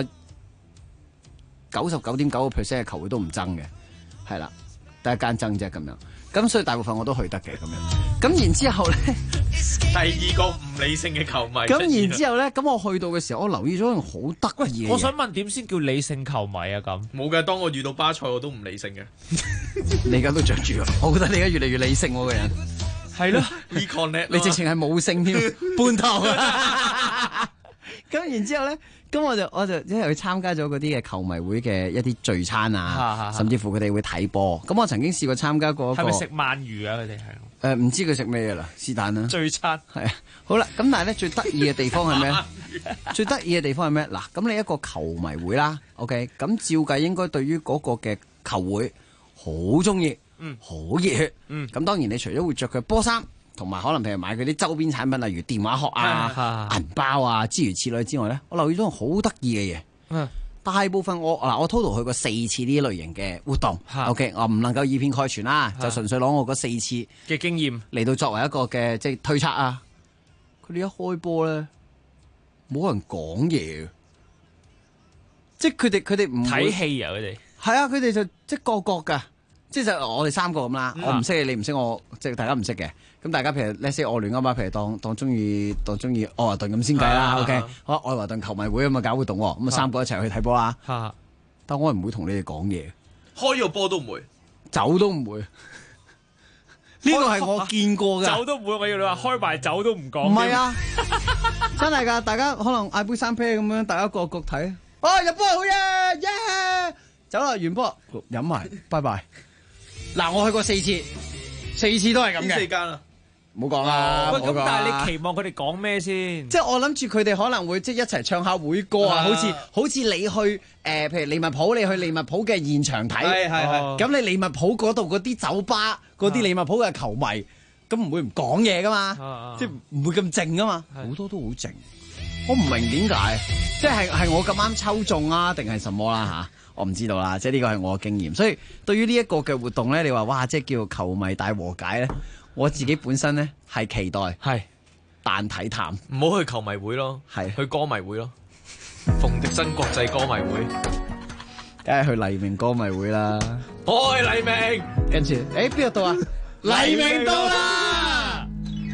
99.9% 嘅球會都唔憎嘅，係啦，得一間憎啫咁樣，咁所以大部分我都去得嘅咁樣，咁然之後咧， 第二個唔理性嘅球迷， 咁然之後咧，咁我去到嘅時候，我留意咗一樣好得意嘅嘢。 我想問點先叫理性球迷啊？咁冇嘅，當我遇到巴塞我都唔理性嘅。 你而家都着住啊！我覺得你而家越嚟越理性喎，個人係咯 ，reconnect， 你直情係冇性添，半頭啊！咁然之後咧，咁我就即係去參加咗嗰啲嘅球迷會嘅一啲聚餐啊，甚至乎佢哋會睇波。咁我曾經試過參加過一個， 係咪食鰻魚啊？佢哋係唔知佢食咩嘅啦，是但啦。 聚餐係啊，好啦，咁但係咧最得意嘅地方係咩？最得意嘅地方係咩？嗱，咁你一個球迷會啦 ，OK， 咁照計應該對於嗰個嘅球會好中意，好熱血，咁當然你除咗會着佢波衫。同埋可能譬如買佢啲周邊產品，例如電話殼啊、銀包啊諸如此類之外咧，我留意到好得意嘅嘢。大部分我 total 去過4次呢類型嘅活動。OK， 我唔能夠以偏概全啦，就純粹攞我嗰4次嘅經驗嚟到作為一個嘅即係推測啊。佢哋一開波咧，冇人講嘢，即係佢哋唔睇戲啊！佢哋係啊，佢哋就即係各㗎。即係我哋3個咁啦，我唔識你唔識我，即係大家唔識嘅。咁大家譬如 let's say 我亂噏嘛，譬如當中意愛華頓咁先計啦。OK， 好，愛華頓球迷會咁啊搞活動，咁啊3個一齊去睇波啦。但我係唔會同你哋講嘢， 開個波都唔會， 走都唔會。呢個係我見過嘅， 走都唔會。我要你話開埋走都唔講。 唔係啊，真係㗎！大家可能嗌杯3啤咁樣，大家個個睇。入波好嘢，耶！走啦，完波飲埋，拜拜。嗱，我去過4次，4次都係咁嘅。 4間啊， 唔好講啦。 咁但係你期望佢哋講咩先？ 即係我諗住佢哋可能會即係一齊唱下會歌啊，好似你去譬如利物浦，你去利物浦嘅現場睇，係。咁你利物浦嗰度嗰啲酒吧，嗰啲利物浦嘅球迷，咁唔會唔講嘢噶嘛？即係唔會咁靜噶嘛？好多都好靜。我唔明點解，即係我咁啱抽中啊，定係什麼啦嚇？我唔知道啦，即係呢個係我嘅經驗，所以對於呢一個嘅活動咧，你話哇，即係叫球迷大和解咧，我自己本身咧係期待，係但睇淡， 唔好去球迷會咯，係去歌迷會咯，馮迪新國際歌迷會， 梗係去黎明歌迷會啦， 愛黎明， 跟住邊度到啊？黎明到啦！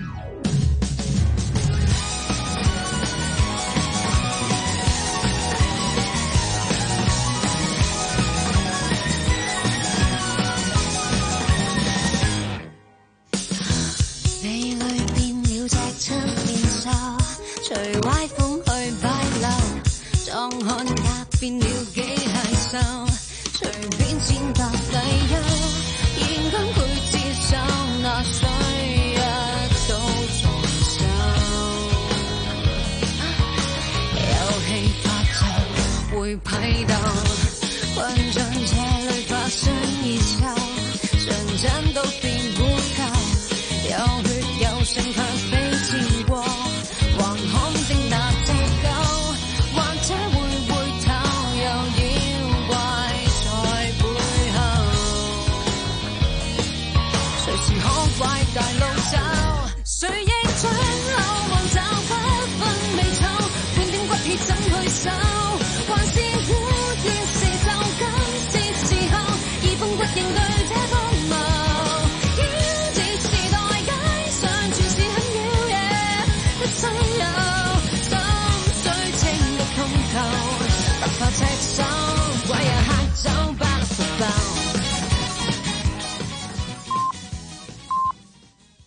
隨歪風去擺漏，壯漢也變了幾害羞，隨便踐踏禮優，現今會接受那衰一都重手，遊戲發作會批鬥，困進這裏發生熱臭，純真都變污垢，有血有性卻非戰過。還看定那隻狗，或者會回頭，有妖怪在背後，隨時可怪大路走，誰